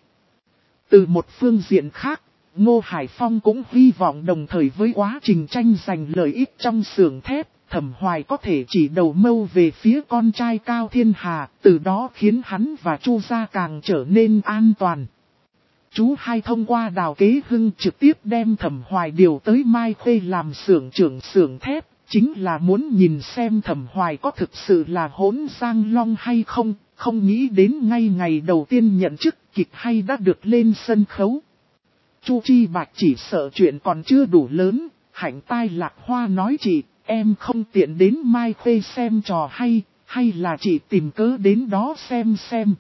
Từ một phương diện khác, Ngô Hải Phong cũng hy vọng đồng thời với quá trình tranh giành lợi ích trong xưởng thép, Thẩm Hoài có thể chỉ đầu mâu về phía con trai Cao Thiên Hà, từ đó khiến hắn và Chu gia càng trở nên an toàn. Chú hai thông qua Đào Kế Hưng trực tiếp đem Thẩm Hoài điều tới Mai Khuê làm xưởng trưởng xưởng thép, chính là muốn nhìn xem Thẩm Hoài có thực sự là hỗn Giang Long hay không, không nghĩ đến ngay ngày đầu tiên nhận chức kịch hay đã được lên sân khấu. Chu Chi Bạch chỉ sợ chuyện còn chưa đủ lớn, hạnh tai lạc hoa nói chị, em không tiện đến Mai Khuê xem trò hay, hay là chị tìm cớ đến đó xem xem.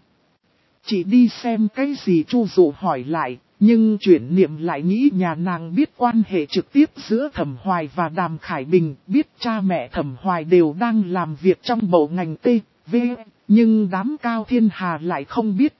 Chị đi xem cái gì Chu Dụ hỏi lại, nhưng chuyển niệm lại nghĩ nhà nàng biết quan hệ trực tiếp giữa Thẩm Hoài và Đàm Khải Bình, biết cha mẹ Thẩm Hoài đều đang làm việc trong bộ ngành T, V, nhưng đám Cao Thiên Hà lại không biết.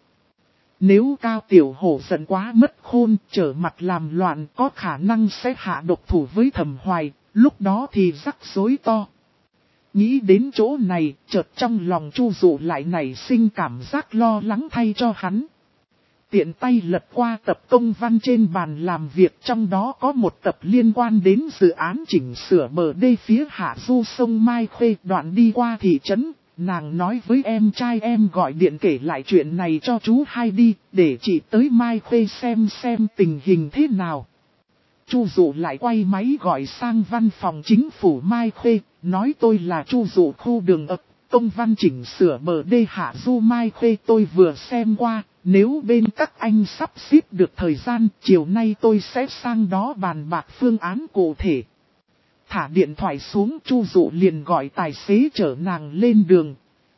Nếu Cao Tiểu Hổ giận quá mất khôn, trở mặt làm loạn có khả năng sẽ hạ độc thủ với Thẩm Hoài, lúc đó thì rắc rối to. Nghĩ đến chỗ này, chợt trong lòng Chu Dụ lại nảy sinh cảm giác lo lắng thay cho hắn. Tiện tay lật qua tập công văn trên bàn làm việc, trong đó có một tập liên quan đến dự án chỉnh sửa bờ đê phía hạ du sông Mai Khuê đoạn đi qua thị trấn. Nàng nói với em trai em gọi điện kể lại chuyện này cho chú hai đi, để chị tới Mai Khuê xem xem tình hình thế nào. Chu Dụ lại quay máy gọi sang văn phòng chính phủ Mai Khuê, nói tôi là Chu Dụ khu đường ập, công văn chỉnh sửa bờ đê hạ du Mai Khuê tôi vừa xem qua, nếu bên các anh sắp xếp được thời gian, chiều nay tôi sẽ sang đó bàn bạc phương án cụ thể. Thả điện thoại xuống, Chu Dụ liền gọi tài xế chở nàng lên đường.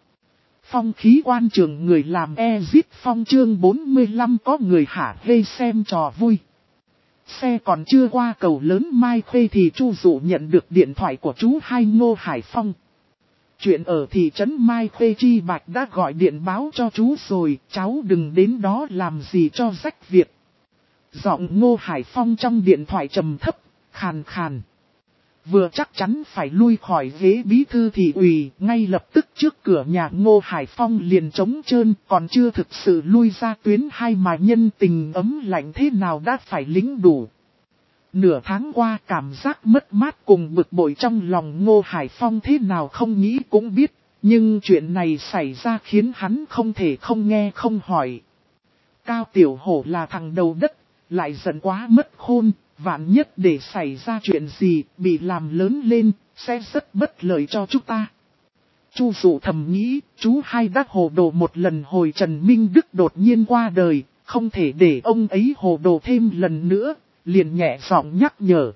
Phong khí quan trường người làm Exit Phong chương bốn mươi lăm có người hả hê xem trò vui. Xe còn chưa qua cầu lớn Mai Khuê thì Chu Dụ nhận được điện thoại của chú hai Ngô Hải Phong. Chuyện ở thị trấn Mai Khuê Chi Bạch đã gọi điện báo cho chú rồi, cháu đừng đến đó làm gì cho rách việc. Giọng Ngô Hải Phong trong điện thoại trầm thấp, khàn khàn. Vừa chắc chắn phải lui khỏi ghế bí thư thị ủy, ngay lập tức trước cửa nhà Ngô Hải Phong liền trống trơn, còn chưa thực sự lui ra tuyến hai mà nhân tình ấm lạnh thế nào đã phải lính đủ. Nửa tháng qua cảm giác mất mát cùng bực bội trong lòng Ngô Hải Phong thế nào không nghĩ cũng biết, nhưng chuyện này xảy ra khiến hắn không thể không nghe không hỏi. Cao Tiểu Hổ là thằng đầu đất, lại giận quá mất khôn. Vạn nhất để xảy ra chuyện gì, bị làm lớn lên, sẽ rất bất lợi cho chúng ta. Chu Dụ thầm nghĩ, chú hai đã hồ đồ một lần hồi Trần Minh Đức đột nhiên qua đời, không thể để ông ấy hồ đồ thêm lần nữa, liền nhẹ giọng nhắc nhở.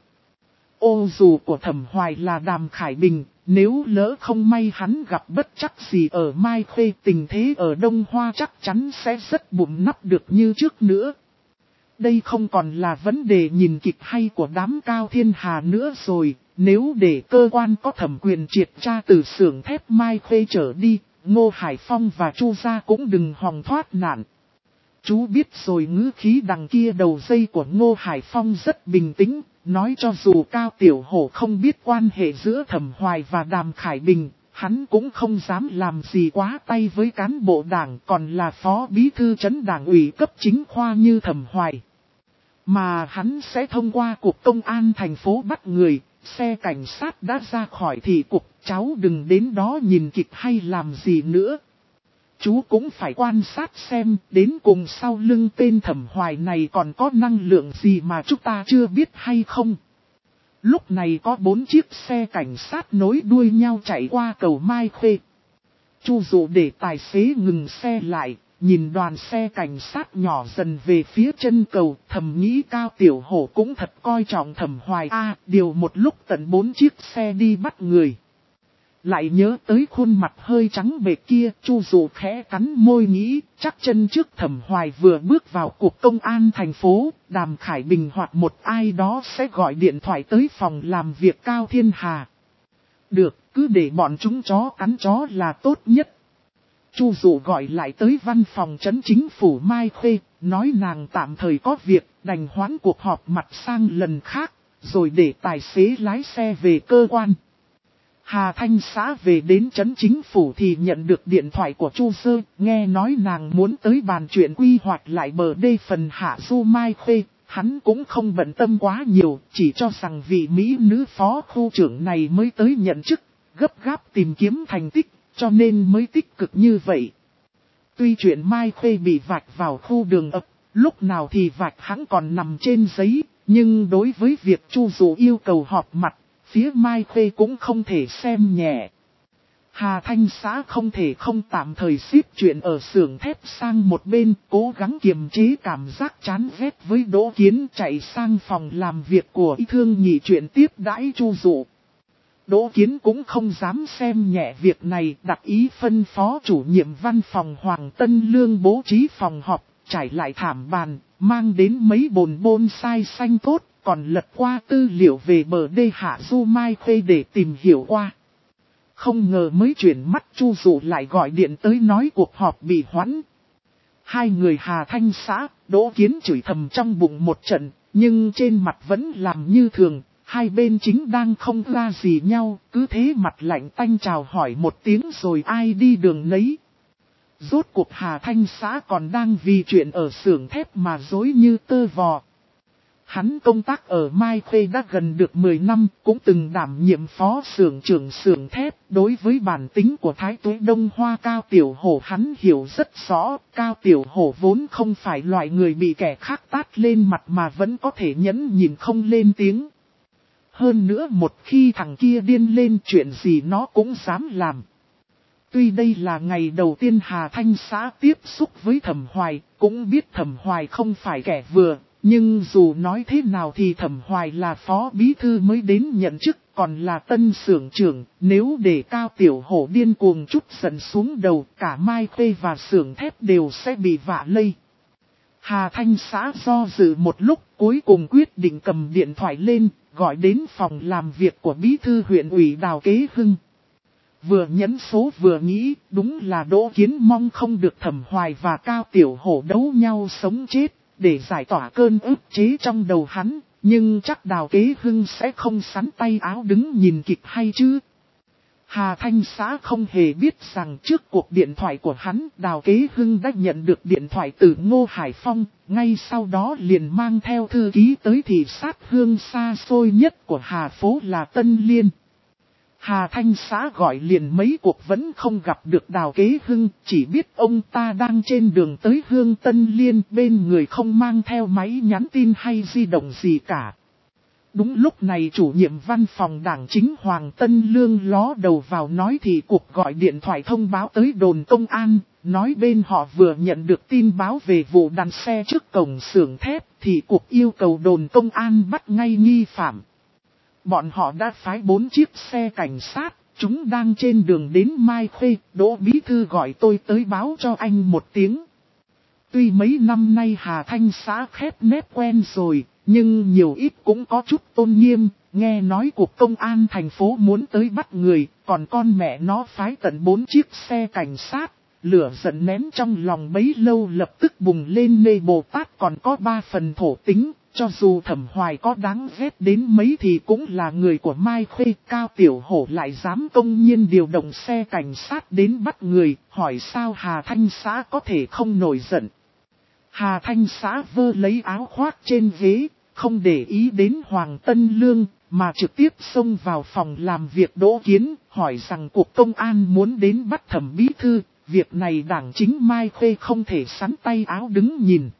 Ô dù của Thẩm Hoài là Đàm Khải Bình, nếu lỡ không may hắn gặp bất chắc gì ở Mai Khuê, tình thế ở Đông Hoa chắc chắn sẽ rất bụng nắp được như trước nữa. Đây không còn là vấn đề nhìn kịch hay của đám Cao Thiên Hà nữa rồi, nếu để cơ quan có thẩm quyền triệt tra từ xưởng thép Mai Khuê trở đi, Ngô Hải Phong và Chu gia cũng đừng hòng thoát nạn. Chú biết rồi, ngữ khí đằng kia đầu dây của Ngô Hải Phong rất bình tĩnh, nói cho dù Cao Tiểu Hổ không biết quan hệ giữa Thẩm Hoài và Đàm Khải Bình, hắn cũng không dám làm gì quá tay với cán bộ đảng, còn là phó bí thư trấn đảng ủy cấp chính khoa như Thẩm Hoài. Mà hắn sẽ thông qua cục công an thành phố bắt người, xe cảnh sát đã ra khỏi thị cục, cháu đừng đến đó nhìn kịch hay làm gì nữa. Chú cũng phải quan sát xem, đến cùng sau lưng tên Thẩm Hoài này còn có năng lượng gì mà chúng ta chưa biết hay không. Lúc này có bốn chiếc xe cảnh sát nối đuôi nhau chạy qua cầu Mai Khuê. Chu Dụ để tài xế ngừng xe lại. Nhìn đoàn xe cảnh sát nhỏ dần về phía chân cầu, thầm nghĩ Cao Tiểu Hổ cũng thật coi trọng Thẩm Hoài a, điều một lúc tận bốn chiếc xe đi bắt người. Lại nhớ tới khuôn mặt hơi trắng bệch kia, Chu Dụ khẽ cắn môi nghĩ, chắc chân trước Thẩm Hoài vừa bước vào cục công an thành phố, Đàm Khải Bình hoặc một ai đó sẽ gọi điện thoại tới phòng làm việc Cao Thiên Hà. Được, cứ để bọn chúng chó cắn chó là tốt nhất. Chu Dụ gọi lại tới văn phòng trấn chính phủ Mai Khuê, nói nàng tạm thời có việc, đành hoãn cuộc họp mặt sang lần khác, rồi để tài xế lái xe về cơ quan. Hà Thanh xã về đến trấn chính phủ thì nhận được điện thoại của Chu Sơ, nghe nói nàng muốn tới bàn chuyện quy hoạch lại bờ đê phần hạ du Mai Khê. Hắn cũng không bận tâm quá nhiều, chỉ cho rằng vị Mỹ nữ phó khu trưởng này mới tới nhận chức, gấp gáp tìm kiếm thành tích, cho nên mới tích cực như vậy. Tuy chuyện Mai Khê bị vạch vào khu đường ập, lúc nào thì vạch hắn còn nằm trên giấy, nhưng đối với việc Chu Dụ yêu cầu họp mặt, phía Mai Khê cũng không thể xem nhẹ. Hà Thanh xã không thể không tạm thời xếp chuyện ở xưởng thép sang một bên, cố gắng kiềm chế cảm giác chán ghét với Đỗ Kiến, chạy sang phòng làm việc của Y Thương nhị chuyện tiếp đãi Chu Dụ. Đỗ Kiến cũng không dám xem nhẹ việc này, đặt ý phân phó chủ nhiệm văn phòng Hoàng Tân Lương bố trí phòng họp, trải lại thảm bàn, mang đến mấy bồn bonsai xanh tốt, còn lật qua tư liệu về bờ đê hạ du Mai Khê để tìm hiểu qua. Không ngờ mới chuyển mắt Chu Dụ lại gọi điện tới nói cuộc họp bị hoãn. Hai người Hà Thanh xã, Đỗ Kiến chửi thầm trong bụng một trận, nhưng trên mặt vẫn làm như thường, hai bên chính đang không ra gì nhau, cứ thế mặt lạnh tanh chào hỏi một tiếng rồi ai đi đường nấy. Rốt cuộc Hà Thanh xã còn đang vì chuyện ở xưởng thép mà dối như tơ vò. Hắn công tác ở Mai Khê đã gần được mười năm, cũng từng đảm nhiệm phó xưởng trưởng xưởng thép. Đối với bản tính của Thái Tuế Đông Hoa Cao Tiểu Hổ hắn hiểu rất rõ. Cao Tiểu Hổ vốn không phải loại người bị kẻ khác tát lên mặt mà vẫn có thể nhẫn nhìn không lên tiếng. Hơn nữa một khi thằng kia điên lên chuyện gì nó cũng dám làm. Tuy đây là ngày đầu tiên Hà Thanh xã tiếp xúc với Thẩm Hoài, cũng biết Thẩm Hoài không phải kẻ vừa. Nhưng dù nói thế nào thì Thẩm Hoài là phó bí thư mới đến nhận chức, còn là tân xưởng trưởng, nếu để Cao Tiểu Hổ điên cuồng chút giận xuống đầu, cả Mai Khê và xưởng thép đều sẽ bị vạ lây. Hà Thanh xã do dự một lúc, cuối cùng quyết định cầm điện thoại lên, gọi đến phòng làm việc của bí thư huyện ủy Đào Kế Hưng. Vừa nhấn số vừa nghĩ, đúng là Đỗ Kiến mong không được Thẩm Hoài và Cao Tiểu Hổ đấu nhau sống chết. Để giải tỏa cơn ức chế trong đầu hắn, nhưng chắc Đào Kế Hưng sẽ không sắn tay áo đứng nhìn kịch hay chứ. Hà Thanh xã không hề biết rằng trước cuộc điện thoại của hắn, Đào Kế Hưng đã nhận được điện thoại từ Ngô Hải Phong, ngay sau đó liền mang theo thư ký tới thị sát hương xa xôi nhất của Hà Phố là Tân Liên. Hà Thanh xã gọi liền mấy cuộc vẫn không gặp được Đào Kế Hưng, chỉ biết ông ta đang trên đường tới Hương Tân Liên, bên người không mang theo máy nhắn tin hay di động gì cả. Đúng lúc này chủ nhiệm văn phòng đảng chính Hoàng Tân Lương ló đầu vào nói thì cuộc gọi điện thoại thông báo tới đồn công an, nói bên họ vừa nhận được tin báo về vụ đặt xe trước cổng xưởng thép thì cuộc yêu cầu đồn công an bắt ngay nghi phạm. Bọn họ đã phái bốn chiếc xe cảnh sát, chúng đang trên đường đến Mai Khê, Đỗ Bí Thư gọi tôi tới báo cho anh một tiếng. Tuy mấy năm nay Hà Thanh xã khép nép quen rồi, nhưng nhiều ít cũng có chút tôn nghiêm, nghe nói cuộc công an thành phố muốn tới bắt người, còn con mẹ nó phái tận bốn chiếc xe cảnh sát, lửa giận nén trong lòng bấy lâu lập tức bùng lên nê Bồ Tát còn có ba phần thổ tính. Cho dù Thẩm Hoài có đáng ghét đến mấy thì cũng là người của Mai Khê, Cao Tiểu Hổ lại dám công nhiên điều động xe cảnh sát đến bắt người, hỏi sao Hà Thanh xã có thể không nổi giận. Hà Thanh xã vơ lấy áo khoác trên ghế, không để ý đến Hoàng Tân Lương, mà trực tiếp xông vào phòng làm việc Đỗ Kiến, hỏi rằng cuộc công an muốn đến bắt Thẩm Bí Thư, việc này đảng chính Mai Khê không thể sắn tay áo đứng nhìn.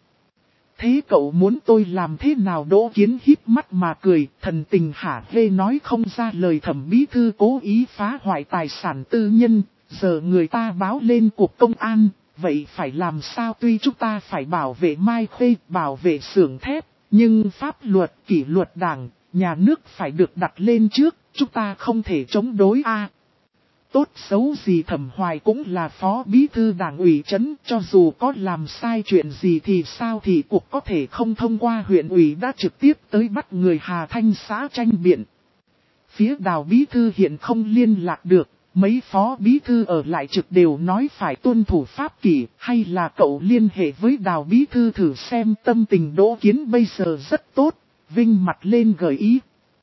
Thế cậu muốn tôi làm thế nào? Đỗ Kiến híp mắt mà cười, thần tình hả hê nói không ra lời. Thẩm Bí Thư cố ý phá hoại tài sản tư nhân, giờ người ta báo lên cuộc công an, vậy phải làm sao? Tuy chúng ta phải bảo vệ Mai Khê, bảo vệ xưởng thép, nhưng pháp luật, kỷ luật đảng, nhà nước phải được đặt lên trước, chúng ta không thể chống đối a. À, tốt xấu gì Thẩm Hoài cũng là phó bí thư đảng ủy trấn, cho dù có làm sai chuyện gì thì sao thì cuộc có thể không thông qua huyện ủy đã trực tiếp tới bắt người Hà Thanh xã tranh biện. Phía Đào bí thư hiện không liên lạc được, mấy phó bí thư ở lại trực đều nói phải tuân thủ pháp kỷ, hay là cậu liên hệ với Đào bí thư thử xem. Tâm tình Đỗ Kiến bây giờ rất tốt, vinh mặt lên gợi ý.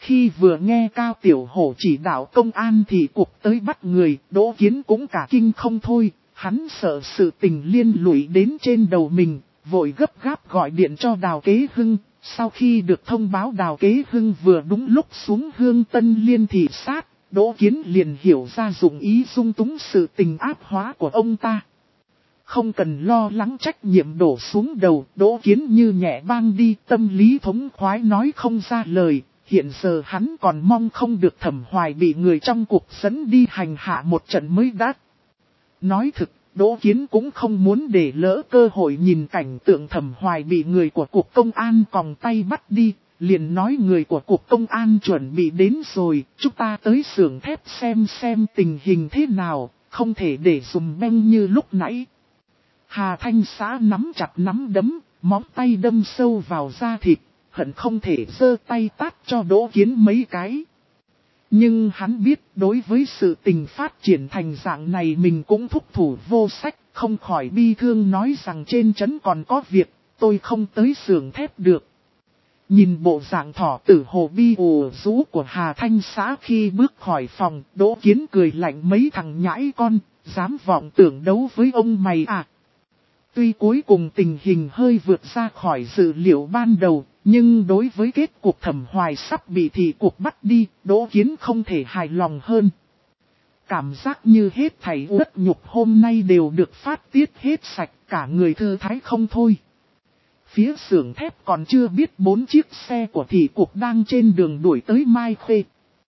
Khi vừa nghe Cao Tiểu Hổ chỉ đạo công an thì cuộc tới bắt người, Đỗ Kiến cũng cả kinh không thôi, hắn sợ sự tình liên lụy đến trên đầu mình, vội gấp gáp gọi điện cho Đào Kế Hưng. Sau khi được thông báo Đào Kế Hưng vừa đúng lúc xuống Hương Tân Liên thị sát, Đỗ Kiến liền hiểu ra dụng ý dung túng sự tình áp hóa của ông ta. Không cần lo lắng trách nhiệm đổ xuống đầu, Đỗ Kiến như nhẹ băng đi, tâm lý thống khoái nói không ra lời. Hiện giờ hắn còn mong không được Thẩm Hoài bị người trong cuộc dẫn đi hành hạ một trận mới đắt. Nói thực, Đỗ Kiến cũng không muốn để lỡ cơ hội nhìn cảnh tượng Thẩm Hoài bị người của cục công an còng tay bắt đi, liền nói người của cục công an chuẩn bị đến rồi, chúng ta tới xưởng thép xem xem tình hình thế nào, không thể để dùm beng như lúc nãy. Hà Thanh Xã nắm chặt nắm đấm, móng tay đâm sâu vào da thịt, hận không thể giơ tay tát cho Đỗ Kiến mấy cái. Nhưng hắn biết đối với sự tình phát triển thành dạng này mình cũng thúc thủ vô sách, không khỏi bi thương nói rằng trên trấn còn có việc, tôi không tới xưởng thép được. Nhìn bộ dạng thỏ tử hồ bi ủ rũ của Hà Thanh Xã khi bước khỏi phòng, Đỗ Kiến cười lạnh mấy thằng nhãi con, dám vọng tưởng đấu với ông mày à. Tuy cuối cùng tình hình hơi vượt ra khỏi dự liệu ban đầu, nhưng đối với kết cục Thẩm Hoài sắp bị thị cuộc bắt đi, Đỗ Kiến không thể hài lòng hơn. Cảm giác như hết thảy uất nhục hôm nay đều được phát tiết hết sạch, cả người thư thái không thôi. Phía xưởng thép còn chưa biết bốn chiếc xe của thị cuộc đang trên đường đuổi tới Mai Khê.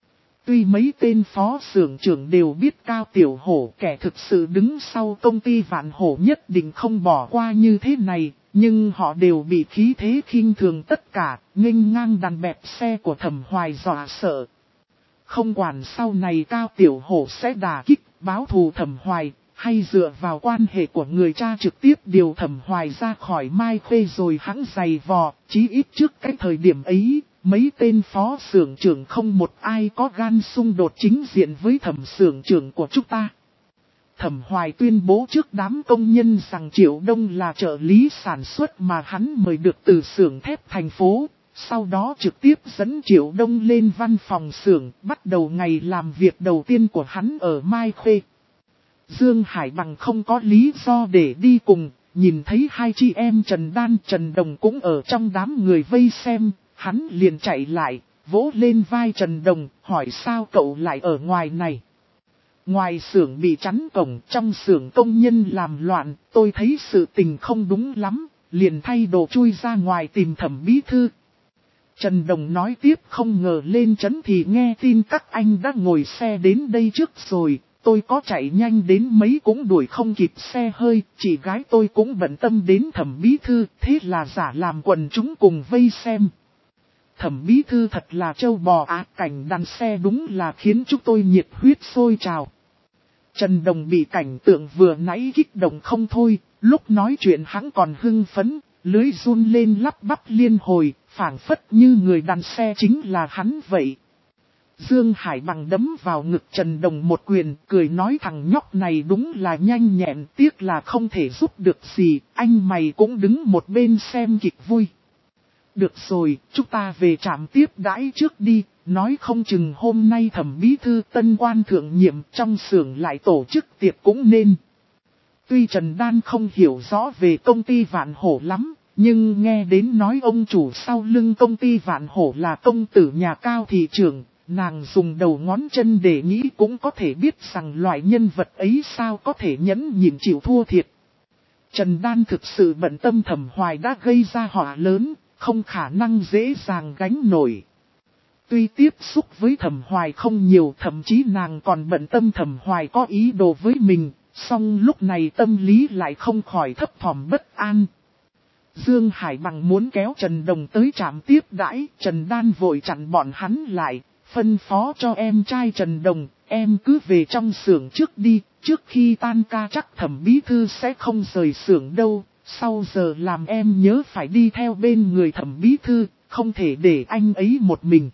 Tuy mấy tên phó xưởng trưởng đều biết Cao Tiểu Hổ kẻ thực sự đứng sau công ty Vạn Hổ nhất định không bỏ qua như thế này, nhưng họ đều bị khí thế khinh thường tất cả, nghênh ngang đàn bẹp xe của Thẩm Hoài dọa sợ. Không quản sau này Cao Tiểu Hổ sẽ đả kích, báo thù Thẩm Hoài, hay dựa vào quan hệ của người cha trực tiếp điều Thẩm Hoài ra khỏi Mai Khê rồi hãng giày vò, chí ít trước cái thời điểm ấy. Mấy tên phó xưởng trưởng không một ai có gan xung đột chính diện với Thẩm xưởng trưởng của chúng ta. Thẩm Hoài tuyên bố trước đám công nhân rằng Triệu Đông là trợ lý sản xuất mà hắn mời được từ xưởng thép thành phố. Sau đó trực tiếp dẫn Triệu Đông lên văn phòng xưởng, bắt đầu ngày làm việc đầu tiên của hắn ở Mai Khê. Dương Hải Bằng không có lý do để đi cùng, nhìn thấy hai chị em Trần Đan Trần Đồng cũng ở trong đám người vây xem. Hắn liền chạy lại, vỗ lên vai Trần Đồng, hỏi sao cậu lại ở ngoài này. Ngoài xưởng bị chắn cổng, trong xưởng công nhân làm loạn, tôi thấy sự tình không đúng lắm, liền thay đồ chui ra ngoài tìm Thẩm bí thư. Trần Đồng nói tiếp không ngờ lên trấn thì nghe tin các anh đã ngồi xe đến đây trước rồi, tôi có chạy nhanh đến mấy cũng đuổi không kịp xe hơi, chị gái tôi cũng bận tâm đến Thẩm bí thư, thế là giả làm quần chúng cùng vây xem. Thẩm bí thư thật là trâu bò á, cảnh đàn xe đúng là khiến chúng tôi nhiệt huyết sôi trào. Trần Đồng bị cảnh tượng vừa nãy kích động không thôi, lúc nói chuyện hắn còn hưng phấn, lưới run lên lắp bắp liên hồi, phảng phất như người đàn xe chính là hắn vậy. Dương Hải Bằng đấm vào ngực Trần Đồng một quyền, cười nói thằng nhóc này đúng là nhanh nhẹn, tiếc là không thể giúp được gì, anh mày cũng đứng một bên xem kịch vui. Được rồi, chúng ta về trạm tiếp đãi trước đi, nói không chừng hôm nay Thẩm bí thư tân quan thượng nhiệm trong xưởng lại tổ chức tiệc cũng nên. Tuy Trần Đan không hiểu rõ về công ty Vạn Hổ lắm, nhưng nghe đến nói ông chủ sau lưng công ty Vạn Hổ là công tử nhà Cao thị trưởng, nàng dùng đầu ngón chân để nghĩ cũng có thể biết rằng loại nhân vật ấy sao có thể nhẫn nhịn chịu thua thiệt. Trần Đan thực sự bận tâm Thẩm Hoài đã gây ra họa lớn, không khả năng dễ dàng gánh nổi. Tuy tiếp xúc với Thẩm Hoài không nhiều, thậm chí nàng còn bận tâm Thẩm Hoài có ý đồ với mình, song lúc này tâm lý lại không khỏi thấp thỏm bất an. Dương Hải Bằng muốn kéo Trần Đồng tới trạm tiếp đãi, Trần Đan vội chặn bọn hắn lại, phân phó cho em trai Trần Đồng, em cứ về trong xưởng trước đi, trước khi tan ca chắc Thẩm bí thư sẽ không rời xưởng đâu. Sau giờ làm em nhớ phải đi theo bên người Thẩm bí thư, không thể để anh ấy một mình.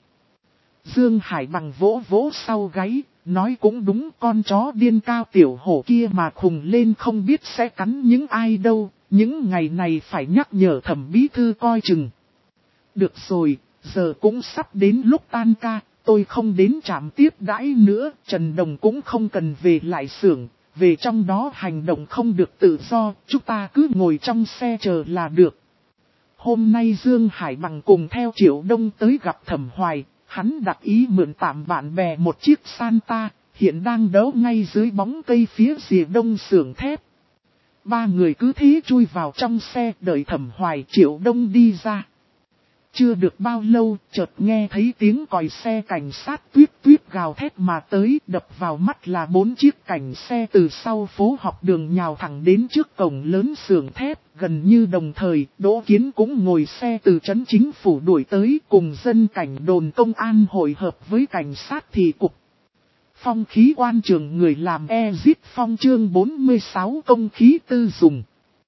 Dương Hải Bằng vỗ vỗ sau gáy, nói cũng đúng, con chó điên Cao Tiểu Hổ kia mà khùng lên không biết sẽ cắn những ai đâu, những ngày này phải nhắc nhở Thẩm bí thư coi chừng. Được rồi, Giờ cũng sắp đến lúc tan ca, tôi không đến trạm tiếp đãi nữa, Trần Đồng cũng không cần về lại xưởng, về trong đó hành động không được tự do, chúng ta cứ ngồi trong xe chờ là được. Hôm nay Dương Hải Bằng cùng theo Triệu Đông tới gặp Thẩm Hoài, hắn đặc ý mượn tạm bạn bè một chiếc Santa, hiện đang đậu ngay dưới bóng cây phía rìa đông xưởng thép. Ba người cứ thế chui vào trong xe đợi Thẩm Hoài Triệu Đông đi ra. Chưa được bao lâu, chợt nghe thấy tiếng còi xe cảnh sát tuyết tuyết gào thét mà tới, đập vào mắt là bốn chiếc cảnh xe từ sau phố học đường nhào thẳng đến trước cổng lớn xưởng thép. Gần như đồng thời, Đỗ Kiến cũng ngồi xe từ trấn chính phủ đuổi tới cùng dân cảnh đồn công an hội hợp với cảnh sát thị cục. Phong khí quan trường người làm Exit Phong chương bốn mươi sáu công khí tư dùng.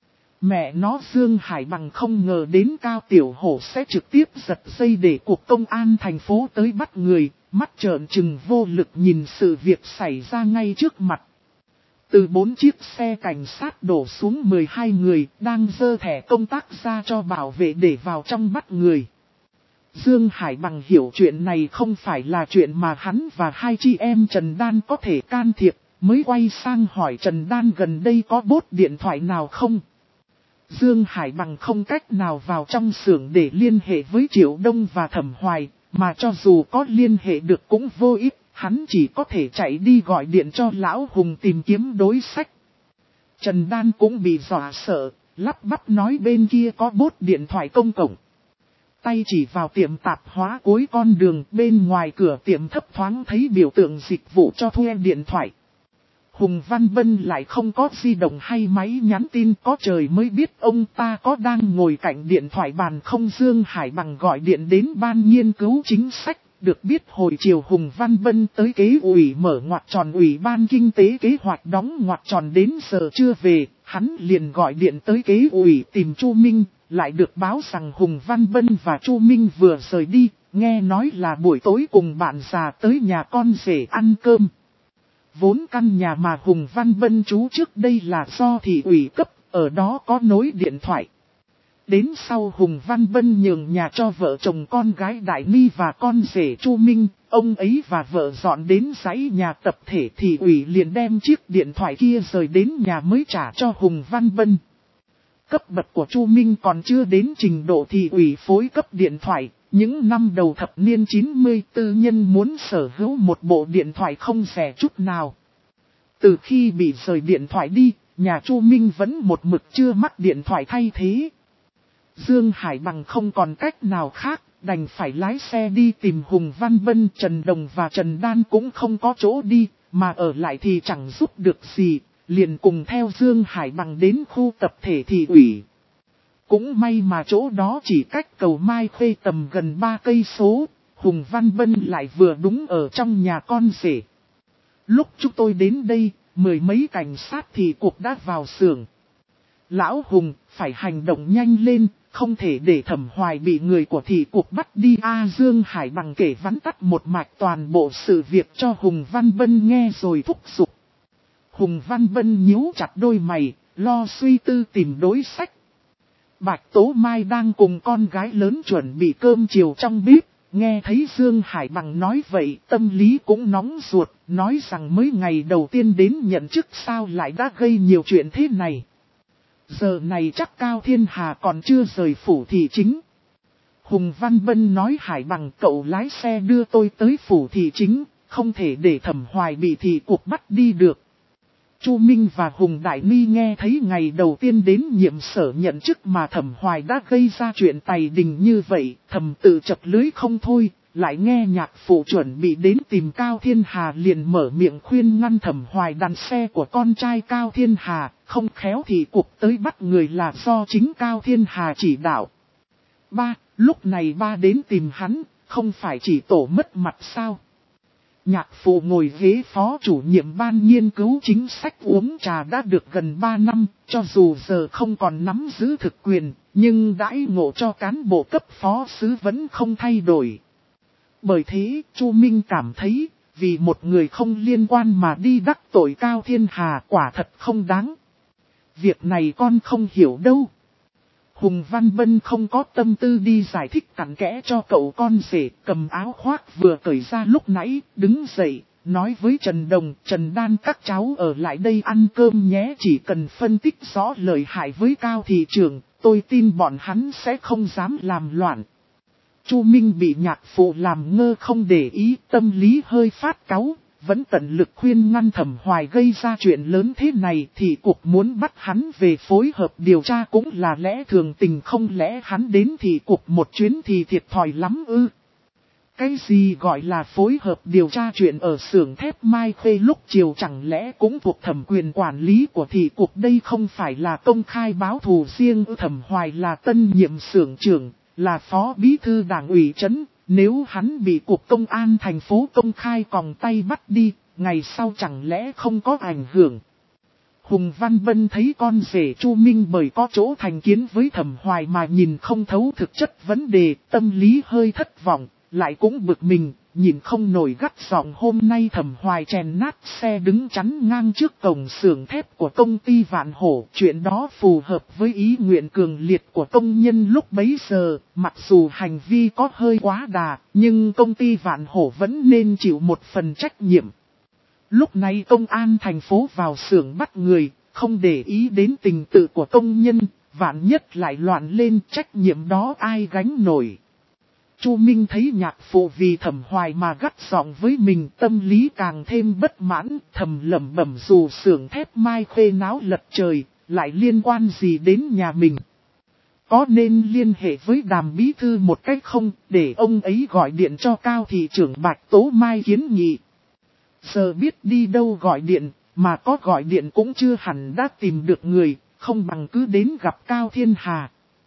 Mẹ nó Dương Hải Bằng không ngờ đến Cao Tiểu Hổ sẽ trực tiếp giật dây để cuộc công an thành phố tới bắt người, mắt trợn trừng vô lực nhìn sự việc xảy ra ngay trước mặt. Từ bốn chiếc xe cảnh sát đổ xuống mười hai người đang dơ thẻ công tác ra cho bảo vệ để vào trong bắt người. Dương Hải Bằng hiểu chuyện này không phải là chuyện mà hắn và hai chị em Trần Đan có thể can thiệp, mới quay sang hỏi Trần Đan gần đây có bốt điện thoại nào không. Dương Hải Bằng không cách nào vào trong xưởng để liên hệ với Triệu Đông và Thẩm Hoài, mà cho dù có liên hệ được cũng vô ích, hắn chỉ có thể chạy đi gọi điện cho Lão Hùng tìm kiếm đối sách. Trần Đan cũng bị dọa sợ, lắp bắp nói bên kia có bốt điện thoại công cộng. Tay chỉ vào tiệm tạp hóa cuối con đường, bên ngoài cửa tiệm thấp thoáng thấy biểu tượng dịch vụ cho thuê điện thoại. Hùng Văn Bân lại không có di động hay máy nhắn tin, có trời mới biết ông ta có đang ngồi cạnh điện thoại bàn không. Dương Hải Bằng gọi điện đến ban nghiên cứu chính sách, được biết hồi chiều Hùng Văn Bân tới kế ủy mở ngoặc tròn ủy ban kinh tế kế hoạch đóng ngoặc tròn đến giờ chưa về, hắn liền gọi điện tới kế ủy tìm Chu Minh, lại được báo rằng Hùng Văn Bân và Chu Minh vừa rời đi, nghe nói là buổi tối cùng bạn già tới nhà con rể ăn cơm. Vốn căn nhà mà Hùng Văn Bân trú trước đây là do thị ủy cấp, ở đó có nối điện thoại. Đến sau Hùng Văn Bân nhường nhà cho vợ chồng con gái Đại Ni và con rể Chu Minh, ông ấy và vợ dọn đến dãy nhà tập thể, thị ủy liền đem chiếc điện thoại kia rời đến nhà mới trả cho Hùng Văn Bân. Cấp bậc của Chu Minh còn chưa đến trình độ thị ủy phối cấp điện thoại. Những năm đầu thập niên chín mươi, tư nhân muốn sở hữu một bộ điện thoại không rẻ chút nào. Từ khi bị rời điện thoại đi, nhà Chu Minh vẫn một mực chưa mắc điện thoại thay thế. Dương Hải Bằng không còn cách nào khác, đành phải lái xe đi tìm Hùng Văn Bân. Trần Đồng và Trần Đan cũng không có chỗ đi, mà ở lại thì chẳng giúp được gì, liền cùng theo Dương Hải Bằng đến khu tập thể thị ủy. Cũng may mà chỗ đó chỉ cách cầu Mai Khê tầm gần ba cây số, Hùng Văn Bân lại vừa đúng ở trong nhà con rể. Lúc chúng tôi đến đây, mười mấy cảnh sát thị cục đã vào xưởng. Lão Hùng, phải hành động nhanh lên, không thể để Thẩm Hoài bị người của thị cục bắt đi. A Dương Hải Bằng kể vắn tắt một mạch toàn bộ sự việc cho Hùng Văn Bân nghe rồi thúc giục. Hùng Văn Bân nhíu chặt đôi mày, lo suy tư tìm đối sách. Bạch Tố Mai đang cùng con gái lớn chuẩn bị cơm chiều trong bếp, nghe thấy Dương Hải Bằng nói vậy, tâm lý cũng nóng ruột, nói rằng mới ngày đầu tiên đến nhận chức sao lại đã gây nhiều chuyện thế này. Giờ này chắc Cao Thiên Hà còn chưa rời phủ thị chính. Hùng Văn Bân nói Hải Bằng cậu lái xe đưa tôi tới phủ thị chính, không thể để Thẩm Hoài bị thị cục bắt đi được. Chu Minh và Hùng Đại Ni nghe thấy ngày đầu tiên đến nhiệm sở nhận chức mà Thẩm Hoài đã gây ra chuyện tày đình như vậy, thầm tự chập lưới không thôi, lại nghe nhạc phụ chuẩn bị đến tìm Cao Thiên Hà liền mở miệng khuyên ngăn Thẩm Hoài đàn xe của con trai Cao Thiên Hà, không khéo thì cuộc tới bắt người là do chính Cao Thiên Hà chỉ đạo. Ba, lúc này ba đến tìm hắn, không phải chỉ tổ mất mặt sao? Nhạc phụ ngồi ghế phó chủ nhiệm ban nghiên cứu chính sách uống trà đã được gần ba năm, cho dù giờ không còn nắm giữ thực quyền, nhưng đãi ngộ cho cán bộ cấp phó xứ vẫn không thay đổi. Bởi thế, Chu Minh cảm thấy, vì một người không liên quan mà đi đắc tội Cao Thiên Hà quả thật không đáng. Việc này con không hiểu đâu. Hùng Văn Bân không có tâm tư đi giải thích cặn kẽ cho cậu con rể, cầm áo khoác vừa cởi ra lúc nãy, đứng dậy, nói với Trần Đồng, Trần Đan các cháu ở lại đây ăn cơm nhé, chỉ cần phân tích rõ lợi hại với Cao thị trưởng, tôi tin bọn hắn sẽ không dám làm loạn. Chu Minh bị nhạc phụ làm ngơ không để ý, tâm lý hơi phát cáu, vẫn tận lực khuyên ngăn Thẩm Hoài gây ra chuyện lớn thế này, thì cục muốn bắt hắn về phối hợp điều tra cũng là lẽ thường tình, không lẽ hắn đến thì cục một chuyến thì thiệt thòi lắm ư. Cái gì gọi là phối hợp điều tra chuyện ở xưởng thép Mai Khê lúc chiều chẳng lẽ cũng thuộc thẩm quyền quản lý của thị cục, đây không phải là công khai báo thù riêng ư. Thẩm Hoài là tân nhiệm xưởng trưởng, là phó bí thư đảng ủy trấn, nếu hắn bị cục công an thành phố công khai còng tay bắt đi, ngày sau chẳng lẽ không có ảnh hưởng. Hùng Văn Bân thấy con rể Chu Minh bởi có chỗ thành kiến với Thẩm Hoài mà nhìn không thấu thực chất vấn đề, tâm lý hơi thất vọng, lại cũng bực mình, nhìn không nổi gắt giọng, hôm nay Thẩm Hoài chèn nát xe đứng chắn ngang trước cổng xưởng thép của công ty Vạn Hổ. Chuyện đó phù hợp với ý nguyện cường liệt của công nhân lúc bấy giờ, mặc dù hành vi có hơi quá đà, nhưng công ty Vạn Hổ vẫn nên chịu một phần trách nhiệm. Lúc này công an thành phố vào xưởng bắt người, không để ý đến tình tự của công nhân, vạn nhất lại loạn lên, trách nhiệm đó ai gánh nổi. Chu Minh thấy nhạc phụ vì Thẩm Hoài mà gắt giọng với mình, tâm lý càng thêm bất mãn, thầm lẩm bẩm dù xưởng thép Mai Khê náo lật trời, lại liên quan gì đến nhà mình. Có nên liên hệ với Đàm bí thư một cách không, để ông ấy gọi điện cho Cao thị trưởng Bạch Tố Mai kiến nghị. Giờ biết đi đâu gọi điện, mà có gọi điện cũng chưa hẳn đã tìm được người, không bằng cứ đến gặp Cao Thiên Hà.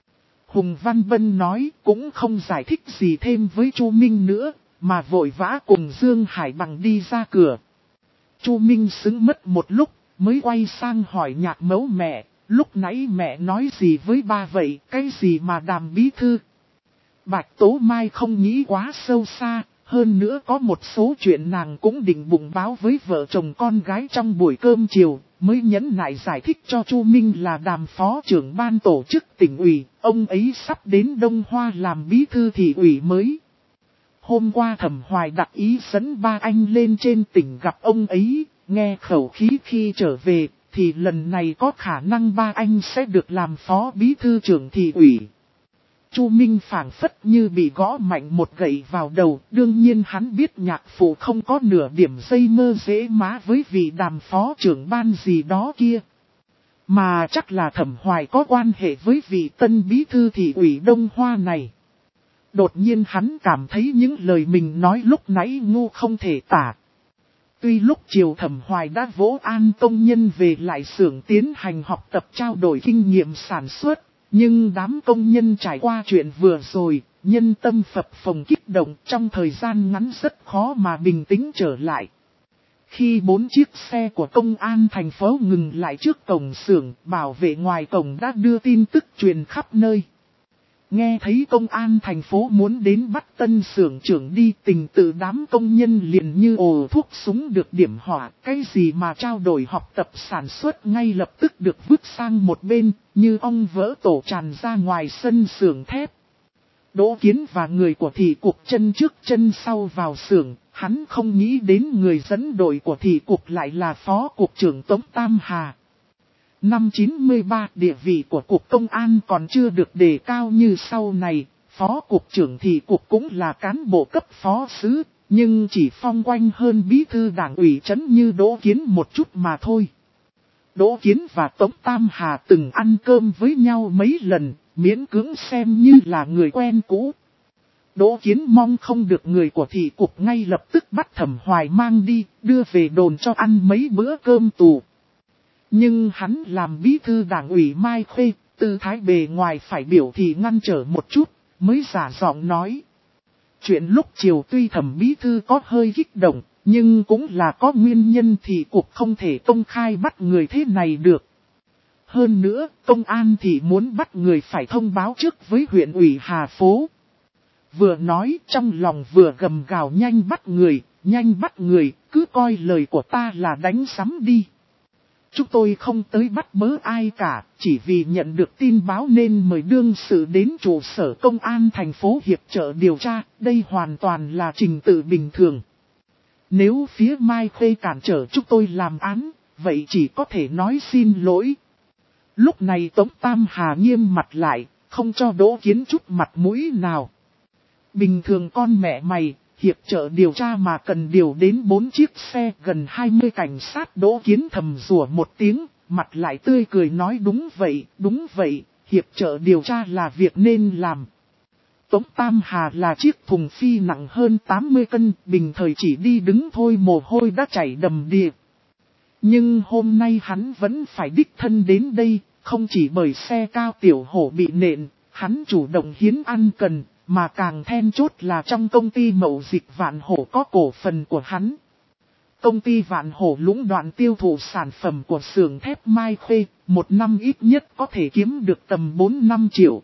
Hùng Văn Bân nói cũng không giải thích gì thêm với Chu Minh nữa, mà vội vã cùng Dương Hải Bằng đi ra cửa. Chu Minh sững mất một lúc, mới quay sang hỏi nhạc mẫu mẹ, lúc nãy mẹ nói gì với ba vậy, cái gì mà Đàm bí thư. Bạch Tố Mai không nghĩ quá sâu xa, hơn nữa có một số chuyện nàng cũng định bụng báo với vợ chồng con gái trong buổi cơm chiều, mới nhẫn nại giải thích cho Chu Minh là Đàm phó trưởng ban tổ chức tỉnh ủy, ông ấy sắp đến Đông Hoa làm bí thư thị ủy mới. Hôm qua Thẩm Hoài đặc ý dẫn ba anh lên trên tỉnh gặp ông ấy, nghe khẩu khí khi trở về, thì lần này có khả năng ba anh sẽ được làm phó bí thư trưởng thị ủy. Chu Minh phảng phất như bị gõ mạnh một gậy vào đầu, đương nhiên hắn biết nhạc phụ không có nửa điểm dây mơ dễ má với vị Đàm phó trưởng ban gì đó kia. Mà chắc là Thẩm Hoài có quan hệ với vị tân bí thư thị ủy Đông Hoa này. Đột nhiên hắn cảm thấy những lời mình nói lúc nãy ngu không thể tả. Tuy lúc chiều Thẩm Hoài đã vỗ an công nhân về lại xưởng tiến hành học tập trao đổi kinh nghiệm sản xuất, nhưng đám công nhân trải qua chuyện vừa rồi, nhân tâm phập phồng kích động, trong thời gian ngắn rất khó mà bình tĩnh trở lại. Khi bốn chiếc xe của công an thành phố ngừng lại trước cổng xưởng, bảo vệ ngoài cổng đã đưa tin tức truyền khắp nơi. Nghe thấy công an thành phố muốn đến bắt tân xưởng trưởng đi, tình tự đám công nhân liền như ồ thuốc súng được điểm hỏa, cái gì mà trao đổi học tập sản xuất ngay lập tức được vứt sang một bên, như ong vỡ tổ tràn ra ngoài sân xưởng thép. Đỗ Kiến và người của thị cục chân trước chân sau vào xưởng, hắn không nghĩ đến người dẫn đội của thị cục lại là phó cục trưởng Tống Tam Hà. Năm chín mươi ba, địa vị của Cục Công an còn chưa được đề cao như sau này, Phó Cục trưởng thị Cục cũng là cán bộ cấp phó sứ, nhưng chỉ phong quanh hơn bí thư đảng ủy trấn như Đỗ Kiến một chút mà thôi. Đỗ Kiến và Tống Tam Hà từng ăn cơm với nhau mấy lần, miễn cưỡng xem như là người quen cũ. Đỗ Kiến mong không được người của thị Cục ngay lập tức bắt Thẩm Hoài mang đi, đưa về đồn cho ăn mấy bữa cơm tù. Nhưng hắn làm bí thư đảng ủy Mai Khê, tư thái bề ngoài phải biểu thị ngăn trở một chút, mới giả giọng nói. Chuyện lúc chiều tuy Thẩm bí thư có hơi kích động, nhưng cũng là có nguyên nhân thì cục không thể công khai bắt người thế này được. Hơn nữa, công an thì muốn bắt người phải thông báo trước với huyện ủy Hà Phố. Vừa nói trong lòng vừa gầm gào nhanh bắt người, nhanh bắt người, cứ coi lời của ta là đánh sắm đi. Chúng tôi không tới bắt bớ ai cả, chỉ vì nhận được tin báo nên mời đương sự đến trụ sở công an thành phố hiệp trợ điều tra, đây hoàn toàn là trình tự bình thường. Nếu phía Mai Khê cản trở chúng tôi làm án, vậy chỉ có thể nói xin lỗi. Lúc này Tống Tam Hà nghiêm mặt lại, không cho Đỗ Kiến chút mặt mũi nào. Bình thường con mẹ mày, hiệp trợ điều tra mà cần điều đến bốn chiếc xe, gần hai mươi cảnh sát. Đỗ Kiến thầm rủa một tiếng, mặt lại tươi cười nói đúng vậy, đúng vậy, hiệp trợ điều tra là việc nên làm. Tống Tam Hà là chiếc thùng phi nặng hơn tám mươi cân, bình thời chỉ đi đứng thôi mồ hôi đã chảy đầm đìa. Nhưng hôm nay hắn vẫn phải đích thân đến đây, không chỉ bởi xe Cao Tiểu Hổ bị nện, hắn chủ động hiến ăn cần, mà càng then chốt là trong công ty mậu dịch Vạn Hổ có cổ phần của hắn. Công ty Vạn Hổ lũng đoạn tiêu thụ sản phẩm của xưởng thép Mai Khê, một năm ít nhất có thể kiếm được tầm bốn năm triệu.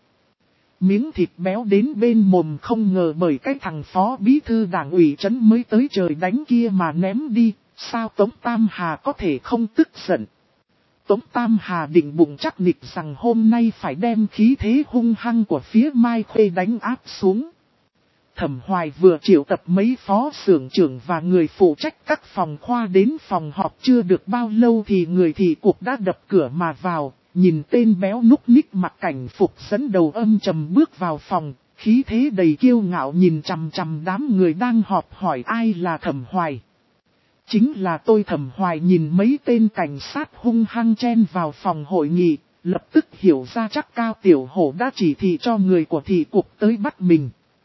Miếng thịt béo đến bên mồm không ngờ bởi cái thằng phó bí thư đảng ủy trấn mới tới trời đánh kia mà ném đi, sao Tống Tam Hà có thể không tức giận. Tống Tam Hà định bụng chắc nịch rằng hôm nay phải đem khí thế hung hăng của phía Mai Khê đánh áp xuống. Thẩm Hoài vừa triệu tập mấy phó xưởng trưởng và người phụ trách các phòng khoa đến phòng họp chưa được bao lâu thì người thị cục đã đập cửa mà vào, nhìn tên béo núc ních mặc cảnh phục dẫn đầu âm trầm bước vào phòng, khí thế đầy kiêu ngạo nhìn chằm chằm đám người đang họp hỏi ai là Thẩm Hoài. Chính là tôi. Thẩm Hoài nhìn mấy tên cảnh sát hung hăng chen vào phòng hội nghị, lập tức hiểu ra chắc Cao Tiểu Hổ đã chỉ thị cho người của thị cục tới bắt mình.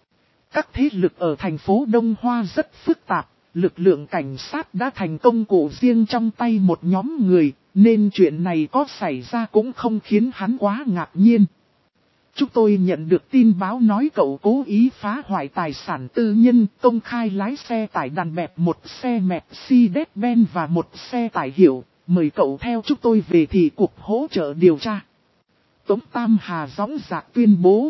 Các thế lực ở thành phố Đông Hoa rất phức tạp, lực lượng cảnh sát đã thành công cụ riêng trong tay một nhóm người, nên chuyện này có xảy ra cũng không khiến hắn quá ngạc nhiên. Chúng tôi nhận được tin báo nói cậu cố ý phá hoại tài sản tư nhân, công khai lái xe tải đàn bẹp, một xe Mercedes-Benz và một xe tải hiệu, mời cậu theo chúng tôi về thị cục hỗ trợ điều tra. Tống Tam Hà dõng dạc tuyên bố.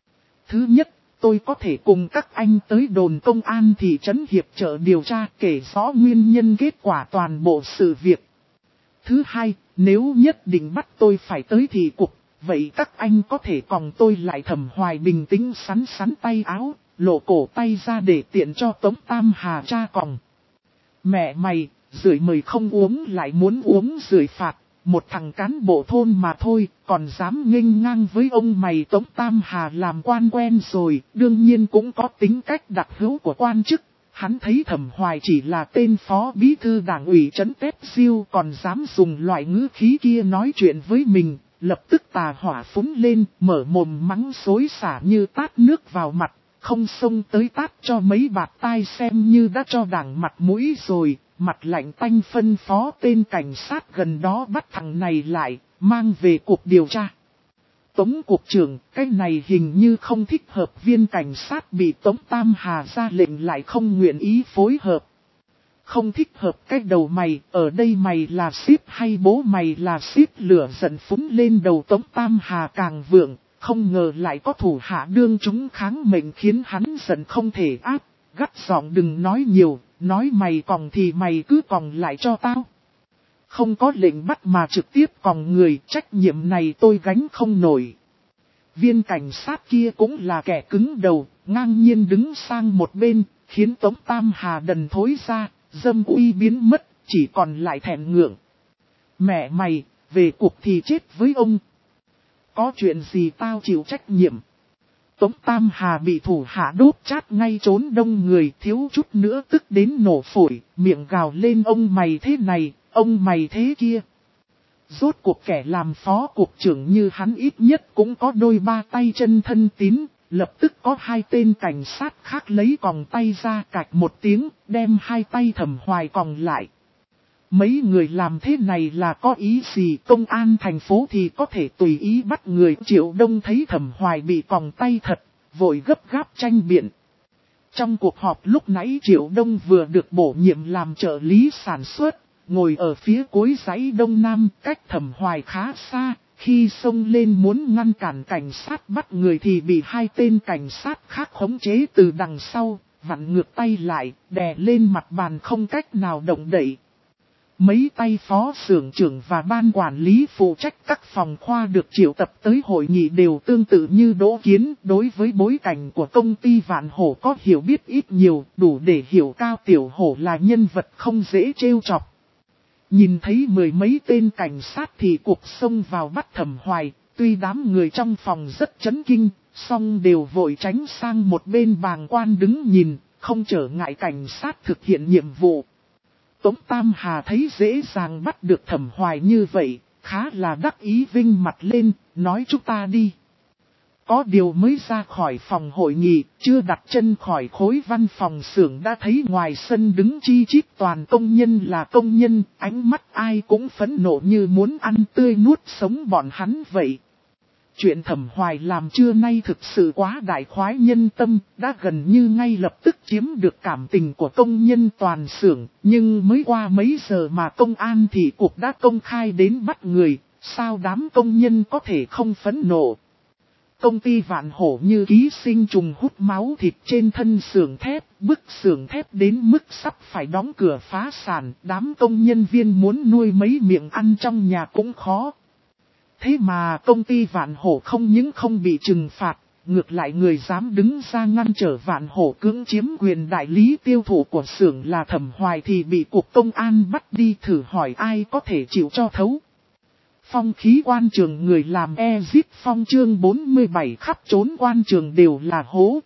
Thứ nhất, tôi có thể cùng các anh tới đồn công an thị trấn hiệp trợ điều tra kể rõ nguyên nhân kết quả toàn bộ sự việc. Thứ hai, nếu nhất định bắt tôi phải tới thị cục, vậy các anh có thể còng tôi lại. Thẩm Hoài bình tĩnh sắn sắn tay áo, lộ cổ tay ra để tiện cho Tống Tam Hà tra còng. Mẹ mày, rưởi mời không uống lại muốn uống rưởi phạt, một thằng cán bộ thôn mà thôi, còn dám nghênh ngang với ông mày. Tống Tam Hà làm quan quen rồi, đương nhiên cũng có tính cách đặc hữu của quan chức. Hắn thấy Thẩm Hoài chỉ là tên phó bí thư đảng ủy trấn Tép Diêu còn dám dùng loại ngữ khí kia nói chuyện với mình, lập tức tà hỏa phúng lên, mở mồm mắng xối xả như tát nước vào mặt, không xông tới tát cho mấy bạt tai xem như đã cho đảng mặt mũi rồi, mặt lạnh tanh phân phó tên cảnh sát gần đó bắt thằng này lại, mang về cục điều tra. Tống cục trưởng, cái này hình như không thích hợp. Viên cảnh sát bị Tống Tam Hà ra lệnh lại không nguyện ý phối hợp. Không thích hợp cái đầu mày, ở đây mày là ship hay bố mày là ship? Lửa giận phúng lên đầu Tống Tam Hà càng vượng, không ngờ lại có thủ hạ đương chúng kháng mệnh khiến hắn giận không thể áp, gắt giọng đừng nói nhiều, nói mày còng thì mày cứ còng lại cho tao. Không có lệnh bắt mà trực tiếp còng người, trách nhiệm này tôi gánh không nổi. Viên cảnh sát kia cũng là kẻ cứng đầu, ngang nhiên đứng sang một bên, khiến Tống Tam Hà đần thối ra, dâm uy biến mất, chỉ còn lại thẹn ngượng. Mẹ mày, về cuộc thì chết với ông. Có chuyện gì tao chịu trách nhiệm. Tống Tam Hà bị thủ hạ đốt chát ngay trốn đông người, thiếu chút nữa tức đến nổ phổi, miệng gào lên ông mày thế này, ông mày thế kia. Rốt cuộc kẻ làm phó cục trưởng như hắn ít nhất cũng có đôi ba tay chân thân tín, lập tức có hai tên cảnh sát khác lấy còng tay ra cạch một tiếng, đem hai tay Thẩm Hoài còng lại. Mấy người làm thế này là có ý gì? Công an thành phố thì có thể tùy ý bắt người. Triệu Đông thấy Thẩm Hoài bị còng tay thật, vội gấp gáp tranh biện. Trong cuộc họp lúc nãy Triệu Đông vừa được bổ nhiệm làm trợ lý sản xuất, ngồi ở phía cuối dãy Đông Nam cách Thẩm Hoài khá xa. Khi xông lên muốn ngăn cản cảnh sát bắt người thì bị hai tên cảnh sát khác khống chế từ đằng sau, vặn ngược tay lại, đè lên mặt bàn không cách nào động đậy. Mấy tay phó xưởng trưởng và ban quản lý phụ trách các phòng khoa được triệu tập tới hội nghị đều tương tự như Đỗ Kiến, đối với bối cảnh của công ty Vạn Hổ có hiểu biết ít nhiều, đủ để hiểu Cao Tiểu Hổ là nhân vật không dễ trêu chọc. Nhìn thấy mười mấy tên cảnh sát thì cuộc xông vào bắt Thẩm Hoài, tuy đám người trong phòng rất chấn kinh, song đều vội tránh sang một bên bàng quan đứng nhìn, không trở ngại cảnh sát thực hiện nhiệm vụ. Tống Tam Hà thấy dễ dàng bắt được Thẩm Hoài như vậy, khá là đắc ý vinh mặt lên, nói chúng ta đi. Có điều mới ra khỏi phòng hội nghị, chưa đặt chân khỏi khối văn phòng xưởng đã thấy ngoài sân đứng chi chít toàn công nhân là công nhân, ánh mắt ai cũng phẫn nộ như muốn ăn tươi nuốt sống bọn hắn vậy. Chuyện Thẩm Hoài làm trưa nay thực sự quá đại khoái nhân tâm, đã gần như ngay lập tức chiếm được cảm tình của công nhân toàn xưởng, nhưng mới qua mấy giờ mà công an thị cục đã công khai đến bắt người, sao đám công nhân có thể không phẫn nộ. Công ty Vạn Hổ như ký sinh trùng hút máu thịt trên thân xưởng thép, bức xưởng thép đến mức sắp phải đóng cửa phá sản, đám công nhân viên muốn nuôi mấy miệng ăn trong nhà cũng khó. Thế mà công ty Vạn Hổ không những không bị trừng phạt, ngược lại người dám đứng ra ngăn trở Vạn Hổ cưỡng chiếm quyền đại lý tiêu thụ của xưởng là Thẩm Hoài thì bị cục công an bắt đi, thử hỏi ai có thể chịu cho thấu. Phong khí quan trường người làm e-zip phong chương bốn mươi bảy khắp trốn quan trường đều là hố.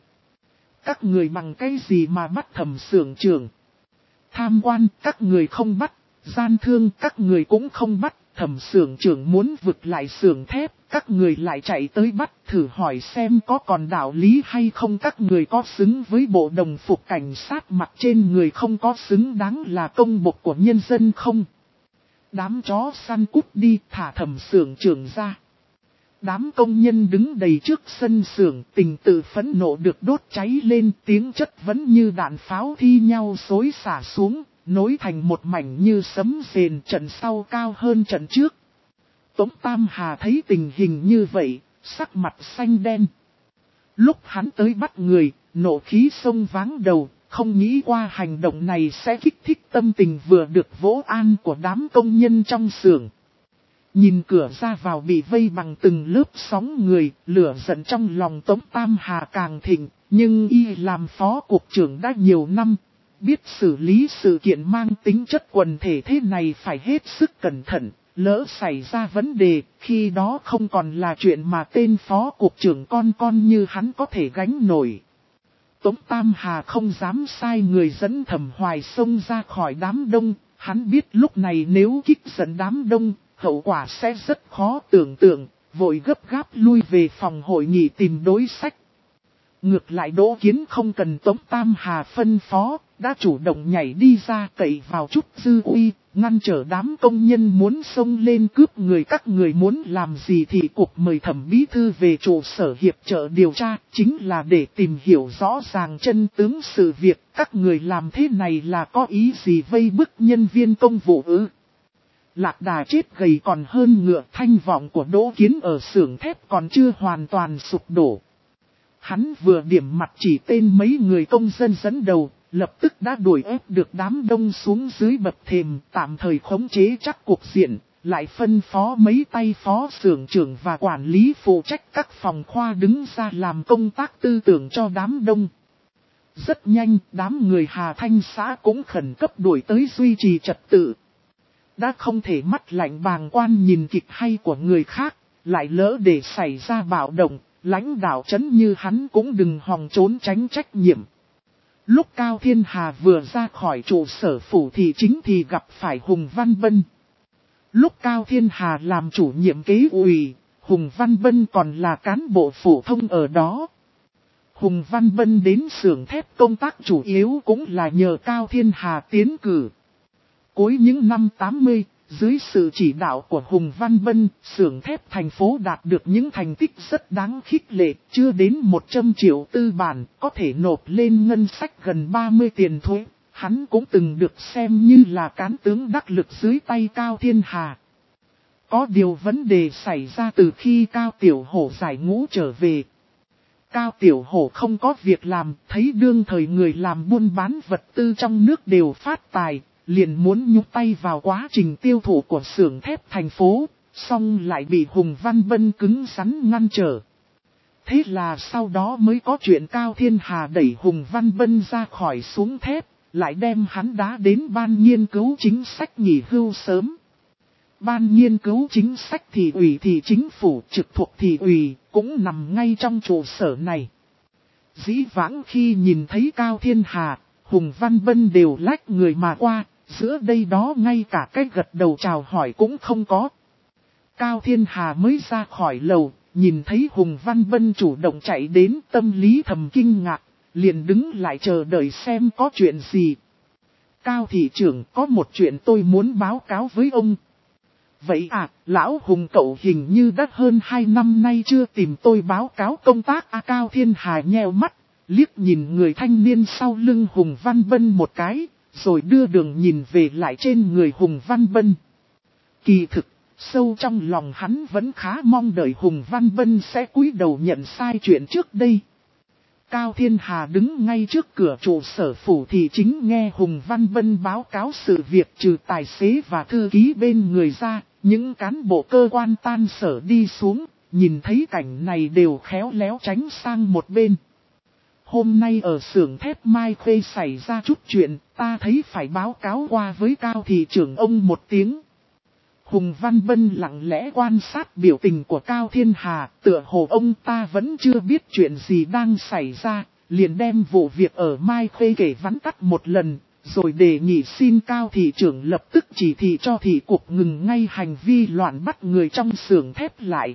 Các người bằng cái gì mà bắt Thẩm xưởng trưởng? Tham quan các người không bắt, gian thương các người cũng không bắt. Thẩm xưởng trưởng muốn vực lại xưởng thép, các người lại chạy tới bắt, thử hỏi xem có còn đạo lý hay không, các người có xứng với bộ đồng phục cảnh sát mặc trên người không, có xứng đáng là công bộc của nhân dân không? Đám chó săn cút đi, thả Thẩm xưởng trưởng ra. Đám công nhân đứng đầy trước sân xưởng, tình tự phẫn nộ được đốt cháy lên, tiếng chất vấn như đạn pháo thi nhau xối xả xuống. Nối thành một mảnh như sấm rền, trận sau cao hơn trận trước. Tống Tam Hà thấy tình hình như vậy, sắc mặt xanh đen. Lúc hắn tới bắt người, nộ khí sông váng đầu, không nghĩ qua hành động này sẽ kích thích tâm tình vừa được vỗ an của đám công nhân trong xưởng. Nhìn cửa ra vào bị vây bằng từng lớp sóng người, lửa giận trong lòng Tống Tam Hà càng thịnh, nhưng y làm phó cục trưởng đã nhiều năm. Biết xử lý sự kiện mang tính chất quần thể thế này phải hết sức cẩn thận, lỡ xảy ra vấn đề, khi đó không còn là chuyện mà tên phó cục trưởng con con như hắn có thể gánh nổi. Tống Tam Hà không dám sai người dẫn Thẩm Hoài xông ra khỏi đám đông, hắn biết lúc này nếu kích giận đám đông, hậu quả sẽ rất khó tưởng tượng, vội gấp gáp lui về phòng hội nghị tìm đối sách. Ngược lại Đỗ Kiến không cần Tống Tam Hà phân phó, đã chủ động nhảy đi ra cậy vào chút dư uy, ngăn trở đám công nhân muốn xông lên cướp người. Các người muốn làm gì thì cục mời Thẩm bí thư về trụ sở hiệp trợ điều tra, chính là để tìm hiểu rõ ràng chân tướng sự việc. Các người làm thế này là có ý gì, vây bức nhân viên công vụ ư? Lạc đà chết gầy còn hơn ngựa, thanh vọng của Đỗ Kiến ở xưởng thép còn chưa hoàn toàn sụp đổ. Hắn vừa điểm mặt chỉ tên mấy người công dân dẫn đầu, lập tức đã đuổi ép được đám đông xuống dưới bậc thềm, tạm thời khống chế chắc cục diện, lại phân phó mấy tay phó xưởng trưởng và quản lý phụ trách các phòng khoa đứng ra làm công tác tư tưởng cho đám đông. Rất nhanh, đám người Hà Thanh xã cũng khẩn cấp đuổi tới duy trì trật tự. Đã không thể mắt lạnh bàng quan nhìn kịch hay của người khác, lại lỡ để xảy ra bạo động. Lãnh đạo trấn như hắn cũng đừng hòng trốn tránh trách nhiệm. Lúc Cao Thiên Hà vừa ra khỏi trụ sở phủ thị chính thì gặp phải Hùng Văn Bân. Lúc Cao Thiên Hà làm chủ nhiệm kế ủy, Hùng Văn Bân còn là cán bộ phổ thông ở đó. Hùng Văn Bân đến xưởng thép công tác chủ yếu cũng là nhờ Cao Thiên Hà tiến cử. Cuối những năm tám mươi, dưới sự chỉ đạo của Hùng Văn Bân, xưởng thép thành phố đạt được những thành tích rất đáng khích lệ, chưa đến một trăm triệu tư bản, có thể nộp lên ngân sách gần ba mươi tiền thuế. Hắn cũng từng được xem như là cán tướng đắc lực dưới tay Cao Thiên Hà. Có điều vấn đề xảy ra từ khi Cao Tiểu Hổ giải ngũ trở về. Cao Tiểu Hổ không có việc làm, thấy đương thời người làm buôn bán vật tư trong nước đều phát tài. liền muốn nhúc tay vào quá trình tiêu thụ của xưởng thép thành phố, xong lại bị Hùng Văn Bân cứng rắn ngăn trở. Thế là sau đó mới có chuyện Cao Thiên Hà đẩy Hùng Văn Bân ra khỏi xuống thép, lại đem hắn đá đến ban nghiên cứu chính sách nghỉ hưu sớm. Ban nghiên cứu chính sách thị ủy thị chính phủ trực thuộc thị ủy cũng nằm ngay trong trụ sở này. Dĩ vãng khi nhìn thấy Cao Thiên Hà, Hùng Văn Bân đều lách người mà qua, giữa đây đó ngay cả cái gật đầu chào hỏi cũng không có. Cao Thiên Hà mới ra khỏi lầu, nhìn thấy Hùng Văn Bân chủ động chạy đến, tâm lý thầm kinh ngạc, liền đứng lại chờ đợi xem có chuyện gì. Cao thị trưởng, có một chuyện tôi muốn báo cáo với ông. Vậy à, lão Hùng cậu hình như đã hơn hai năm nay chưa tìm tôi báo cáo công tác. À, Cao Thiên Hà nheo mắt, liếc nhìn người thanh niên sau lưng Hùng Văn Bân một cái, rồi đưa đường nhìn về lại trên người Hùng Văn Bân. Kỳ thực, sâu trong lòng hắn vẫn khá mong đợi Hùng Văn Bân sẽ cúi đầu nhận sai chuyện trước đây. Cao Thiên Hà đứng ngay trước cửa trụ sở phủ thị chính nghe Hùng Văn Bân báo cáo sự việc, trừ tài xế và thư ký bên người ra, những cán bộ cơ quan tan sở đi xuống, nhìn thấy cảnh này đều khéo léo tránh sang một bên. Hôm nay ở xưởng thép Mai Khê xảy ra chút chuyện, ta thấy phải báo cáo qua với Cao thị trưởng ông một tiếng. Hùng Văn Bân lặng lẽ quan sát biểu tình của Cao Thiên Hà, tựa hồ ông ta vẫn chưa biết chuyện gì đang xảy ra, liền đem vụ việc ở Mai Khê kể vắn tắt một lần, rồi đề nghị xin Cao thị trưởng lập tức chỉ thị cho thị cục ngừng ngay hành vi loạn bắt người trong xưởng thép lại.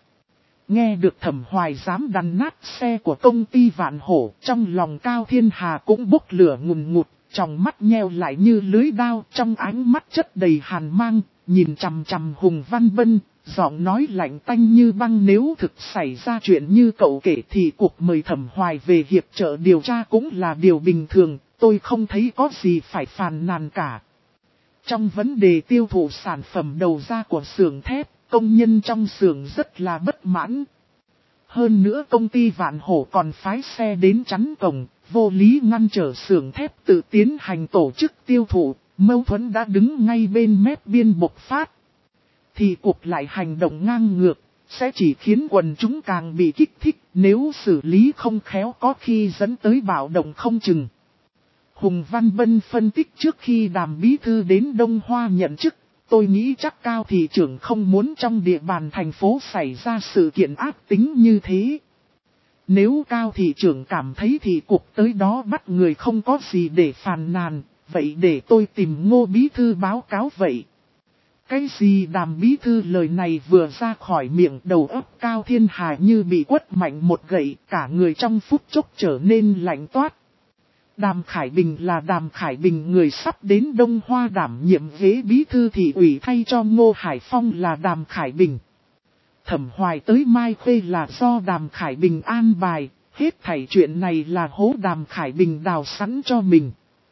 Nghe được Thẩm Hoài dám đằn nát xe của công ty Vạn Hổ, trong lòng Cao Thiên Hà cũng bốc lửa ngùn ngụt, trong mắt nheo lại như lưới đao, trong ánh mắt chất đầy hàn mang, nhìn chằm chằm Hùng Văn Bân, giọng nói lạnh tanh như băng. Nếu thực xảy ra chuyện như cậu kể thì cuộc mời Thẩm Hoài về hiệp trợ điều tra cũng là điều bình thường, tôi không thấy có gì phải phàn nàn cả. Trong vấn đề tiêu thụ sản phẩm đầu ra của xưởng thép, công nhân trong xưởng rất là bất mãn. Hơn nữa công ty Vạn Hổ còn phái xe đến chắn cổng, vô lý ngăn trở xưởng thép tự tiến hành tổ chức tiêu thụ, mâu thuẫn đã đứng ngay bên mép biên bộc phát. Thì cục lại hành động ngang ngược, sẽ chỉ khiến quần chúng càng bị kích thích, nếu xử lý không khéo có khi dẫn tới bạo động không chừng. Hùng Văn Bân phân tích trước khi Đàm bí thư đến Đông Hoa nhận chức, tôi nghĩ chắc Cao thị trưởng không muốn trong địa bàn thành phố xảy ra sự kiện ác tính như thế. Nếu Cao thị trưởng cảm thấy thì cục tới đó bắt người không có gì để phàn nàn, vậy để tôi tìm Ngô bí thư báo cáo vậy. Cái gì Đàm bí thư lời này vừa ra khỏi miệng, đầu óc Cao Thiên Hà như bị quất mạnh một gậy, cả người trong phút chốc trở nên lạnh toát. Đàm Khải Bình là Đàm Khải Bình, người sắp đến Đông Hoa đảm nhiệm ghế bí thư thị ủy thay cho Ngô Hải Phong là Đàm Khải Bình. Thẩm Hoài tới Mai Khê là do Đàm Khải Bình an bài, hết thảy chuyện này là hố Đàm Khải Bình đào sẵn cho mình.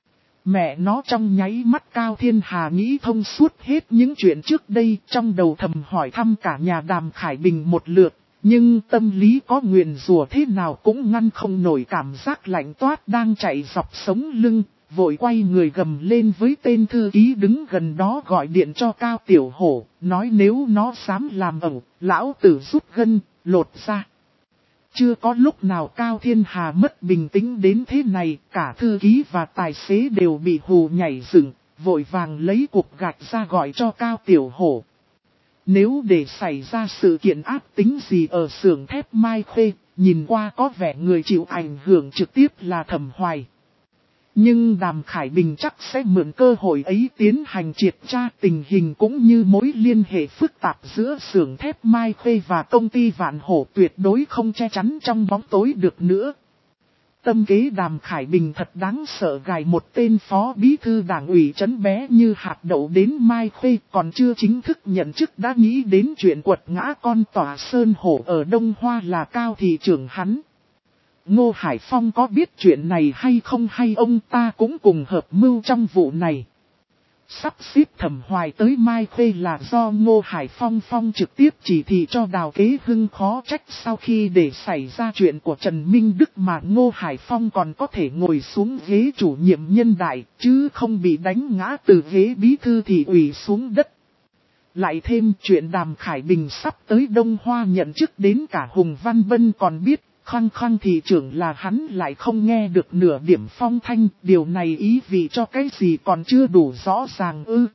Mẹ nó, trong nháy mắt Cao Thiên Hà nghĩ thông suốt hết những chuyện trước đây, trong đầu thầm hỏi thăm cả nhà Đàm Khải Bình một lượt, nhưng tâm lý có nguyền rủa thế nào cũng ngăn không nổi cảm giác lạnh toát đang chạy dọc sống lưng, vội quay người gầm lên với tên thư ký đứng gần đó gọi điện cho Cao Tiểu Hổ, nói nếu nó dám làm ẩu, lão tử rút gân, lột ra. Chưa có lúc nào Cao Thiên Hà mất bình tĩnh đến thế này, cả thư ký và tài xế đều bị hù nhảy dựng, vội vàng lấy cục gạch ra gọi cho Cao Tiểu Hổ. Nếu để xảy ra sự kiện ác tính gì ở xưởng thép Mai Khê, nhìn qua có vẻ người chịu ảnh hưởng trực tiếp là Thẩm Hoài. Nhưng Đàm Khải Bình chắc sẽ mượn cơ hội ấy tiến hành triệt tra tình hình cũng như mối liên hệ phức tạp giữa xưởng thép Mai Khê và công ty Vạn Hổ tuyệt đối không che chắn trong bóng tối được nữa. Tâm kế Đàm Khải Bình thật đáng sợ, gài một tên phó bí thư đảng ủy trấn bé như hạt đậu đến Mai Khê, còn chưa chính thức nhận chức đã nghĩ đến chuyện quật ngã con tòa Sơn Hổ ở Đông Hoa là Cao thị trưởng hắn. Ngô Hải Phong có biết chuyện này hay không, hay ông ta cũng cùng hợp mưu trong vụ này? Sắp xếp Thẩm Hoài tới Mai Khê là do Ngô Hải Phong Phong trực tiếp chỉ thị cho Đào Kế Hưng, khó trách sau khi để xảy ra chuyện của Trần Minh Đức mà Ngô Hải Phong còn có thể ngồi xuống ghế chủ nhiệm nhân đại, chứ không bị đánh ngã từ ghế bí thư thị ủy xuống đất. Lại thêm chuyện Đàm Khải Bình sắp tới Đông Hoa nhận chức đến cả Hùng Văn Bân còn biết. Khăng khăng thị trưởng là hắn lại không nghe được nửa điểm phong thanh, điều này ý vị cho cái gì còn chưa đủ rõ ràng ư.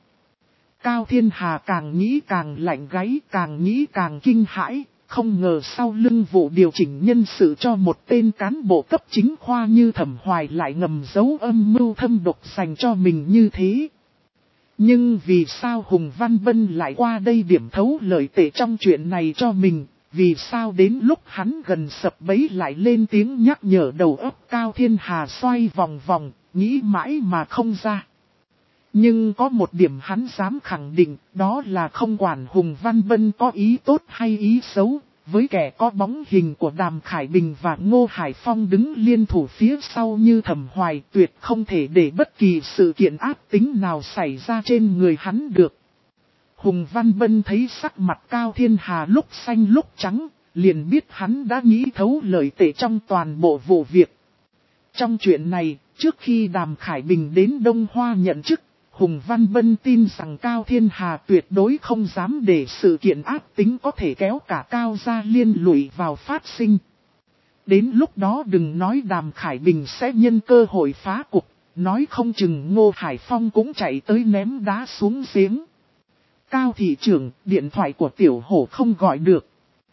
Cao Thiên Hà càng nghĩ càng lạnh gáy, càng nghĩ càng kinh hãi, không ngờ sau lưng vụ điều chỉnh nhân sự cho một tên cán bộ cấp chính khoa như Thẩm Hoài lại ngầm giấu âm mưu thâm độc dành cho mình như thế. Nhưng vì sao Hùng Văn Bân lại qua đây điểm thấu lợi tệ trong chuyện này cho mình? Vì sao đến lúc hắn gần sập bẫy lại lên tiếng nhắc nhở đầu óc Cao Thiên Hà xoay vòng vòng, nghĩ mãi mà không ra. Nhưng có một điểm hắn dám khẳng định, đó là không quản Hùng Văn Bân có ý tốt hay ý xấu, với kẻ có bóng hình của Đàm Khải Bình và Ngô Hải Phong đứng liên thủ phía sau như Thẩm Hoài, tuyệt không thể để bất kỳ sự kiện ác tính nào xảy ra trên người hắn được. Hùng Văn Bân thấy sắc mặt Cao Thiên Hà lúc xanh lúc trắng, liền biết hắn đã nghĩ thấu lợi tệ trong toàn bộ vụ việc. Trong chuyện này, trước khi Đàm Khải Bình đến Đông Hoa nhận chức, Hùng Văn Bân tin rằng Cao Thiên Hà tuyệt đối không dám để sự kiện ác tính có thể kéo cả Cao gia liên lụy vào phát sinh. Đến lúc đó đừng nói Đàm Khải Bình sẽ nhân cơ hội phá cục, nói không chừng Ngô Hải Phong cũng chạy tới ném đá xuống giếng. Cao thị trưởng, điện thoại của Tiểu Hổ không gọi được.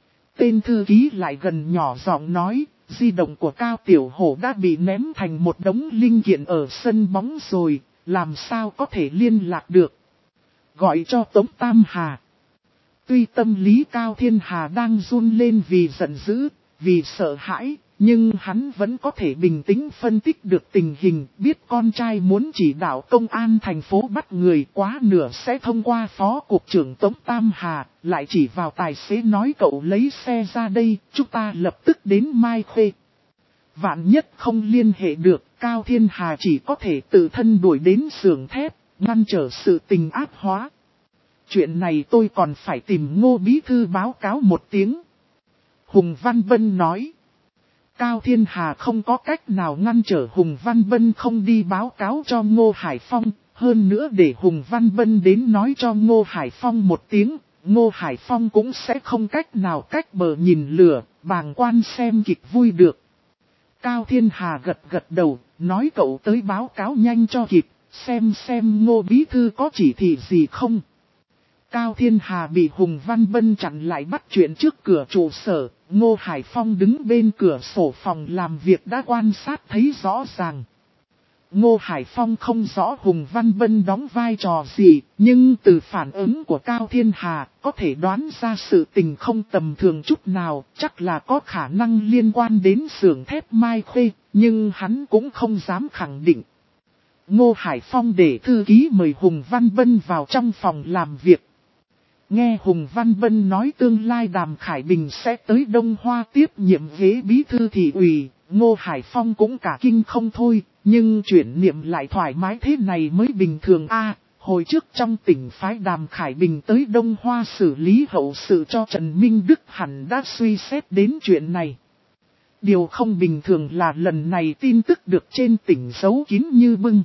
Tên thư ký lại gần nhỏ giọng nói, di động của Cao Tiểu Hổ đã bị ném thành một đống linh kiện ở sân bóng rồi, làm sao có thể liên lạc được. Gọi cho Tống Tam Hà. Tuy tâm lý Cao Thiên Hà đang run lên vì giận dữ, vì sợ hãi, nhưng hắn vẫn có thể bình tĩnh phân tích được tình hình, biết con trai muốn chỉ đạo công an thành phố bắt người quá nửa sẽ thông qua phó cục trưởng Tống Tam Hà, lại chỉ vào tài xế nói cậu lấy xe ra đây, chúng ta lập tức đến Mai Khê. Vạn nhất không liên hệ được, Cao Thiên Hà chỉ có thể tự thân đuổi đến xưởng thép, ngăn trở sự tình ác hóa. Chuyện này tôi còn phải tìm Ngô Bí Thư báo cáo một tiếng. Hùng Văn Bân nói. Cao Thiên Hà không có cách nào ngăn trở Hùng Văn Bân không đi báo cáo cho Ngô Hải Phong, hơn nữa để Hùng Văn Bân đến nói cho Ngô Hải Phong một tiếng, Ngô Hải Phong cũng sẽ không cách nào cách bờ nhìn lửa, bàng quan xem kịch vui được. Cao Thiên Hà gật gật đầu, nói cậu tới báo cáo nhanh cho kịp, xem xem Ngô Bí Thư có chỉ thị gì không. Cao Thiên Hà bị Hùng Văn Bân chặn lại bắt chuyện trước cửa trụ sở, Ngô Hải Phong đứng bên cửa sổ phòng làm việc đã quan sát thấy rõ ràng. Ngô Hải Phong không rõ Hùng Văn Bân đóng vai trò gì, nhưng từ phản ứng của Cao Thiên Hà, có thể đoán ra sự tình không tầm thường chút nào, chắc là có khả năng liên quan đến xưởng thép Mai Khê, nhưng hắn cũng không dám khẳng định. Ngô Hải Phong để thư ký mời Hùng Văn Bân vào trong phòng làm việc. Nghe Hùng Văn Bân nói tương lai Đàm Khải Bình sẽ tới Đông Hoa tiếp nhiệm ghế bí thư thị ủy, Ngô Hải Phong cũng cả kinh không thôi, nhưng chuyển niệm lại thoải mái thế này mới bình thường a. Hồi trước trong tỉnh phái Đàm Khải Bình tới Đông Hoa xử lý hậu sự cho Trần Minh Đức hẳn đã suy xét đến chuyện này. Điều không bình thường là lần này tin tức được trên tỉnh giấu kín như bưng.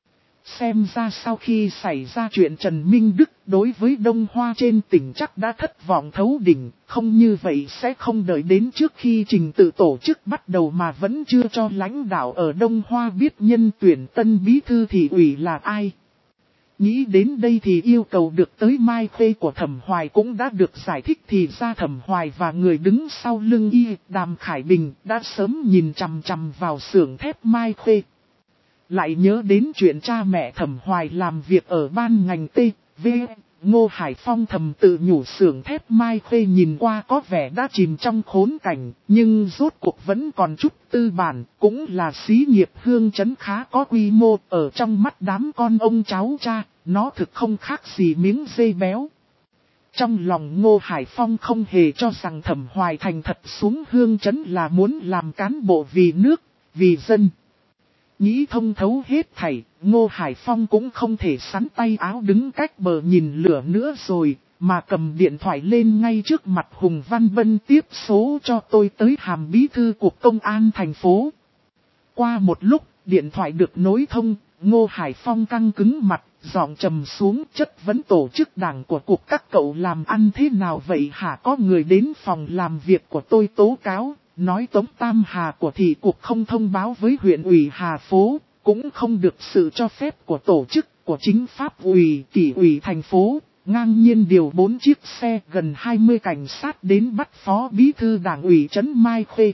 Xem ra sau khi xảy ra chuyện Trần Minh Đức đối với Đông Hoa trên tỉnh chắc đã thất vọng thấu đỉnh, không như vậy sẽ không đợi đến trước khi trình tự tổ chức bắt đầu mà vẫn chưa cho lãnh đạo ở Đông Hoa biết nhân tuyển tân bí thư thị ủy là ai. Nghĩ đến đây thì yêu cầu được tới Mai Khê của Thẩm Hoài cũng đã được giải thích, thì ra Thẩm Hoài và người đứng sau lưng y, Đàm Khải Bình đã sớm nhìn chằm chằm vào xưởng thép Mai Khê. Lại nhớ đến chuyện cha mẹ Thẩm Hoài làm việc ở ban ngành T, V, Ngô Hải Phong thầm tự nhủ xưởng thép Mai Khê nhìn qua có vẻ đã chìm trong khốn cảnh, nhưng rốt cuộc vẫn còn chút tư bản, cũng là xí nghiệp hương chấn khá có quy mô, ở trong mắt đám con ông cháu cha, nó thực không khác gì miếng dây béo. Trong lòng Ngô Hải Phong không hề cho rằng Thẩm Hoài thành thật xuống hương chấn là muốn làm cán bộ vì nước, vì dân. Nghĩ thông thấu hết thảy, Ngô Hải Phong cũng không thể sắn tay áo đứng cách bờ nhìn lửa nữa rồi, mà cầm điện thoại lên ngay trước mặt Hùng Văn Bân tiếp số cho tôi tới hàm bí thư cục công an thành phố. Qua một lúc, điện thoại được nối thông, Ngô Hải Phong căng cứng mặt, giọng trầm xuống chất vấn tổ chức đảng của cục các cậu làm ăn thế nào vậy hả? Có người đến phòng làm việc của tôi tố cáo, nói Tống Tam Hà của thị cục không thông báo với huyện ủy Hà Phố, cũng không được sự cho phép của tổ chức, của chính pháp ủy, kỷ ủy thành phố, ngang nhiên điều bốn chiếc xe gần hai mươi cảnh sát đến bắt phó bí thư đảng ủy trấn Mai Khê.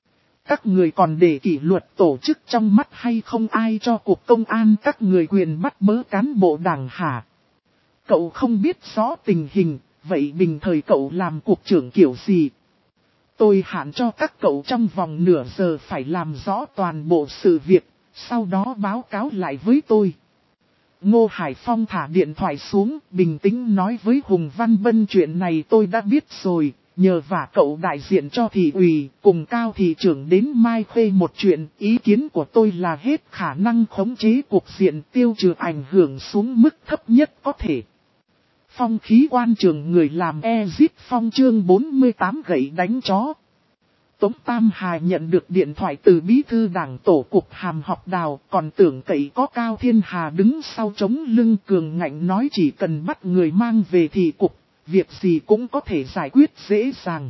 Các người còn để kỷ luật tổ chức trong mắt hay không? Ai cho cục công an các người quyền bắt bớ cán bộ đảng hả? Cậu không biết rõ tình hình, vậy bình thời cậu làm cục trưởng kiểu gì? Tôi hạn cho các cậu trong vòng nửa giờ phải làm rõ toàn bộ sự việc, sau đó báo cáo lại với tôi. Ngô Hải Phong thả điện thoại xuống, bình tĩnh nói với Hùng Văn Bân chuyện này tôi đã biết rồi. Nhờ vả cậu đại diện cho thị ủy, cùng Cao thị trưởng đến Mai Khê một chuyện, ý kiến của tôi là hết khả năng khống chế cuộc diện tiêu trừ ảnh hưởng xuống mức thấp nhất có thể. Phong khí quan trường người làm Ezit Phong chương bốn mươi tám gậy đánh chó. Tống Tam Hà nhận được điện thoại từ bí thư đảng tổ cục Hàm Học Đào, còn tưởng cậy có Cao Thiên Hà đứng sau chống lưng cường ngạnh nói chỉ cần bắt người mang về thị cục. Việc gì cũng có thể giải quyết dễ dàng.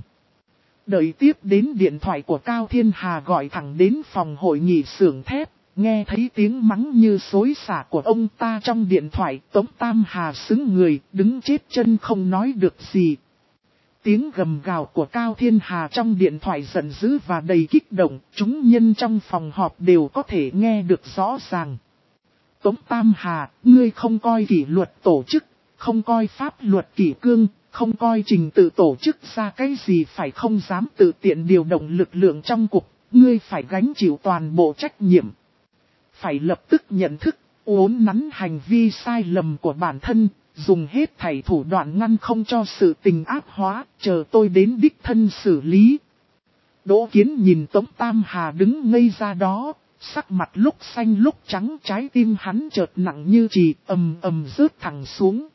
Đợi tiếp đến điện thoại của Cao Thiên Hà gọi thẳng đến phòng hội nghị xưởng thép, nghe thấy tiếng mắng như xối xả của ông ta trong điện thoại, Tống Tam Hà xứng người, đứng chết chân không nói được gì. Tiếng gầm gào của Cao Thiên Hà trong điện thoại giận dữ và đầy kích động, chúng nhân trong phòng họp đều có thể nghe được rõ ràng. Tống Tam Hà, ngươi không coi kỷ luật tổ chức, không coi pháp luật kỷ cương, không coi trình tự tổ chức ra cái gì phải không dám tự tiện điều động lực lượng trong cục, ngươi phải gánh chịu toàn bộ trách nhiệm. Phải lập tức nhận thức, uốn nắn hành vi sai lầm của bản thân, dùng hết thảy thủ đoạn ngăn không cho sự tình ác hóa, chờ tôi đến đích thân xử lý. Đỗ Kiến nhìn Tống Tam Hà đứng ngây ra đó, sắc mặt lúc xanh lúc trắng, trái tim hắn chợt nặng như chì, ầm ầm rớt thẳng xuống.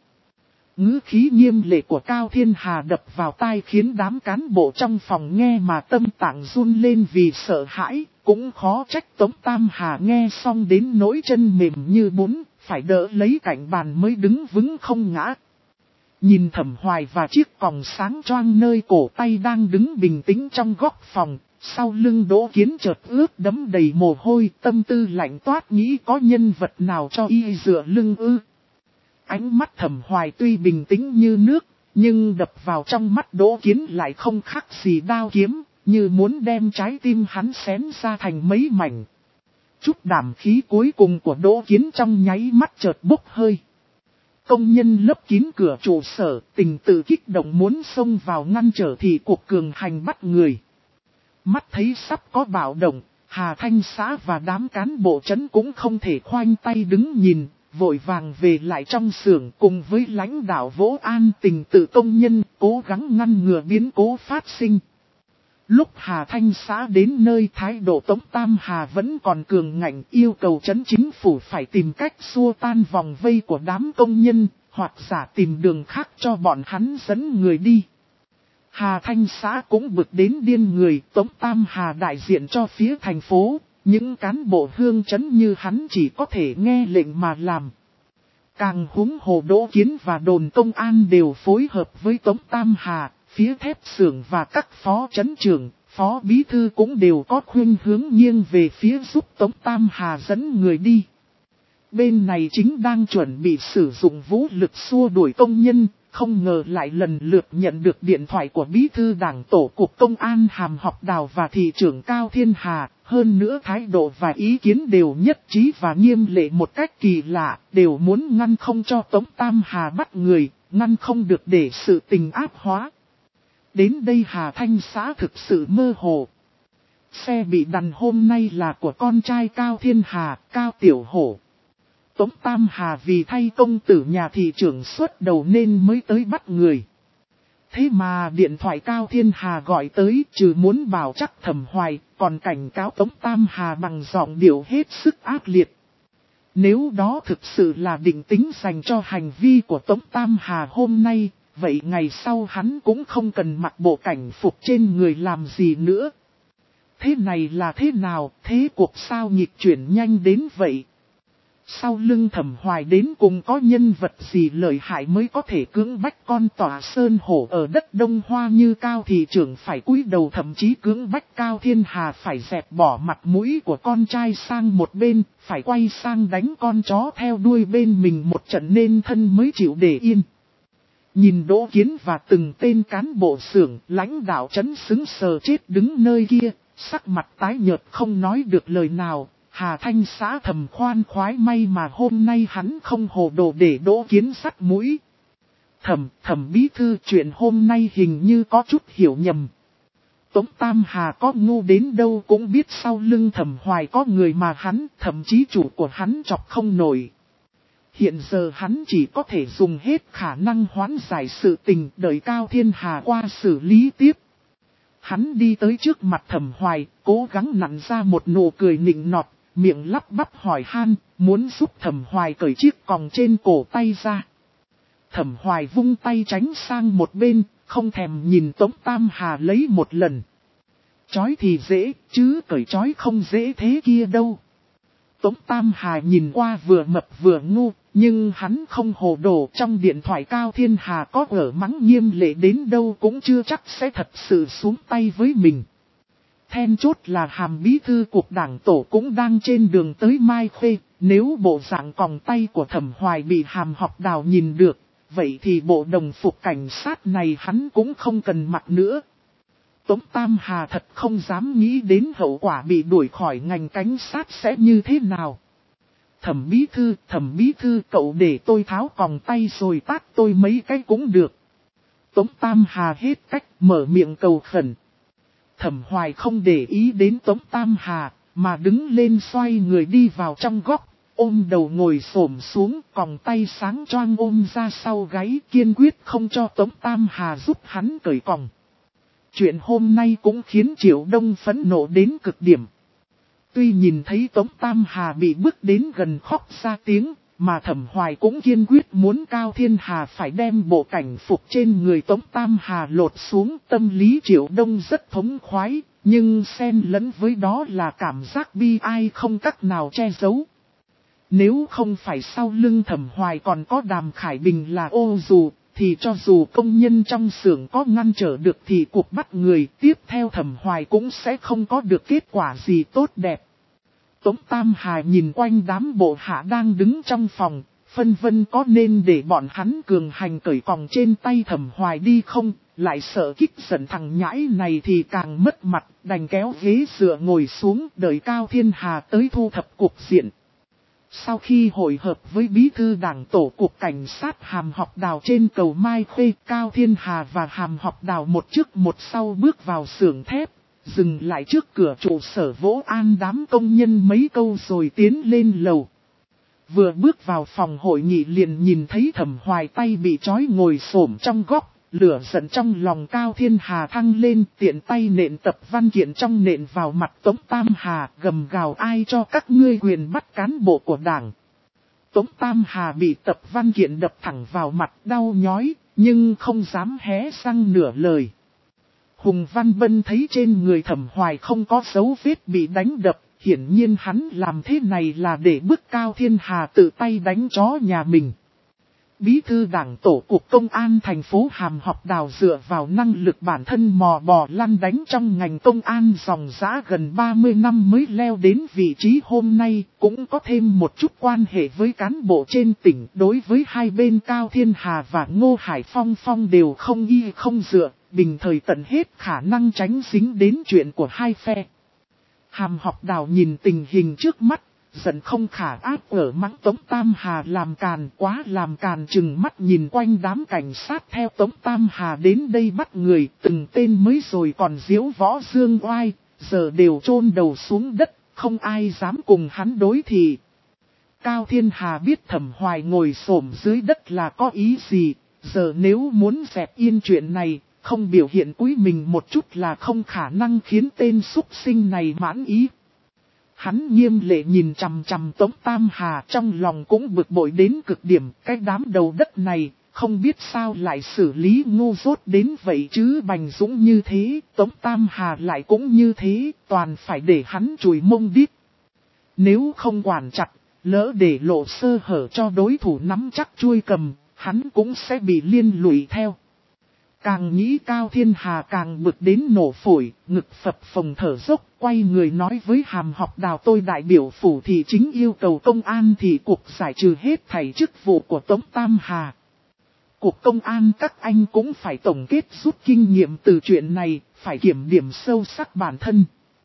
Ngữ khí nghiêm lệ của Cao Thiên Hà đập vào tai khiến đám cán bộ trong phòng nghe mà tâm tạng run lên vì sợ hãi, cũng khó trách Tống Tam Hà nghe xong đến nỗi chân mềm như bún, phải đỡ lấy cạnh bàn mới đứng vững không ngã. Nhìn Thẩm Hoài và chiếc còng sáng choang nơi cổ tay đang đứng bình tĩnh trong góc phòng, sau lưng Đỗ Kiến chợt ướt đẫm đầy mồ hôi, tâm tư lạnh toát nghĩ có nhân vật nào cho y dựa lưng ư. Ánh mắt Thẩm Hoài tuy bình tĩnh như nước, nhưng đập vào trong mắt Đỗ Kiến lại không khác gì đao kiếm, như muốn đem trái tim hắn xén ra thành mấy mảnh. Chút đảm khí cuối cùng của Đỗ Kiến trong nháy mắt chợt bốc hơi. Công nhân lấp kín cửa trụ sở, tình tự kích động muốn xông vào ngăn trở thì cuộc cường hành bắt người. Mắt thấy sắp có bạo động, Hà Thanh xã và đám cán bộ trấn cũng không thể khoanh tay đứng nhìn. Vội vàng về lại trong xưởng cùng với lãnh đạo vỗ an tình tự công nhân, cố gắng ngăn ngừa biến cố phát sinh. Lúc Hà Thanh xã đến nơi, thái độ Tống Tam Hà vẫn còn cường ngạnh, yêu cầu trấn chính phủ phải tìm cách xua tan vòng vây của đám công nhân, hoặc giả tìm đường khác cho bọn hắn dẫn người đi. Hà Thanh xã cũng bực đến điên người, Tống Tam Hà đại diện cho phía thành phố. Những cán bộ hương trấn như hắn chỉ có thể nghe lệnh mà làm. Càng huống hồ Đỗ Kiến và đồn công an đều phối hợp với Tống Tam Hà, phía thép xưởng và các phó trấn trưởng, phó bí thư cũng đều có khuynh hướng nghiêng về phía giúp Tống Tam Hà dẫn người đi. Bên này chính đang chuẩn bị sử dụng vũ lực xua đuổi công nhân, không ngờ lại lần lượt nhận được điện thoại của bí thư đảng tổ cục công an Hàm Học Đào và thị trưởng Cao Thiên Hà. Hơn nữa thái độ và ý kiến đều nhất trí và nghiêm lệ một cách kỳ lạ, đều muốn ngăn không cho Tống Tam Hà bắt người, ngăn không được để sự tình áp hóa. Đến đây Hà Thanh xã thực sự mơ hồ. Xe bị đằn hôm nay là của con trai Cao Thiên Hà, Cao Tiểu Hổ. Tống Tam Hà vì thay công tử nhà thị trưởng xuất đầu nên mới tới bắt người. Thế mà điện thoại Cao Thiên Hà gọi tới, trừ muốn bảo chắc Thẩm Hoài, còn cảnh cáo Tống Tam Hà bằng giọng điệu hết sức ác liệt. Nếu đó thực sự là định tính dành cho hành vi của Tống Tam Hà hôm nay, vậy ngày sau hắn cũng không cần mặc bộ cảnh phục trên người làm gì nữa. Thế này là thế nào, thế cuộc sao nhịp chuyển nhanh đến vậy? Sau lưng Thẩm Hoài đến cùng có nhân vật gì lợi hại mới có thể cưỡng bách con tỏa sơn hổ ở đất Đông Hoa như Cao thị trưởng phải cúi đầu, thậm chí cưỡng bách Cao Thiên Hà phải dẹp bỏ mặt mũi của con trai sang một bên, phải quay sang đánh con chó theo đuôi bên mình một trận nên thân mới chịu để yên. Nhìn Đỗ Kiến và từng tên cán bộ xưởng, lãnh đạo trấn xứng sờ chết đứng nơi kia, sắc mặt tái nhợt không nói được lời nào. Hà Thanh xã thầm khoan khoái, may mà hôm nay hắn không hồ đồ để Đỗ Kiến sắt mũi. Thẩm, thẩm bí thư, chuyện hôm nay hình như có chút hiểu nhầm. Tống Tam Hà có ngu đến đâu cũng biết sau lưng Thẩm Hoài có người mà hắn, thậm chí chủ của hắn chọc không nổi. Hiện giờ hắn chỉ có thể dùng hết khả năng hoán giải sự tình, đợi Cao Thiên Hà qua xử lý tiếp. Hắn đi tới trước mặt Thẩm Hoài, cố gắng nặn ra một nụ cười nịnh nọt, miệng lắp bắp hỏi han, muốn giúp Thẩm Hoài cởi chiếc còng trên cổ tay ra. Thẩm Hoài vung tay tránh sang một bên, không thèm nhìn Tống Tam Hà lấy một lần. Chói thì dễ, chứ cởi chói không dễ thế kia đâu. Tống Tam Hà nhìn qua vừa mập vừa ngu, nhưng hắn không hồ đồ. Trong điện thoại Cao Thiên Hà có ở mắng nghiêm lệ đến đâu cũng chưa chắc sẽ thật sự xuống tay với mình. Then chốt là Hàm bí thư cuộc đảng tổ cũng đang trên đường tới Mai Khê, nếu bộ dạng còng tay của Thẩm Hoài bị Hàm Học Đào nhìn được, vậy thì bộ đồng phục cảnh sát này hắn cũng không cần mặc nữa. Tống Tam Hà thật không dám nghĩ đến hậu quả bị đuổi khỏi ngành cảnh sát sẽ như thế nào. Thẩm bí thư, thẩm bí thư, cậu để tôi tháo còng tay rồi tát tôi mấy cái cũng được. Tống Tam Hà hết cách mở miệng cầu khẩn. Thẩm Hoài không để ý đến Tống Tam Hà, mà đứng lên xoay người đi vào trong góc, ôm đầu ngồi xổm xuống, còng tay sáng choang ôm ra sau gáy, kiên quyết không cho Tống Tam Hà giúp hắn cởi còng. Chuyện hôm nay cũng khiến Triệu Đông phẫn nộ đến cực điểm. Tuy nhìn thấy Tống Tam Hà bị bước đến gần khóc ra tiếng, mà Thẩm Hoài cũng kiên quyết muốn Cao Thiên Hà phải đem bộ cảnh phục trên người Tống Tam Hà lột xuống. Tâm lý Triệu Đông rất thống khoái, nhưng xen lẫn với đó là cảm giác bi ai không cách nào che giấu. Nếu không phải sau lưng Thẩm Hoài còn có Đàm Khải Bình là ô dù, thì cho dù công nhân trong xưởng có ngăn trở được thì cuộc bắt người tiếp theo Thẩm Hoài cũng sẽ không có được kết quả gì tốt đẹp. Tống Tam Hà nhìn quanh đám bộ hạ đang đứng trong phòng, phân vân có nên để bọn hắn cường hành cởi còng trên tay Thẩm Hoài đi không, lại sợ kích giận thằng nhãi này thì càng mất mặt, đành kéo ghế dựa ngồi xuống đợi Cao Thiên Hà tới thu thập cục diện. Sau khi hội hợp với bí thư đảng tổ cục cảnh sát Hàm Học Đào trên cầu Mai Khê, Cao Thiên Hà và Hàm Học Đào một trước một sau bước vào xưởng thép, dừng lại trước cửa trụ sở vỗ an đám công nhân mấy câu rồi tiến lên lầu. Vừa bước vào phòng hội nghị liền nhìn thấy Thẩm Hoài tay bị trói ngồi xổm trong góc, lửa giận trong lòng Cao Thiên Hà thăng lên, tiện tay nện tập văn kiện trong nện vào mặt Tống Tam Hà, gầm gào ai cho các ngươi quyền bắt cán bộ của đảng. Tống Tam Hà bị tập văn kiện đập thẳng vào mặt đau nhói, nhưng không dám hé răng nửa lời. Hùng Văn Bân thấy trên người Thẩm Hoài không có dấu vết bị đánh đập, hiển nhiên hắn làm thế này là để bức Cao Thiên Hà tự tay đánh chó nhà mình. Bí thư đảng tổ cục công an thành phố Hàm Học Đào dựa vào năng lực bản thân mò bò lăn đánh trong ngành công an dòng dã gần ba mươi năm mới leo đến vị trí hôm nay, cũng có thêm một chút quan hệ với cán bộ trên tỉnh. Đối với hai bên Cao Thiên Hà và Ngô Hải Phong Phong đều không y không dựa, bình thời tận hết khả năng tránh dính đến chuyện của hai phe. Hàm Học Đào nhìn tình hình trước mắt, giận không khả áp ở mắng Tống Tam Hà làm càn, quá làm càn, chừng mắt nhìn quanh đám cảnh sát theo Tống Tam Hà đến đây bắt người, từng tên mới rồi còn diễu võ dương oai, giờ đều chôn đầu xuống đất, không ai dám cùng hắn đối thị. Cao Thiên Hà biết Thẩm Hoài ngồi xổm dưới đất là có ý gì, Giờ nếu muốn dẹp yên chuyện này, không biểu hiện cúi mình một chút là không khả năng khiến tên súc sinh này mãn ý. Hắn nghiêm lệ nhìn chằm chằm Tống Tam Hà, trong lòng cũng bực bội đến cực điểm. Cái đám đầu đất này, không biết sao lại xử lý ngu dốt đến vậy chứ. Bành Dũng như thế, Tống Tam Hà lại cũng như thế, toàn phải để hắn chùi mông đít. Nếu không quản chặt, lỡ để lộ sơ hở cho đối thủ nắm chắc chuôi cầm, hắn cũng sẽ bị liên lụy theo. Càng nghĩ Cao Thiên Hà càng bực đến nổ phổi, ngực phập phồng thở dốc, quay người nói với Hàm Học Đào: tôi đại biểu phủ thị chính yêu cầu công an thị cục giải trừ hết thảy chức vụ của Tống Tam Hà. Cục công an các anh cũng phải tổng kết rút kinh nghiệm từ chuyện này, phải kiểm điểm sâu sắc bản thân.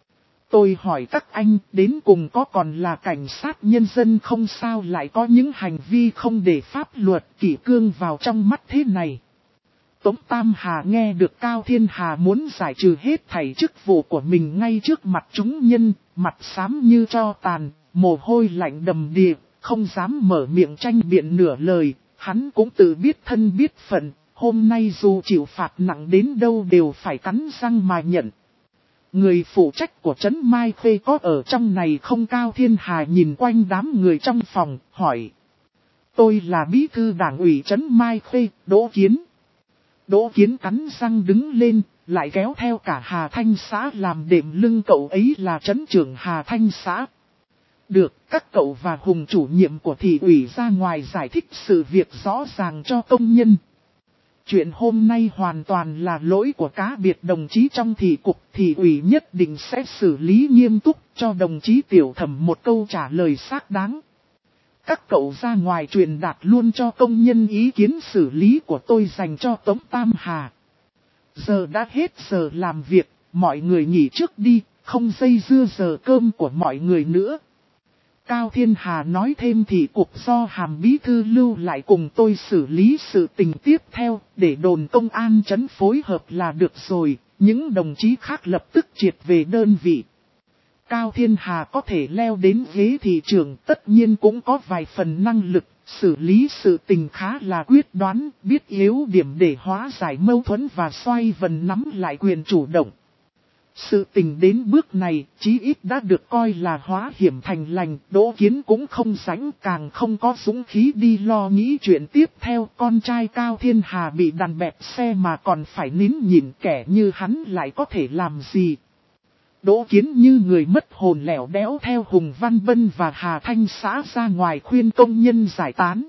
Tôi hỏi các anh, đến cùng có còn là cảnh sát nhân dân không, sao lại có những hành vi không để pháp luật kỷ cương vào trong mắt thế này? Tống Tam Hà nghe được Cao Thiên Hà muốn giải trừ hết thảy chức vụ của mình ngay trước mặt chúng nhân, mặt xám như tro tàn, mồ hôi lạnh đầm đìa, không dám mở miệng tranh biện nửa lời. Hắn cũng tự biết thân biết phận, hôm nay dù chịu phạt nặng đến đâu đều phải cắn răng mà nhận. Người phụ trách của trấn Mai Khê có ở trong này không? Cao Thiên Hà nhìn quanh đám người trong phòng, hỏi. Tôi là bí thư đảng ủy trấn Mai Khê, Đỗ Kiến. Đỗ Kiến cắn răng đứng lên, lại kéo theo cả Hà Thanh xã làm đệm lưng. Cậu ấy là trấn trưởng Hà Thanh xã. Được, các cậu và Hùng chủ nhiệm của thị ủy ra ngoài giải thích sự việc rõ ràng cho công nhân. Chuyện hôm nay hoàn toàn là lỗi của cá biệt đồng chí trong thị cục, thị ủy nhất định sẽ xử lý nghiêm túc, cho đồng chí Tiểu Thẩm một câu trả lời xác đáng. Các cậu ra ngoài truyền đạt luôn cho công nhân ý kiến xử lý của tôi dành cho Tống Tam Hà. Giờ đã hết giờ làm việc, mọi người nghỉ trước đi, không dây dưa giờ cơm của mọi người nữa. Cao Thiên Hà nói thêm thị cục do Hàm bí thư lưu lại cùng tôi xử lý sự tình tiếp theo, để đồn công an trấn phối hợp là được rồi, những đồng chí khác lập tức triệt về đơn vị. Cao Thiên Hà có thể leo đến ghế thị trưởng, tất nhiên cũng có vài phần năng lực, xử lý sự tình khá là quyết đoán, biết yếu điểm để hóa giải mâu thuẫn và xoay vần nắm lại quyền chủ động. Sự tình đến bước này, chí ít đã được coi là hóa hiểm thành lành. Đỗ Kiến cũng không rảnh, càng không có dũng khí đi lo nghĩ chuyện tiếp theo. Con trai Cao Thiên Hà bị đàn bẹp xe mà còn phải nín nhịn, kẻ như hắn lại có thể làm gì? Đỗ Kiến như người mất hồn lẻo đéo theo Hùng Văn Bân và Hà Thanh xã ra ngoài khuyên công nhân giải tán.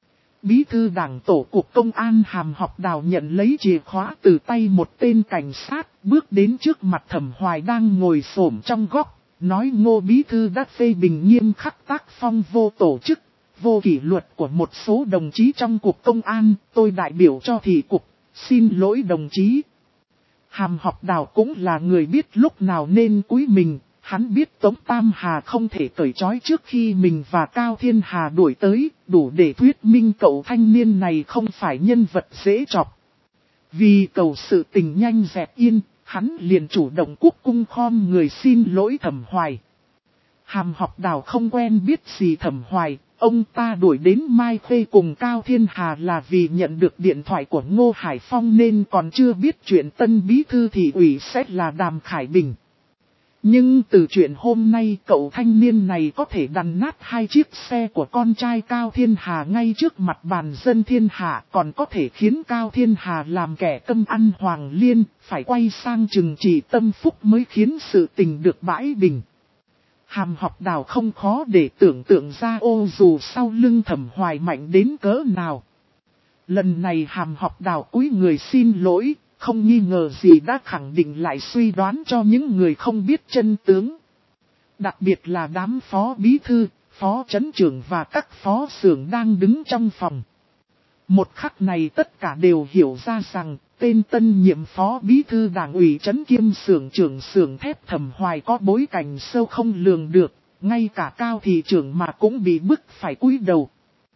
Bí thư đảng tổ cục công an Hàm Học Đào nhận lấy chìa khóa từ tay một tên cảnh sát, bước đến trước mặt Thẩm Hoài đang ngồi xổm trong góc, nói: Ngô bí thư đã phê bình nghiêm khắc tác phong vô tổ chức, vô kỷ luật của một số đồng chí trong cục công an, tôi đại biểu cho thị cục, xin lỗi đồng chí. Hàm Học Đào cũng là người biết lúc nào nên cúi mình. Hắn biết Tống Tam Hà không thể cởi trói trước khi mình và Cao Thiên Hà đuổi tới, đủ để thuyết minh cậu thanh niên này không phải nhân vật dễ chọc. Vì cầu sự tình nhanh dẹp yên, hắn liền chủ động cúc cung khom người xin lỗi Thẩm Hoài. Hàm Học Đào không quen biết gì Thẩm Hoài, ông ta đuổi đến Mai Khê cùng Cao Thiên Hà là vì nhận được điện thoại của Ngô Hải Phong nên còn chưa biết chuyện tân bí thư thị ủy sẽ là Đàm Khải Bình. Nhưng từ chuyện hôm nay cậu thanh niên này có thể đằn nát hai chiếc xe của con trai Cao Thiên Hà ngay trước mặt bàn dân thiên hạ, còn có thể khiến Cao Thiên Hà làm kẻ câm ăn hoàng liên, phải quay sang trừng trị tâm phúc mới khiến sự tình được bãi bình. Hàm Học Đào không khó để tưởng tượng ra ô dù sau lưng Thẩm Hoài mạnh đến cỡ nào. Lần này Hàm Học Đào cúi người xin lỗi, không nghi ngờ gì đã khẳng định lại suy đoán cho những người không biết chân tướng. Đặc biệt là đám phó bí thư, phó trấn trưởng và các phó xưởng đang đứng trong phòng. Một khắc này tất cả đều hiểu ra rằng, tên tân nhiệm phó bí thư đảng ủy trấn kiêm xưởng trưởng xưởng thép Thẩm Hoài có bối cảnh sâu không lường được, ngay cả Cao thị trưởng mà cũng bị bức phải cúi đầu.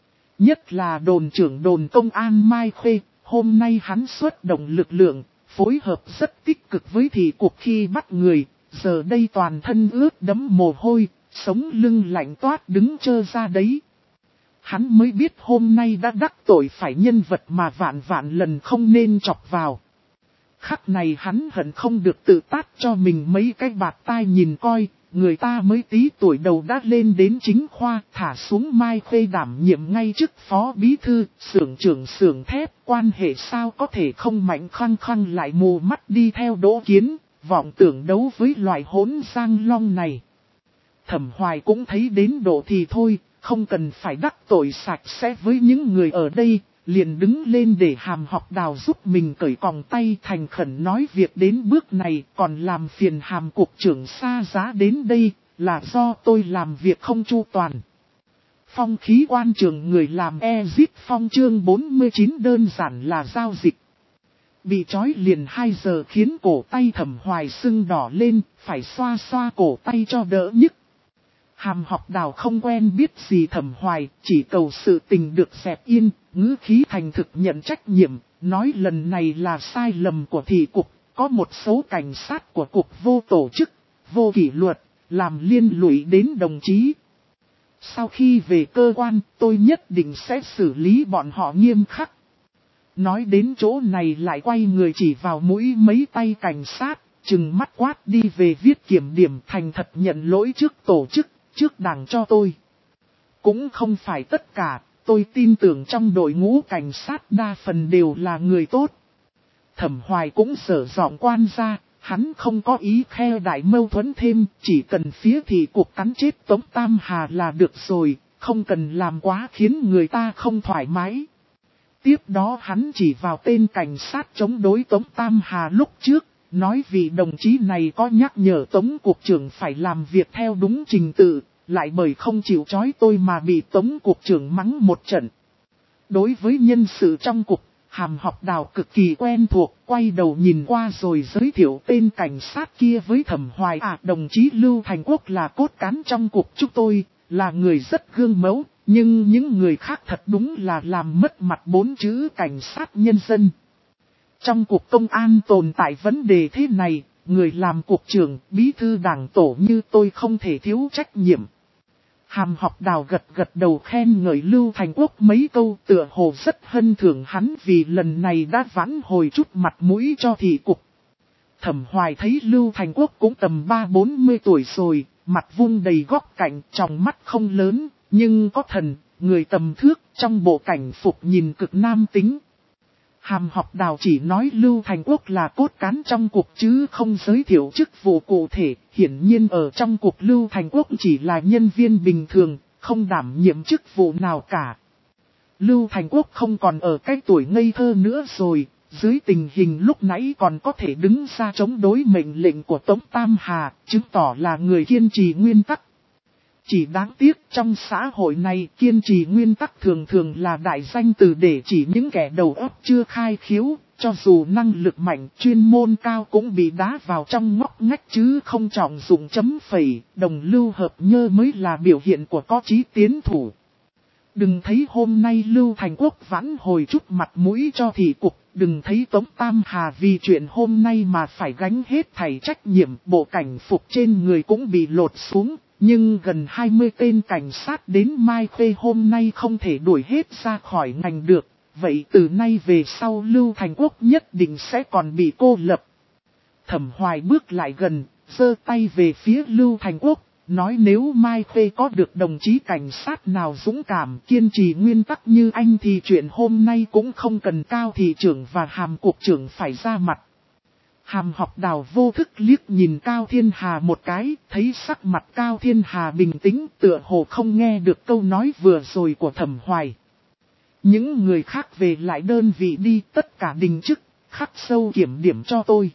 Nhất là đồn trưởng đồn công an Mai Khê. Hôm nay hắn xuất động lực lượng, phối hợp rất tích cực với thị cục khi bắt người, giờ đây toàn thân ướt đẫm mồ hôi, sống lưng lạnh toát đứng trơ ra đấy. Hắn mới biết hôm nay đã đắc tội phải nhân vật mà vạn vạn lần không nên chọc vào. Khắc này hắn hận không được tự tát cho mình mấy cái bạt tai nhìn coi, người ta mới tí tuổi đầu đã lên đến chính khoa, thả xuống Mai Khuê đảm nhiệm ngay chức phó bí thư, xưởng trưởng xưởng thép, quan hệ sao có thể không mạnh khăng khăng lại mù mắt đi theo Đỗ Kiến, vọng tưởng đấu với loại hỗn giang long này. Thẩm Hoài cũng thấy đến độ thì thôi, không cần phải đắc tội sạch sẽ với những người ở đây, liền đứng lên để Hàm Học Đào giúp mình cởi còng tay, thành khẩn nói việc đến bước này còn làm phiền Hàm cục trưởng xa giá đến đây, là do tôi làm việc không chu toàn. Phong khí quan trường người làm Exit Phong chương bốn mươi chín đơn giản là giao dịch. Bị trói liền hai giờ khiến cổ tay Thẩm Hoài sưng đỏ lên, phải xoa xoa cổ tay cho đỡ nhức. Hàm Học Đào không quen biết gì Thẩm Hoài, chỉ cầu sự tình được dẹp yên, ngữ khí thành thực nhận trách nhiệm, nói lần này là sai lầm của thị cục, có một số cảnh sát của cục vô tổ chức, vô kỷ luật, làm liên lụy đến đồng chí. Sau khi về cơ quan, tôi nhất định sẽ xử lý bọn họ nghiêm khắc. Nói đến chỗ này lại quay người chỉ vào mũi mấy tay cảnh sát, chừng mắt quát đi về viết kiểm điểm, thành thật nhận lỗi trước tổ chức, trước đảng cho tôi. Cũng không phải tất cả, tôi tin tưởng trong đội ngũ cảnh sát đa phần đều là người tốt. Thẩm Hoài cũng sở giọng quan ra, hắn không có ý khe đại mâu thuẫn thêm, chỉ cần phía thị cục cắn chết Tống Tam Hà là được rồi, không cần làm quá khiến người ta không thoải mái. Tiếp đó hắn chỉ vào tên cảnh sát chống đối Tống Tam Hà lúc trước, nói vì đồng chí này có nhắc nhở Tống cục trưởng phải làm việc theo đúng trình tự, lại bởi không chịu trói tôi mà bị Tống cục trưởng mắng một trận. Đối với nhân sự trong cục, Hàm Học Đào cực kỳ quen thuộc, quay đầu nhìn qua rồi giới thiệu tên cảnh sát kia với Thẩm Hoài. À, đồng chí Lưu Thành Quốc là cốt cán trong cục chúng tôi, là người rất gương mẫu, nhưng những người khác thật đúng là làm mất mặt bốn chữ cảnh sát nhân dân. Trong cục công an tồn tại vấn đề thế này, người làm cục trưởng, bí thư đảng tổ như tôi không thể thiếu trách nhiệm. Hàm Học Đào gật gật đầu khen ngợi Lưu Thành Quốc mấy câu, tựa hồ rất hân thưởng hắn vì lần này đã vãn hồi chút mặt mũi cho thị cục. Thẩm Hoài thấy Lưu Thành Quốc cũng tầm ba bốn mươi tuổi rồi, mặt vung đầy góc cạnh, tròng mắt không lớn, nhưng có thần, người tầm thước, trong bộ cảnh phục nhìn cực nam tính. Hàm Học Đào chỉ nói Lưu Thành Quốc là cốt cán trong cục chứ không giới thiệu chức vụ cụ thể, hiển nhiên ở trong cục Lưu Thành Quốc chỉ là nhân viên bình thường, không đảm nhiệm chức vụ nào cả. Lưu Thành Quốc không còn ở cái tuổi ngây thơ nữa rồi, dưới tình hình lúc nãy còn có thể đứng ra chống đối mệnh lệnh của Tống Tam Hà, chứng tỏ là người kiên trì nguyên tắc. Chỉ đáng tiếc trong xã hội này kiên trì nguyên tắc thường thường là đại danh từ để chỉ những kẻ đầu óc chưa khai khiếu, cho dù năng lực mạnh chuyên môn cao cũng bị đá vào trong ngóc ngách chứ không trọng dụng chấm phẩy, đồng Lưu hợp nhơ mới là biểu hiện của có chí tiến thủ. Đừng thấy hôm nay Lưu Thành Quốc vãn hồi chút mặt mũi cho thị cục, đừng thấy Tống Tam Hà vì chuyện hôm nay mà phải gánh hết thảy trách nhiệm, bộ cảnh phục trên người cũng bị lột xuống. Nhưng gần hai mươi tên cảnh sát đến Mai Khuê hôm nay không thể đuổi hết ra khỏi ngành được, vậy từ nay về sau Lưu Thành Quốc nhất định sẽ còn bị cô lập. Thẩm Hoài bước lại gần, giơ tay về phía Lưu Thành Quốc, nói nếu Mai Khuê có được đồng chí cảnh sát nào dũng cảm kiên trì nguyên tắc như anh thì chuyện hôm nay cũng không cần Cao thị trưởng và Hàm cục trưởng phải ra mặt. Hàm Học Đào vô thức liếc nhìn Cao Thiên Hà một cái, thấy sắc mặt Cao Thiên Hà bình tĩnh tựa hồ không nghe được câu nói vừa rồi của Thẩm Hoài. Những người khác về lại đơn vị đi, tất cả đình chức, khắc sâu kiểm điểm cho tôi.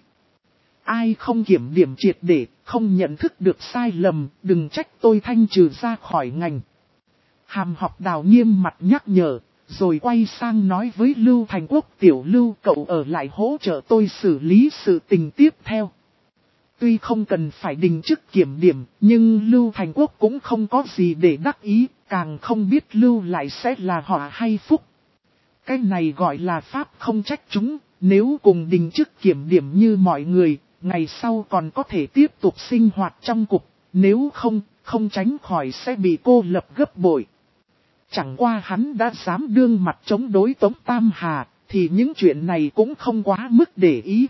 Ai không kiểm điểm triệt để, không nhận thức được sai lầm, đừng trách tôi thanh trừ ra khỏi ngành. Hàm Học Đào nghiêm mặt nhắc nhở. Rồi quay sang nói với Lưu Thành Quốc, tiểu Lưu cậu ở lại hỗ trợ tôi xử lý sự tình tiếp theo. Tuy không cần phải đình chức kiểm điểm, nhưng Lưu Thành Quốc cũng không có gì để đắc ý, càng không biết Lưu lại sẽ là họa hay phúc. Cái này gọi là pháp không trách chúng, nếu cùng đình chức kiểm điểm như mọi người, ngày sau còn có thể tiếp tục sinh hoạt trong cục, nếu không, không tránh khỏi sẽ bị cô lập gấp bội. Chẳng qua hắn đã dám đương mặt chống đối Tống Tam Hà, thì những chuyện này cũng không quá mức để ý.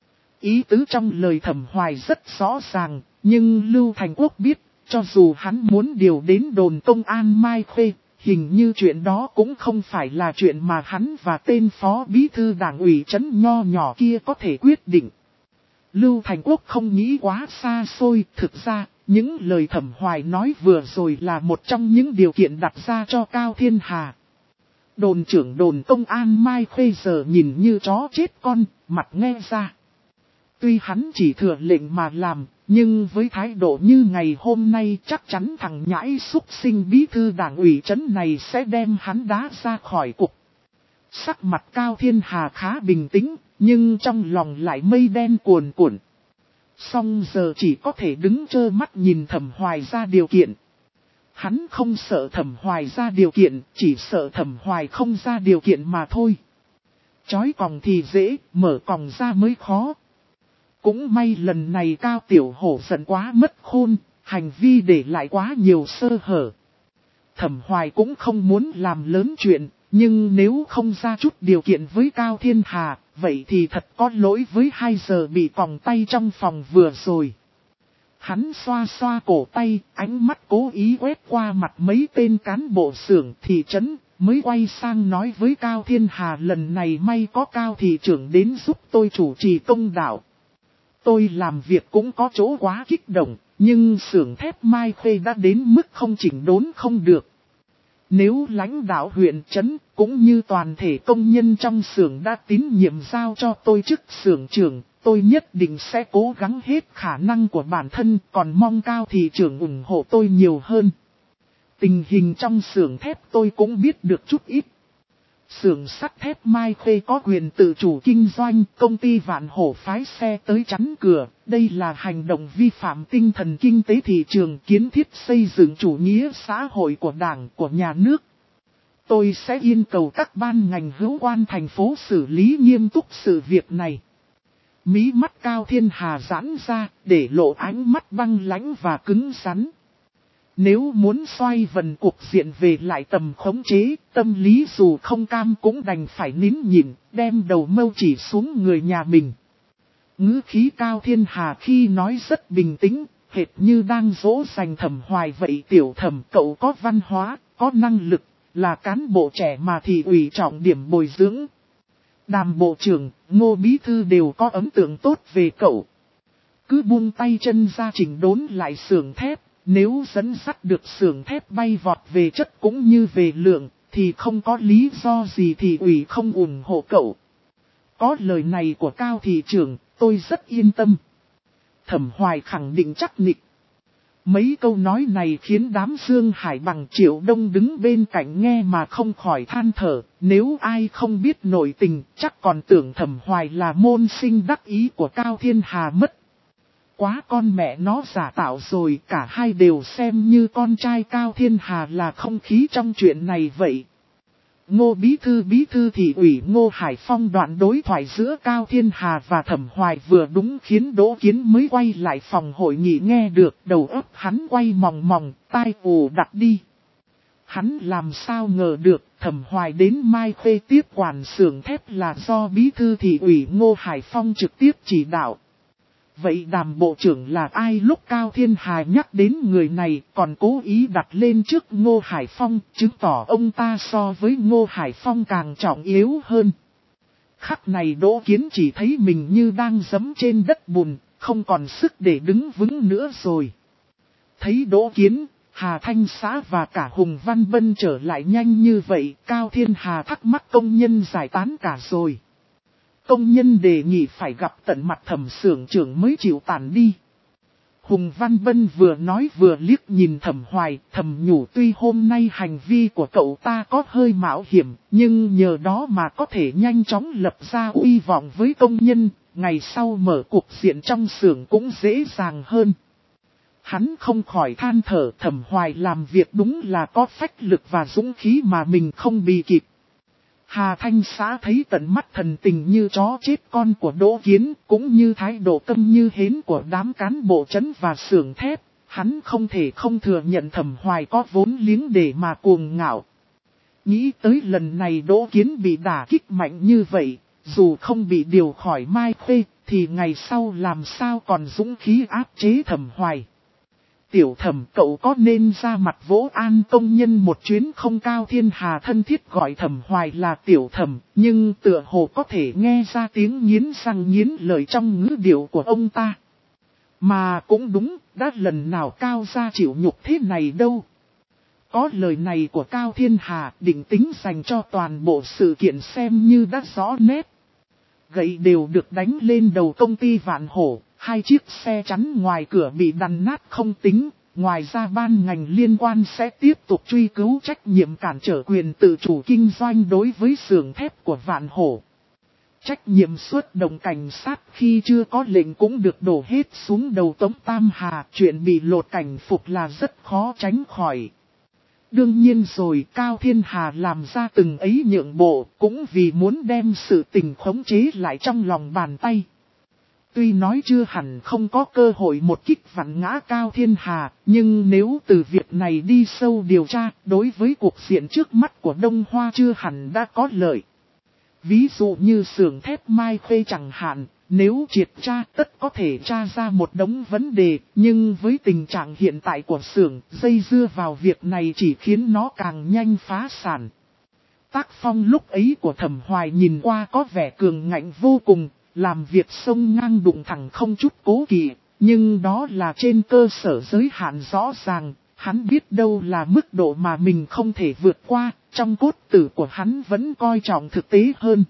Ý tứ trong lời Thẩm Hoài rất rõ ràng, nhưng Lưu Thành Quốc biết, cho dù hắn muốn điều đến đồn công an Mai Khê, hình như chuyện đó cũng không phải là chuyện mà hắn và tên phó bí thư đảng ủy trấn nho nhỏ kia có thể quyết định. Lưu Thành Quốc không nghĩ quá xa xôi, thực ra, những lời Thẩm Hoài nói vừa rồi là một trong những điều kiện đặt ra cho Cao Thiên Hà. Đồn trưởng đồn công an Mai Khê giờ nhìn như chó chết con, mặt nghe ra. Tuy hắn chỉ thừa lệnh mà làm, nhưng với thái độ như ngày hôm nay chắc chắn thằng nhãi xúc sinh bí thư đảng ủy trấn này sẽ đem hắn đá ra khỏi cục. Sắc mặt Cao Thiên Hà khá bình tĩnh, nhưng trong lòng lại mây đen cuồn cuộn. Song giờ chỉ có thể đứng trơ mắt nhìn Thẩm Hoài ra điều kiện. Hắn không sợ Thẩm Hoài ra điều kiện, chỉ sợ Thẩm Hoài không ra điều kiện mà thôi. Chói còng thì dễ, mở còng ra mới khó. Cũng may lần này Cao Tiểu Hổ giận quá mất khôn, hành vi để lại quá nhiều sơ hở. Thẩm Hoài cũng không muốn làm lớn chuyện, nhưng nếu không ra chút điều kiện với Cao Thiên Hà, vậy thì thật có lỗi với hai giờ bị còng tay trong phòng vừa rồi. Hắn xoa xoa cổ tay, ánh mắt cố ý quét qua mặt mấy tên cán bộ xưởng thị trấn, mới quay sang nói với Cao Thiên Hà lần này may có Cao thị trưởng đến giúp tôi chủ trì công đạo. Tôi làm việc cũng có chỗ quá kích động, nhưng xưởng thép Mai Khê đã đến mức không chỉnh đốn không được. Nếu lãnh đạo huyện trấn cũng như toàn thể công nhân trong xưởng đã tín nhiệm giao cho tôi chức xưởng trưởng, tôi nhất định sẽ cố gắng hết khả năng của bản thân, còn mong Cao thị trưởng ủng hộ tôi nhiều hơn. Tình hình trong xưởng thép tôi cũng biết được chút ít. Xưởng sắt thép Mai Khê có quyền tự chủ kinh doanh, công ty Vạn Hổ phái xe tới chắn cửa, đây là hành động vi phạm tinh thần kinh tế thị trường, kiến thiết xây dựng chủ nghĩa xã hội của Đảng, của nhà nước. Tôi sẽ yêu cầu các ban ngành hữu quan thành phố xử lý nghiêm túc sự việc này. Mí mắt Cao Thiên Hà giãn ra, để lộ ánh mắt băng lãnh và cứng rắn. Nếu muốn xoay vần cuộc diện về lại tầm khống chế, tâm lý dù không cam cũng đành phải nín nhịn, đem đầu mâu chỉ xuống người nhà mình. Ngữ khí Cao Thiên Hà khi nói rất bình tĩnh, hệt như đang dỗ dành Thẩm Hoài vậy. Tiểu Thẩm, cậu có văn hóa, có năng lực, là cán bộ trẻ mà thị ủy trọng điểm bồi dưỡng. Đàm bộ trưởng, Ngô bí thư đều có ấn tượng tốt về cậu. Cứ buông tay chân ra chỉnh đốn lại xưởng thép. Nếu dẫn dắt được xưởng thép bay vọt về chất cũng như về lượng, thì không có lý do gì thị ủy không ủng hộ cậu. Có lời này của Cao thị trưởng, tôi rất yên tâm. Thẩm Hoài khẳng định chắc nịch. Mấy câu nói này khiến đám Dương Hải bằng Triệu Đông đứng bên cạnh nghe mà không khỏi than thở. Nếu ai không biết nội tình, chắc còn tưởng Thẩm Hoài là môn sinh đắc ý của Cao Thiên Hà mất. Quá con mẹ nó giả tạo rồi, cả hai đều xem như con trai Cao Thiên Hà là không khí trong chuyện này vậy. Ngô bí thư bí thư thị ủy Ngô Hải Phong đoạn đối thoại giữa Cao Thiên Hà và Thẩm Hoài vừa đúng khiến Đỗ Kiến mới quay lại phòng hội nghị nghe được, đầu óc hắn quay mòng mòng, tai ù đặt đi. Hắn làm sao ngờ được Thẩm Hoài đến Mai Khê tiếp quản xưởng thép là do bí thư thị ủy Ngô Hải Phong trực tiếp chỉ đạo. Vậy Đàm bộ trưởng là ai? Lúc Cao Thiên Hà nhắc đến người này còn cố ý đặt lên trước Ngô Hải Phong, chứng tỏ ông ta so với Ngô Hải Phong càng trọng yếu hơn. Khắc này Đỗ Kiến chỉ thấy mình như đang giẫm trên đất bùn, không còn sức để đứng vững nữa rồi. Thấy Đỗ Kiến, Hà Thanh Xã và cả Hùng Văn Bân trở lại nhanh như vậy, Cao Thiên Hà thắc mắc công nhân giải tán cả rồi. Công nhân đề nghị phải gặp tận mặt Thẩm xưởng trưởng mới chịu tản đi. Hùng Văn Bân vừa nói vừa liếc nhìn Thẩm Hoài, thầm nhủ tuy hôm nay hành vi của cậu ta có hơi mạo hiểm, nhưng nhờ đó mà có thể nhanh chóng lập ra uy vọng với công nhân, ngày sau mở cuộc diện trong xưởng cũng dễ dàng hơn. Hắn không khỏi than thở, Thẩm Hoài làm việc đúng là có phách lực và dũng khí mà mình không bị kịp. Hà Thanh Xã thấy tận mắt thần tình như chó chết con của Đỗ Kiến, cũng như thái độ câm như hến của đám cán bộ trấn và xưởng thép, hắn không thể không thừa nhận Thẩm Hoài có vốn liếng để mà cuồng ngạo. Nghĩ tới lần này Đỗ Kiến bị đả kích mạnh như vậy, dù không bị điều khỏi Mai Khê, thì ngày sau làm sao còn dũng khí áp chế Thẩm Hoài. Tiểu Thẩm, cậu có nên ra mặt vỗ an công nhân một chuyến không? Cao Thiên Hà thân thiết gọi Thẩm Hoài là Tiểu Thẩm, nhưng tựa hồ có thể nghe ra tiếng nghiến răng nghiến lợi trong ngữ điệu của ông ta. Mà cũng đúng, đã lần nào Cao gia chịu nhục thế này đâu. Có lời này của Cao Thiên Hà, định tính dành cho toàn bộ sự kiện xem như đã rõ nét. Gậy đều được đánh lên đầu công ty Vạn Hổ, hai chiếc xe chắn ngoài cửa bị đằn nát không tính. Ngoài ra ban ngành liên quan sẽ tiếp tục truy cứu trách nhiệm cản trở quyền tự chủ kinh doanh đối với xưởng thép của Vạn Hổ. Trách nhiệm xuất động cảnh sát khi chưa có lệnh cũng được đổ hết xuống đầu Tống Tam Hà. Chuyện bị lột cảnh phục là rất khó tránh khỏi. Đương nhiên rồi, Cao Thiên Hà làm ra từng ấy nhượng bộ cũng vì muốn đem sự tình khống chế lại trong lòng bàn tay. Tuy nói chưa hẳn không có cơ hội một kích vặn ngã Cao Thiên Hà, nhưng nếu từ việc này đi sâu điều tra, đối với cuộc diện trước mắt của Đông Hoa chưa hẳn đã có lợi. Ví dụ như xưởng thép Mai Khê chẳng hạn, nếu triệt tra tất có thể tra ra một đống vấn đề, nhưng với tình trạng hiện tại của xưởng, dây dưa vào việc này chỉ khiến nó càng nhanh phá sản. Tác phong lúc ấy của Thẩm Hoài nhìn qua có vẻ cường ngạnh vô cùng, làm việc sông ngang đụng thẳng không chút cố kỵ, nhưng đó là trên cơ sở giới hạn rõ ràng, hắn biết đâu là mức độ mà mình không thể vượt qua, trong cốt tử của hắn vẫn coi trọng thực tế hơn.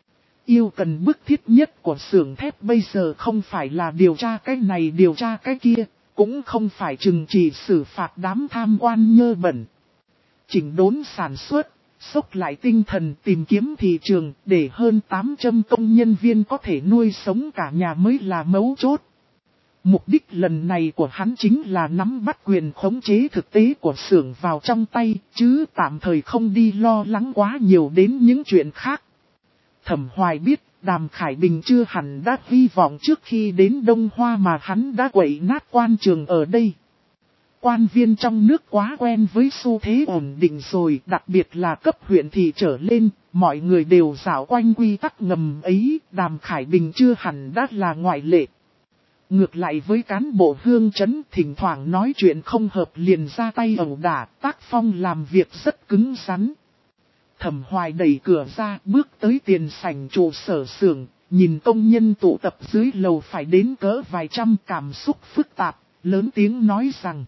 Yêu cần bức thiết nhất của xưởng thép bây giờ không phải là điều tra cái này điều tra cái kia, cũng không phải trừng trị xử phạt đám tham quan nhơ bẩn. Chỉnh đốn sản xuất, xốc lại tinh thần tìm kiếm thị trường để hơn tám trăm công nhân viên có thể nuôi sống cả nhà mới là mấu chốt. Mục đích lần này của hắn chính là nắm bắt quyền khống chế thực tế của xưởng vào trong tay, chứ tạm thời không đi lo lắng quá nhiều đến những chuyện khác. Thẩm Hoài biết, Đàm Khải Bình chưa hẳn đã hy vọng trước khi đến Đông Hoa mà hắn đã quậy nát quan trường ở đây. Quan viên trong nước quá quen với xu thế ổn định rồi, đặc biệt là cấp huyện thì trở lên, mọi người đều dạo quanh quy tắc ngầm ấy, Đàm Khải Bình chưa hẳn đã là ngoại lệ. Ngược lại với cán bộ hương trấn thỉnh thoảng nói chuyện không hợp liền ra tay ẩu đả, tác phong làm việc rất cứng rắn. Thẩm Hoài đẩy cửa ra bước tới tiền sảnh trụ sở xưởng, nhìn công nhân tụ tập dưới lầu phải đến cỡ vài trăm, cảm xúc phức tạp, lớn tiếng nói rằng.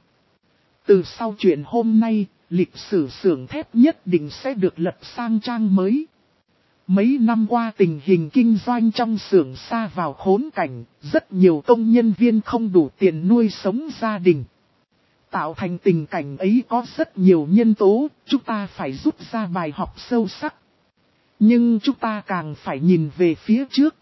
Từ sau chuyện hôm nay, lịch sử xưởng thép nhất định sẽ được lật sang trang mới. Mấy năm qua tình hình kinh doanh trong xưởng sa vào khốn cảnh, rất nhiều công nhân viên không đủ tiền nuôi sống gia đình. Tạo thành tình cảnh ấy có rất nhiều nhân tố, chúng ta phải rút ra bài học sâu sắc. Nhưng chúng ta càng phải nhìn về phía trước.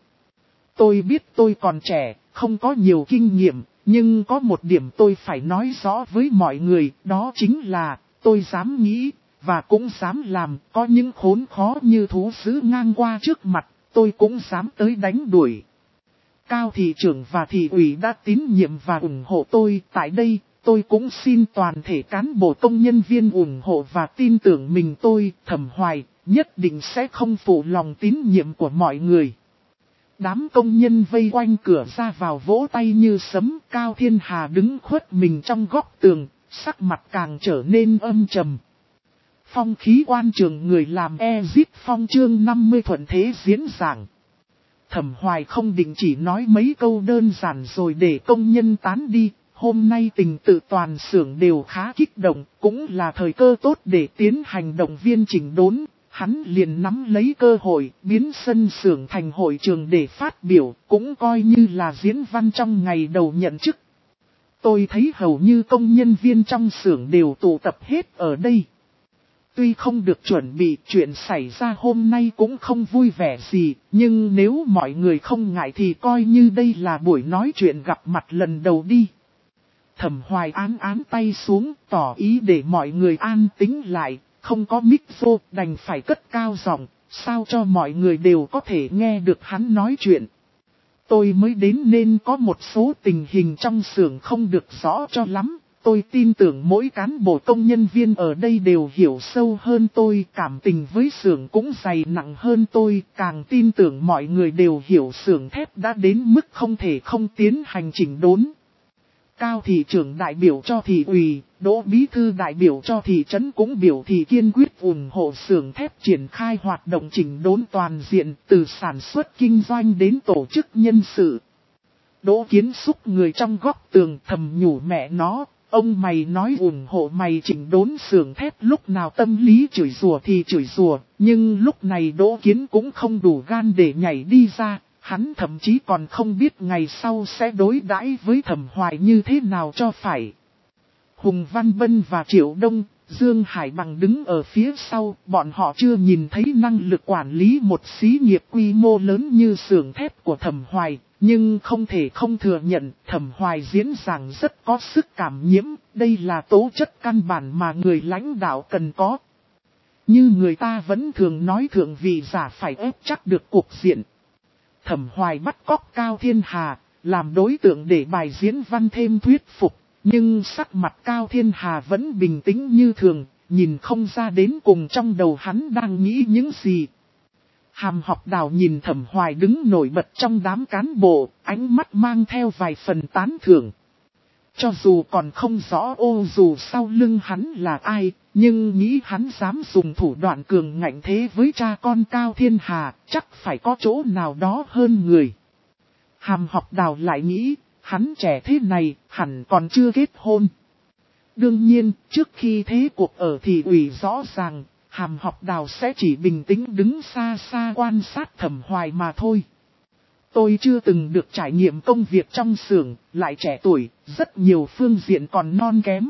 Tôi biết tôi còn trẻ, không có nhiều kinh nghiệm, nhưng có một điểm tôi phải nói rõ với mọi người, đó chính là, tôi dám nghĩ, và cũng dám làm, có những khốn khó như thú dữ ngang qua trước mặt, tôi cũng dám tới đánh đuổi. Cao thị trưởng và thị ủy đã tín nhiệm và ủng hộ tôi, tại đây, tôi cũng xin toàn thể cán bộ công nhân viên ủng hộ và tin tưởng mình tôi, Thẩm Hoài, nhất định sẽ không phụ lòng tín nhiệm của mọi người. Đám công nhân vây quanh cửa ra vào vỗ tay như sấm, Cao Thiên Hà đứng khuất mình trong góc tường, sắc mặt càng trở nên âm trầm. Phong khí quan trường người làm Exit Phong chương năm mươi thuận thế diễn giảng. Thẩm Hoài không định chỉ nói mấy câu đơn giản rồi để công nhân tán đi. Hôm nay tình tự toàn xưởng đều khá kích động, cũng là thời cơ tốt để tiến hành động viên chỉnh đốn. Hắn liền nắm lấy cơ hội biến sân xưởng thành hội trường để phát biểu, cũng coi như là diễn văn trong ngày đầu nhận chức. Tôi thấy hầu như công nhân viên trong xưởng đều tụ tập hết ở đây. Tuy không được chuẩn bị, chuyện xảy ra hôm nay cũng không vui vẻ gì, nhưng nếu mọi người không ngại thì coi như đây là buổi nói chuyện gặp mặt lần đầu đi. Thẩm Hoài án án tay xuống, tỏ ý để mọi người an tĩnh lại, không có mic vô, đành phải cất cao giọng, sao cho mọi người đều có thể nghe được hắn nói chuyện. Tôi mới đến nên có một số tình hình trong xưởng không được rõ cho lắm, Tôi tin tưởng mỗi cán bộ công nhân viên ở đây đều hiểu sâu hơn tôi, cảm tình với xưởng cũng dày nặng hơn tôi, càng tin tưởng mọi người đều hiểu xưởng thép đã đến mức không thể không tiến hành chỉnh đốn. Cao thị trưởng đại biểu cho thị ủy, Đỗ bí thư đại biểu cho thị trấn cũng biểu thị kiên quyết ủng hộ xưởng thép triển khai hoạt động chỉnh đốn toàn diện từ sản xuất kinh doanh đến tổ chức nhân sự. Đỗ Kiến xúc người trong góc tường thầm nhủ mẹ nó, ông mày nói ủng hộ mày chỉnh đốn xưởng thép lúc nào tâm lý chửi rủa thì chửi rủa, nhưng lúc này Đỗ Kiến cũng không đủ gan để nhảy đi ra, hắn thậm chí còn không biết ngày sau sẽ đối đãi với Thẩm Hoài như thế nào cho phải. Hùng Văn Bân và Triệu Đông, Dương Hải Bằng đứng ở phía sau, bọn họ chưa nhìn thấy năng lực quản lý một xí nghiệp quy mô lớn như xưởng thép của Thẩm Hoài. Nhưng không thể không thừa nhận, Thẩm Hoài diễn giảng rất có sức cảm nhiễm, đây là tố chất căn bản mà người lãnh đạo cần có. Như người ta vẫn thường nói thượng vị giả phải ép chắc được cuộc diện. Thẩm Hoài bắt cóc Cao Thiên Hà, làm đối tượng để bài diễn văn thêm thuyết phục, nhưng sắc mặt Cao Thiên Hà vẫn bình tĩnh như thường, nhìn không ra đến cùng trong đầu hắn đang nghĩ những gì. Hàm Học Đào nhìn Thẩm Hoài đứng nổi bật trong đám cán bộ, ánh mắt mang theo vài phần tán thưởng. Cho dù còn không rõ ô dù sau lưng hắn là ai, nhưng nghĩ hắn dám dùng thủ đoạn cường ngạnh thế với cha con Cao Thiên Hà, chắc phải có chỗ nào đó hơn người. Hàm Học Đào lại nghĩ, hắn trẻ thế này, hẳn còn chưa kết hôn. Đương nhiên, trước khi thế cuộc ở thị ủy rõ ràng, Hàm Học Đào sẽ chỉ bình tĩnh đứng xa xa quan sát Thẩm Hoài mà thôi. Tôi chưa từng được trải nghiệm công việc trong xưởng, lại trẻ tuổi, rất nhiều phương diện còn non kém.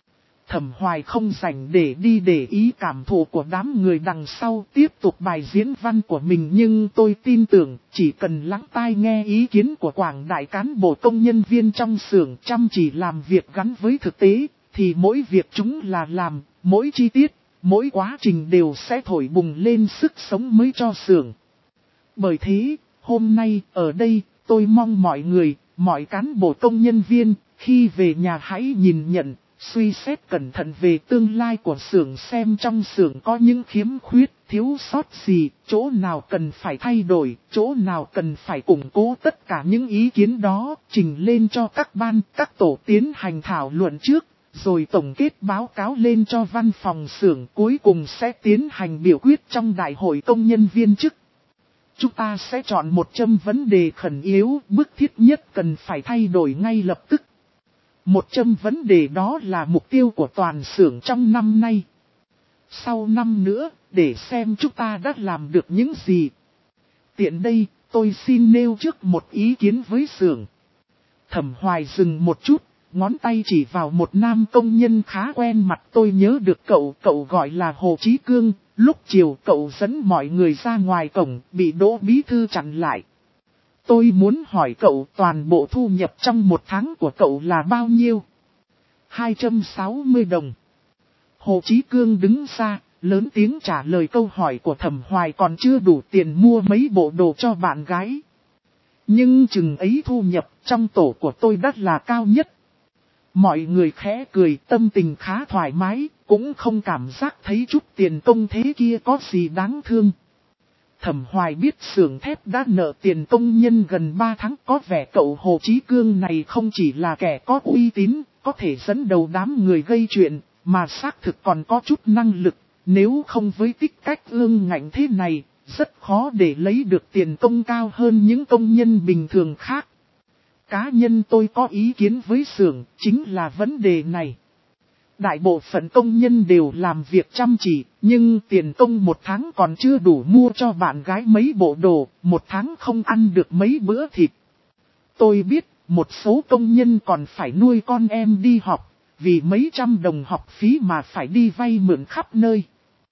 Thẩm Hoài không rảnh để đi để ý cảm thụ của đám người đằng sau tiếp tục bài diễn văn của mình, nhưng tôi tin tưởng chỉ cần lắng tai nghe ý kiến của quảng đại cán bộ công nhân viên trong xưởng chăm chỉ làm việc gắn với thực tế, thì mỗi việc chúng là làm, mỗi chi tiết, mỗi quá trình đều sẽ thổi bùng lên sức sống mới cho xưởng. Bởi thế, hôm nay ở đây tôi mong mọi người, mọi cán bộ công nhân viên, khi về nhà hãy nhìn nhận, suy xét cẩn thận về tương lai của xưởng, xem trong xưởng có những khiếm khuyết, thiếu sót gì, chỗ nào cần phải thay đổi, chỗ nào cần phải củng cố. Tất cả những ý kiến đó trình lên cho các ban, các tổ tiến hành thảo luận trước, rồi tổng kết báo cáo lên cho văn phòng xưởng, cuối cùng sẽ tiến hành biểu quyết trong đại hội công nhân viên chức. Chúng ta sẽ chọn một châm vấn đề khẩn yếu, bức thiết nhất cần phải thay đổi ngay lập tức. Một châm vấn đề đó là mục tiêu của toàn xưởng trong năm nay. Sau năm nữa, để xem chúng ta đã làm được những gì. Tiện đây, tôi xin nêu trước một ý kiến với xưởng. Thẩm Hoài dừng một chút, ngón tay chỉ vào một nam công nhân khá quen mặt. Tôi nhớ được cậu, cậu gọi là Hồ Chí Cương. Lúc chiều cậu dẫn mọi người ra ngoài cổng, bị Đỗ bí thư chặn lại. Tôi muốn hỏi cậu toàn bộ thu nhập trong một tháng của cậu là bao nhiêu? hai trăm sáu mươi đồng. Hồ Chí Cương đứng ra, lớn tiếng trả lời câu hỏi của Thẩm Hoài, còn chưa đủ tiền mua mấy bộ đồ cho bạn gái. Nhưng chừng ấy thu nhập trong tổ của tôi đắt là cao nhất. Mọi người khẽ cười, tâm tình khá thoải mái, cũng không cảm giác thấy chút tiền công thế kia có gì đáng thương. Thẩm Hoài biết xưởng thép đã nợ tiền công nhân gần ba tháng, có vẻ cậu Hồ Chí Cương này không chỉ là kẻ có uy tín, có thể dẫn đầu đám người gây chuyện, mà xác thực còn có chút năng lực, nếu không với tích cách ương ngạnh thế này, rất khó để lấy được tiền công cao hơn những công nhân bình thường khác. Cá nhân tôi có ý kiến với xưởng, chính là vấn đề này. Đại bộ phận công nhân đều làm việc chăm chỉ, nhưng tiền công một tháng còn chưa đủ mua cho bạn gái mấy bộ đồ, một tháng không ăn được mấy bữa thịt. Tôi biết, một số công nhân còn phải nuôi con em đi học, vì mấy trăm đồng học phí mà phải đi vay mượn khắp nơi.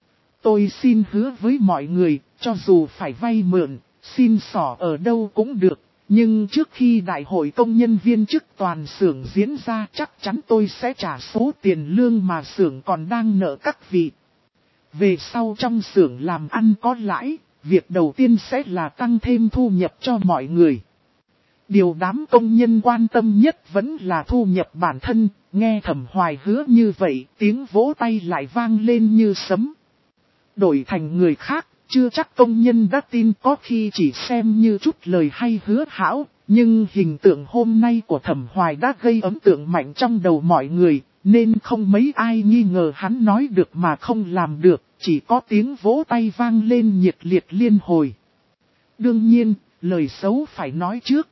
Tôi xin hứa với mọi người, cho dù phải vay mượn, xin xỏ ở đâu cũng được. Nhưng trước khi đại hội công nhân viên chức toàn xưởng diễn ra, chắc chắn tôi sẽ trả số tiền lương mà xưởng còn đang nợ các vị. Về sau trong xưởng làm ăn có lãi, việc đầu tiên sẽ là tăng thêm thu nhập cho mọi người. Điều đám công nhân quan tâm nhất vẫn là thu nhập bản thân, nghe Thẩm Hoài hứa như vậy, tiếng vỗ tay lại vang lên như sấm. Đổi thành người khác, chưa chắc công nhân đã tin, có khi chỉ xem như chút lời hay hứa hão, nhưng hình tượng hôm nay của Thẩm Hoài đã gây ấn tượng mạnh trong đầu mọi người, nên không mấy ai nghi ngờ hắn nói được mà không làm được, chỉ có tiếng vỗ tay vang lên nhiệt liệt liên hồi. Đương nhiên, lời xấu phải nói trước.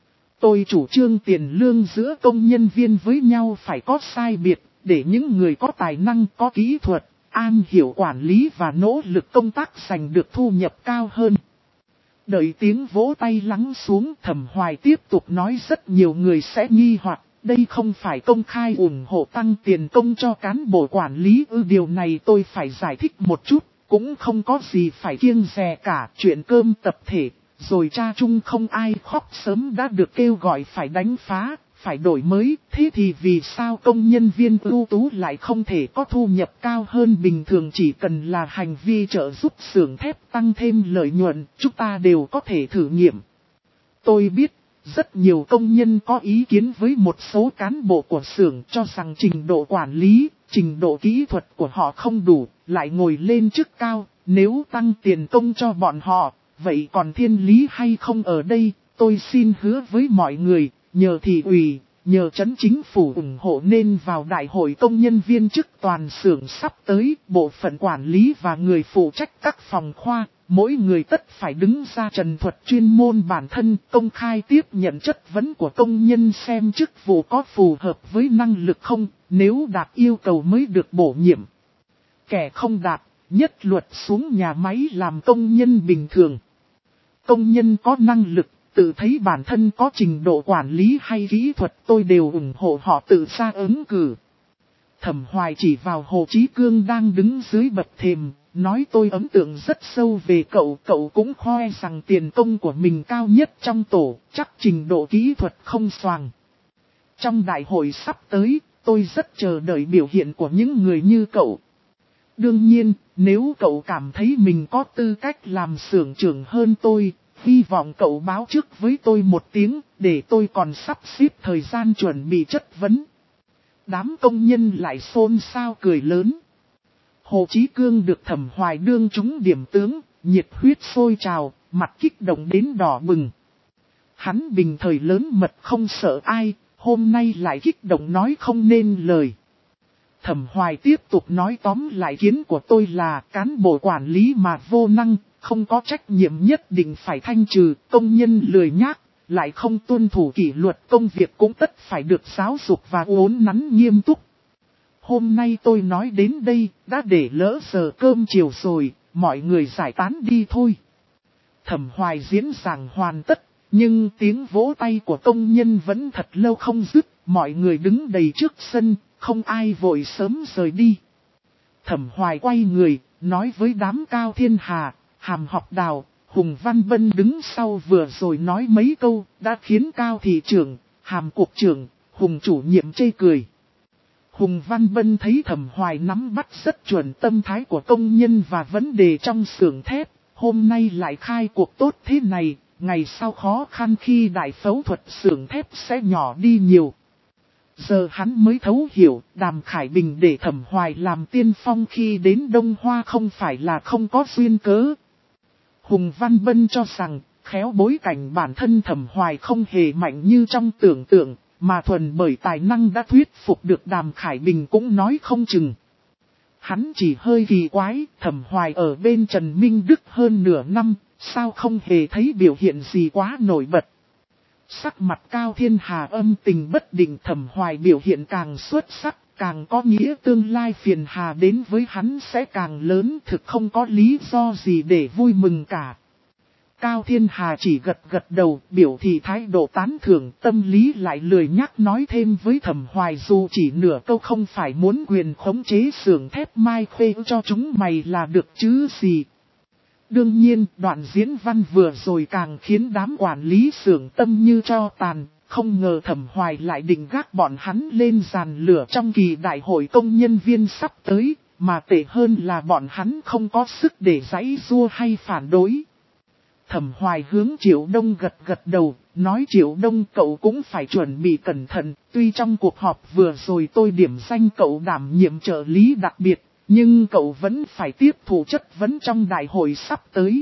Tôi chủ trương tiền lương giữa công nhân viên với nhau phải có sai biệt, để những người có tài năng, có kỹ thuật, am hiểu quản lý và nỗ lực công tác giành được thu nhập cao hơn. Đợi tiếng vỗ tay lắng xuống, Thẩm Hoài tiếp tục nói rất nhiều người sẽ nghi hoặc, đây không phải công khai ủng hộ tăng tiền công cho cán bộ quản lý ư? Điều này tôi phải giải thích một chút, cũng không có gì phải kiêng dè cả, chuyện cơm tập thể. Rồi cha chung không ai khóc sớm đã được kêu gọi phải đánh phá, phải đổi mới, thế thì vì sao công nhân viên ưu tú lại không thể có thu nhập cao hơn bình thường? Chỉ cần là hành vi trợ giúp xưởng thép tăng thêm lợi nhuận, chúng ta đều có thể thử nghiệm. Tôi biết, rất nhiều công nhân có ý kiến với một số cán bộ của xưởng cho rằng trình độ quản lý, trình độ kỹ thuật của họ không đủ, lại ngồi lên chức cao, nếu tăng tiền công cho bọn họ. Vậy còn thiên lý hay không? Ở đây, tôi xin hứa với mọi người, nhờ thị ủy, nhờ trấn chính phủ ủng hộ nên vào đại hội công nhân viên chức toàn xưởng sắp tới, bộ phận quản lý và người phụ trách các phòng khoa, mỗi người tất phải đứng ra trần thuật chuyên môn bản thân, công khai tiếp nhận chất vấn của công nhân xem chức vụ có phù hợp với năng lực không, nếu đạt yêu cầu mới được bổ nhiệm. Kẻ không đạt, nhất luật xuống nhà máy làm công nhân bình thường. Công nhân có năng lực, tự thấy bản thân có trình độ quản lý hay kỹ thuật, tôi đều ủng hộ họ tự ra ứng cử. Thẩm Hoài chỉ vào Hồ Chí Cương đang đứng dưới bậc thềm, nói tôi ấn tượng rất sâu về cậu, cậu cũng khoe rằng tiền công của mình cao nhất trong tổ, chắc trình độ kỹ thuật không xoàng. Trong đại hội sắp tới, tôi rất chờ đợi biểu hiện của những người như cậu. Đương nhiên, nếu cậu cảm thấy mình có tư cách làm xưởng trưởng hơn tôi, hy vọng cậu báo trước với tôi một tiếng, để tôi còn sắp xếp thời gian chuẩn bị chất vấn. Đám công nhân lại xôn xao cười lớn. Hồ Chí Cương được Thẩm Hoài đương trúng điểm tướng, nhiệt huyết sôi trào, mặt kích động đến đỏ bừng. Hắn bình thời lớn mật không sợ ai, hôm nay lại kích động nói không nên lời. Thẩm Hoài tiếp tục nói tóm lại kiến của tôi là cán bộ quản lý mà vô năng, không có trách nhiệm nhất định phải thanh trừ, công nhân lười nhác, lại không tuân thủ kỷ luật công việc cũng tất phải được giáo dục và uốn nắn nghiêm túc. Hôm nay tôi nói đến đây, đã để lỡ giờ cơm chiều rồi, mọi người giải tán đi thôi. Thẩm Hoài diễn giảng hoàn tất, nhưng tiếng vỗ tay của công nhân vẫn thật lâu không dứt, mọi người đứng đầy trước sân, không ai vội sớm rời đi. Thẩm Hoài quay người, nói với đám Cao Thiên Hà, Hàm Học Đào, Hùng Văn Bân đứng sau vừa rồi nói mấy câu, đã khiến Cao Thị trưởng, Hàm Cục trưởng, Hùng chủ nhiệm chê cười. Hùng Văn Bân thấy Thẩm Hoài nắm bắt rất chuẩn tâm thái của công nhân và vấn đề trong xưởng thép, hôm nay lại khai cuộc tốt thế này, ngày sau khó khăn khi đại phẫu thuật xưởng thép sẽ nhỏ đi nhiều. Giờ hắn mới thấu hiểu, Đàm Khải Bình để Thẩm Hoài làm tiên phong khi đến Đông Hoa không phải là không có duyên cớ. Hùng Văn Bân cho rằng, khéo bối cảnh bản thân Thẩm Hoài không hề mạnh như trong tưởng tượng, mà thuần bởi tài năng đã thuyết phục được Đàm Khải Bình cũng nói không chừng. Hắn chỉ hơi kỳ quái, Thẩm Hoài ở bên Trần Minh Đức hơn nửa năm, sao không hề thấy biểu hiện gì quá nổi bật. Sắc mặt Cao Thiên Hà âm tình bất định, Thẩm Hoài biểu hiện càng xuất sắc, càng có nghĩa tương lai phiền hà đến với hắn sẽ càng lớn, thực không có lý do gì để vui mừng cả. Cao Thiên Hà chỉ gật gật đầu, biểu thị thái độ tán thưởng, tâm lý lại lười nhắc nói thêm với Thẩm Hoài dù chỉ nửa câu không phải muốn quyền khống chế xưởng thép Mai Khê cho chúng mày là được chứ gì. Đương nhiên, đoạn diễn văn vừa rồi càng khiến đám quản lý xưởng tâm như cho tàn, không ngờ Thẩm Hoài lại định gác bọn hắn lên giàn lửa trong kỳ đại hội công nhân viên sắp tới, mà tệ hơn là bọn hắn không có sức để giãy giụa hay phản đối. Thẩm Hoài hướng Triệu Đông gật gật đầu, nói Triệu Đông cậu cũng phải chuẩn bị cẩn thận, tuy trong cuộc họp vừa rồi tôi điểm danh cậu đảm nhiệm trợ lý đặc biệt, nhưng cậu vẫn phải tiếp thu chất vấn trong đại hội sắp tới.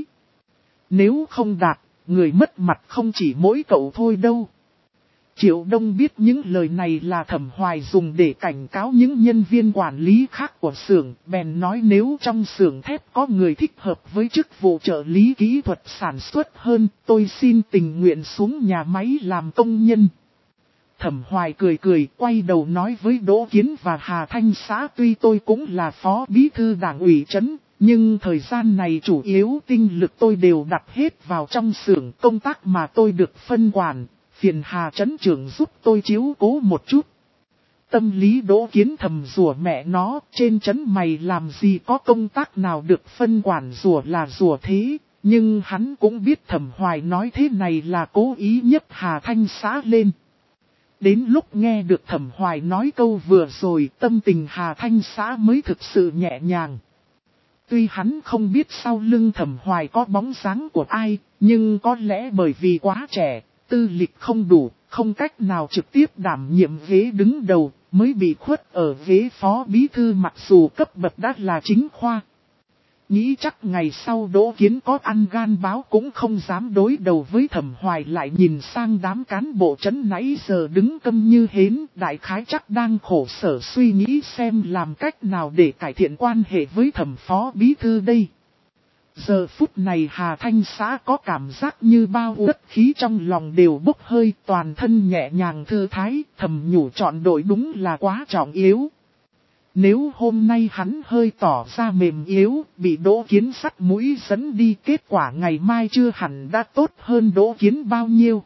Nếu không đạt, người mất mặt không chỉ mỗi cậu thôi đâu. Triệu Đông biết những lời này là Thẩm Hoài dùng để cảnh cáo những nhân viên quản lý khác của xưởng, bèn nói nếu trong xưởng thép có người thích hợp với chức vụ trợ lý kỹ thuật sản xuất hơn, tôi xin tình nguyện xuống nhà máy làm công nhân. Thẩm Hoài cười cười, quay đầu nói với Đỗ Kiến và Hà Thanh Xã, tuy tôi cũng là phó bí thư đảng ủy trấn, nhưng thời gian này chủ yếu tinh lực tôi đều đặt hết vào trong xưởng công tác mà tôi được phân quản. Phiền Hà trấn trưởng giúp tôi chiếu cố một chút. Tâm lý Đỗ Kiến thầm rủa mẹ nó, trên trấn mày làm gì có công tác nào được phân quản, rủa là rủa thế. Nhưng hắn cũng biết Thẩm Hoài nói thế này là cố ý nhấc Hà Thanh Xã lên. Đến lúc nghe được Thẩm Hoài nói câu vừa rồi, tâm tình Hà Thanh Xã mới thực sự nhẹ nhàng. Tuy hắn không biết sau lưng Thẩm Hoài có bóng dáng của ai, nhưng có lẽ bởi vì quá trẻ, tư lịch không đủ, không cách nào trực tiếp đảm nhiệm ghế đứng đầu, mới bị khuất ở ghế phó bí thư mặc dù cấp bậc đã là chính khoa. Nghĩ chắc ngày sau Đỗ Kiến có ăn gan báo cũng không dám đối đầu với Thẩm Hoài, lại nhìn sang đám cán bộ trấn nãy giờ đứng câm như hến, đại khái chắc đang khổ sở suy nghĩ xem làm cách nào để cải thiện quan hệ với Thẩm phó bí thư đây. Giờ phút này Hà Thanh Xã có cảm giác như bao đất khí trong lòng đều bốc hơi, toàn thân nhẹ nhàng thư thái, thầm nhủ chọn đội đúng là quá trọng yếu. Nếu hôm nay hắn hơi tỏ ra mềm yếu, bị Đỗ Kiến sắt mũi dẫn đi, kết quả ngày mai chưa hẳn đã tốt hơn Đỗ Kiến bao nhiêu.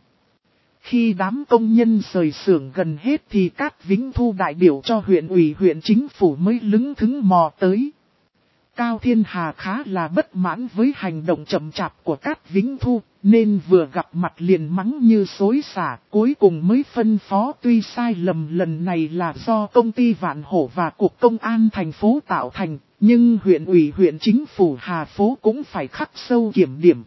Khi đám công nhân rời xưởng gần hết thì Cát Vĩnh Thu đại biểu cho huyện ủy huyện chính phủ mới lững thững mò tới. Cao Thiên Hà khá là bất mãn với hành động chậm chạp của Cát Vĩnh Thu, nên vừa gặp mặt liền mắng như xối xả, cuối cùng mới phân phó tuy sai lầm lần này là do công ty Vạn Hổ và Cục Công an thành phố tạo thành, nhưng huyện ủy huyện chính phủ Hà Phố cũng phải khắc sâu kiểm điểm.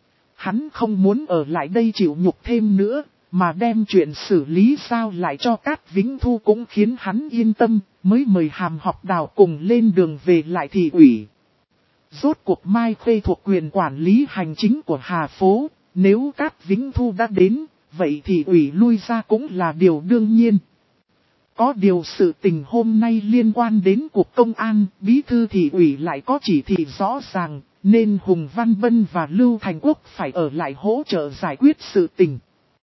Hắn không muốn ở lại đây chịu nhục thêm nữa, mà đem chuyện xử lý sao lại cho Cát Vĩnh Thu cũng khiến hắn yên tâm, mới mời Hàm Học Đào cùng lên đường về lại thị ủy. Rốt cuộc Mai Khê thuộc quyền quản lý hành chính của Hà Phố, nếu Cát Vĩnh Thu đã đến, vậy thị ủy lui ra cũng là điều đương nhiên. Có điều sự tình hôm nay liên quan đến Cục Công an, bí thư thị ủy lại có chỉ thị rõ ràng, nên Hùng Văn Bân và Lưu Thành Quốc phải ở lại hỗ trợ giải quyết sự tình.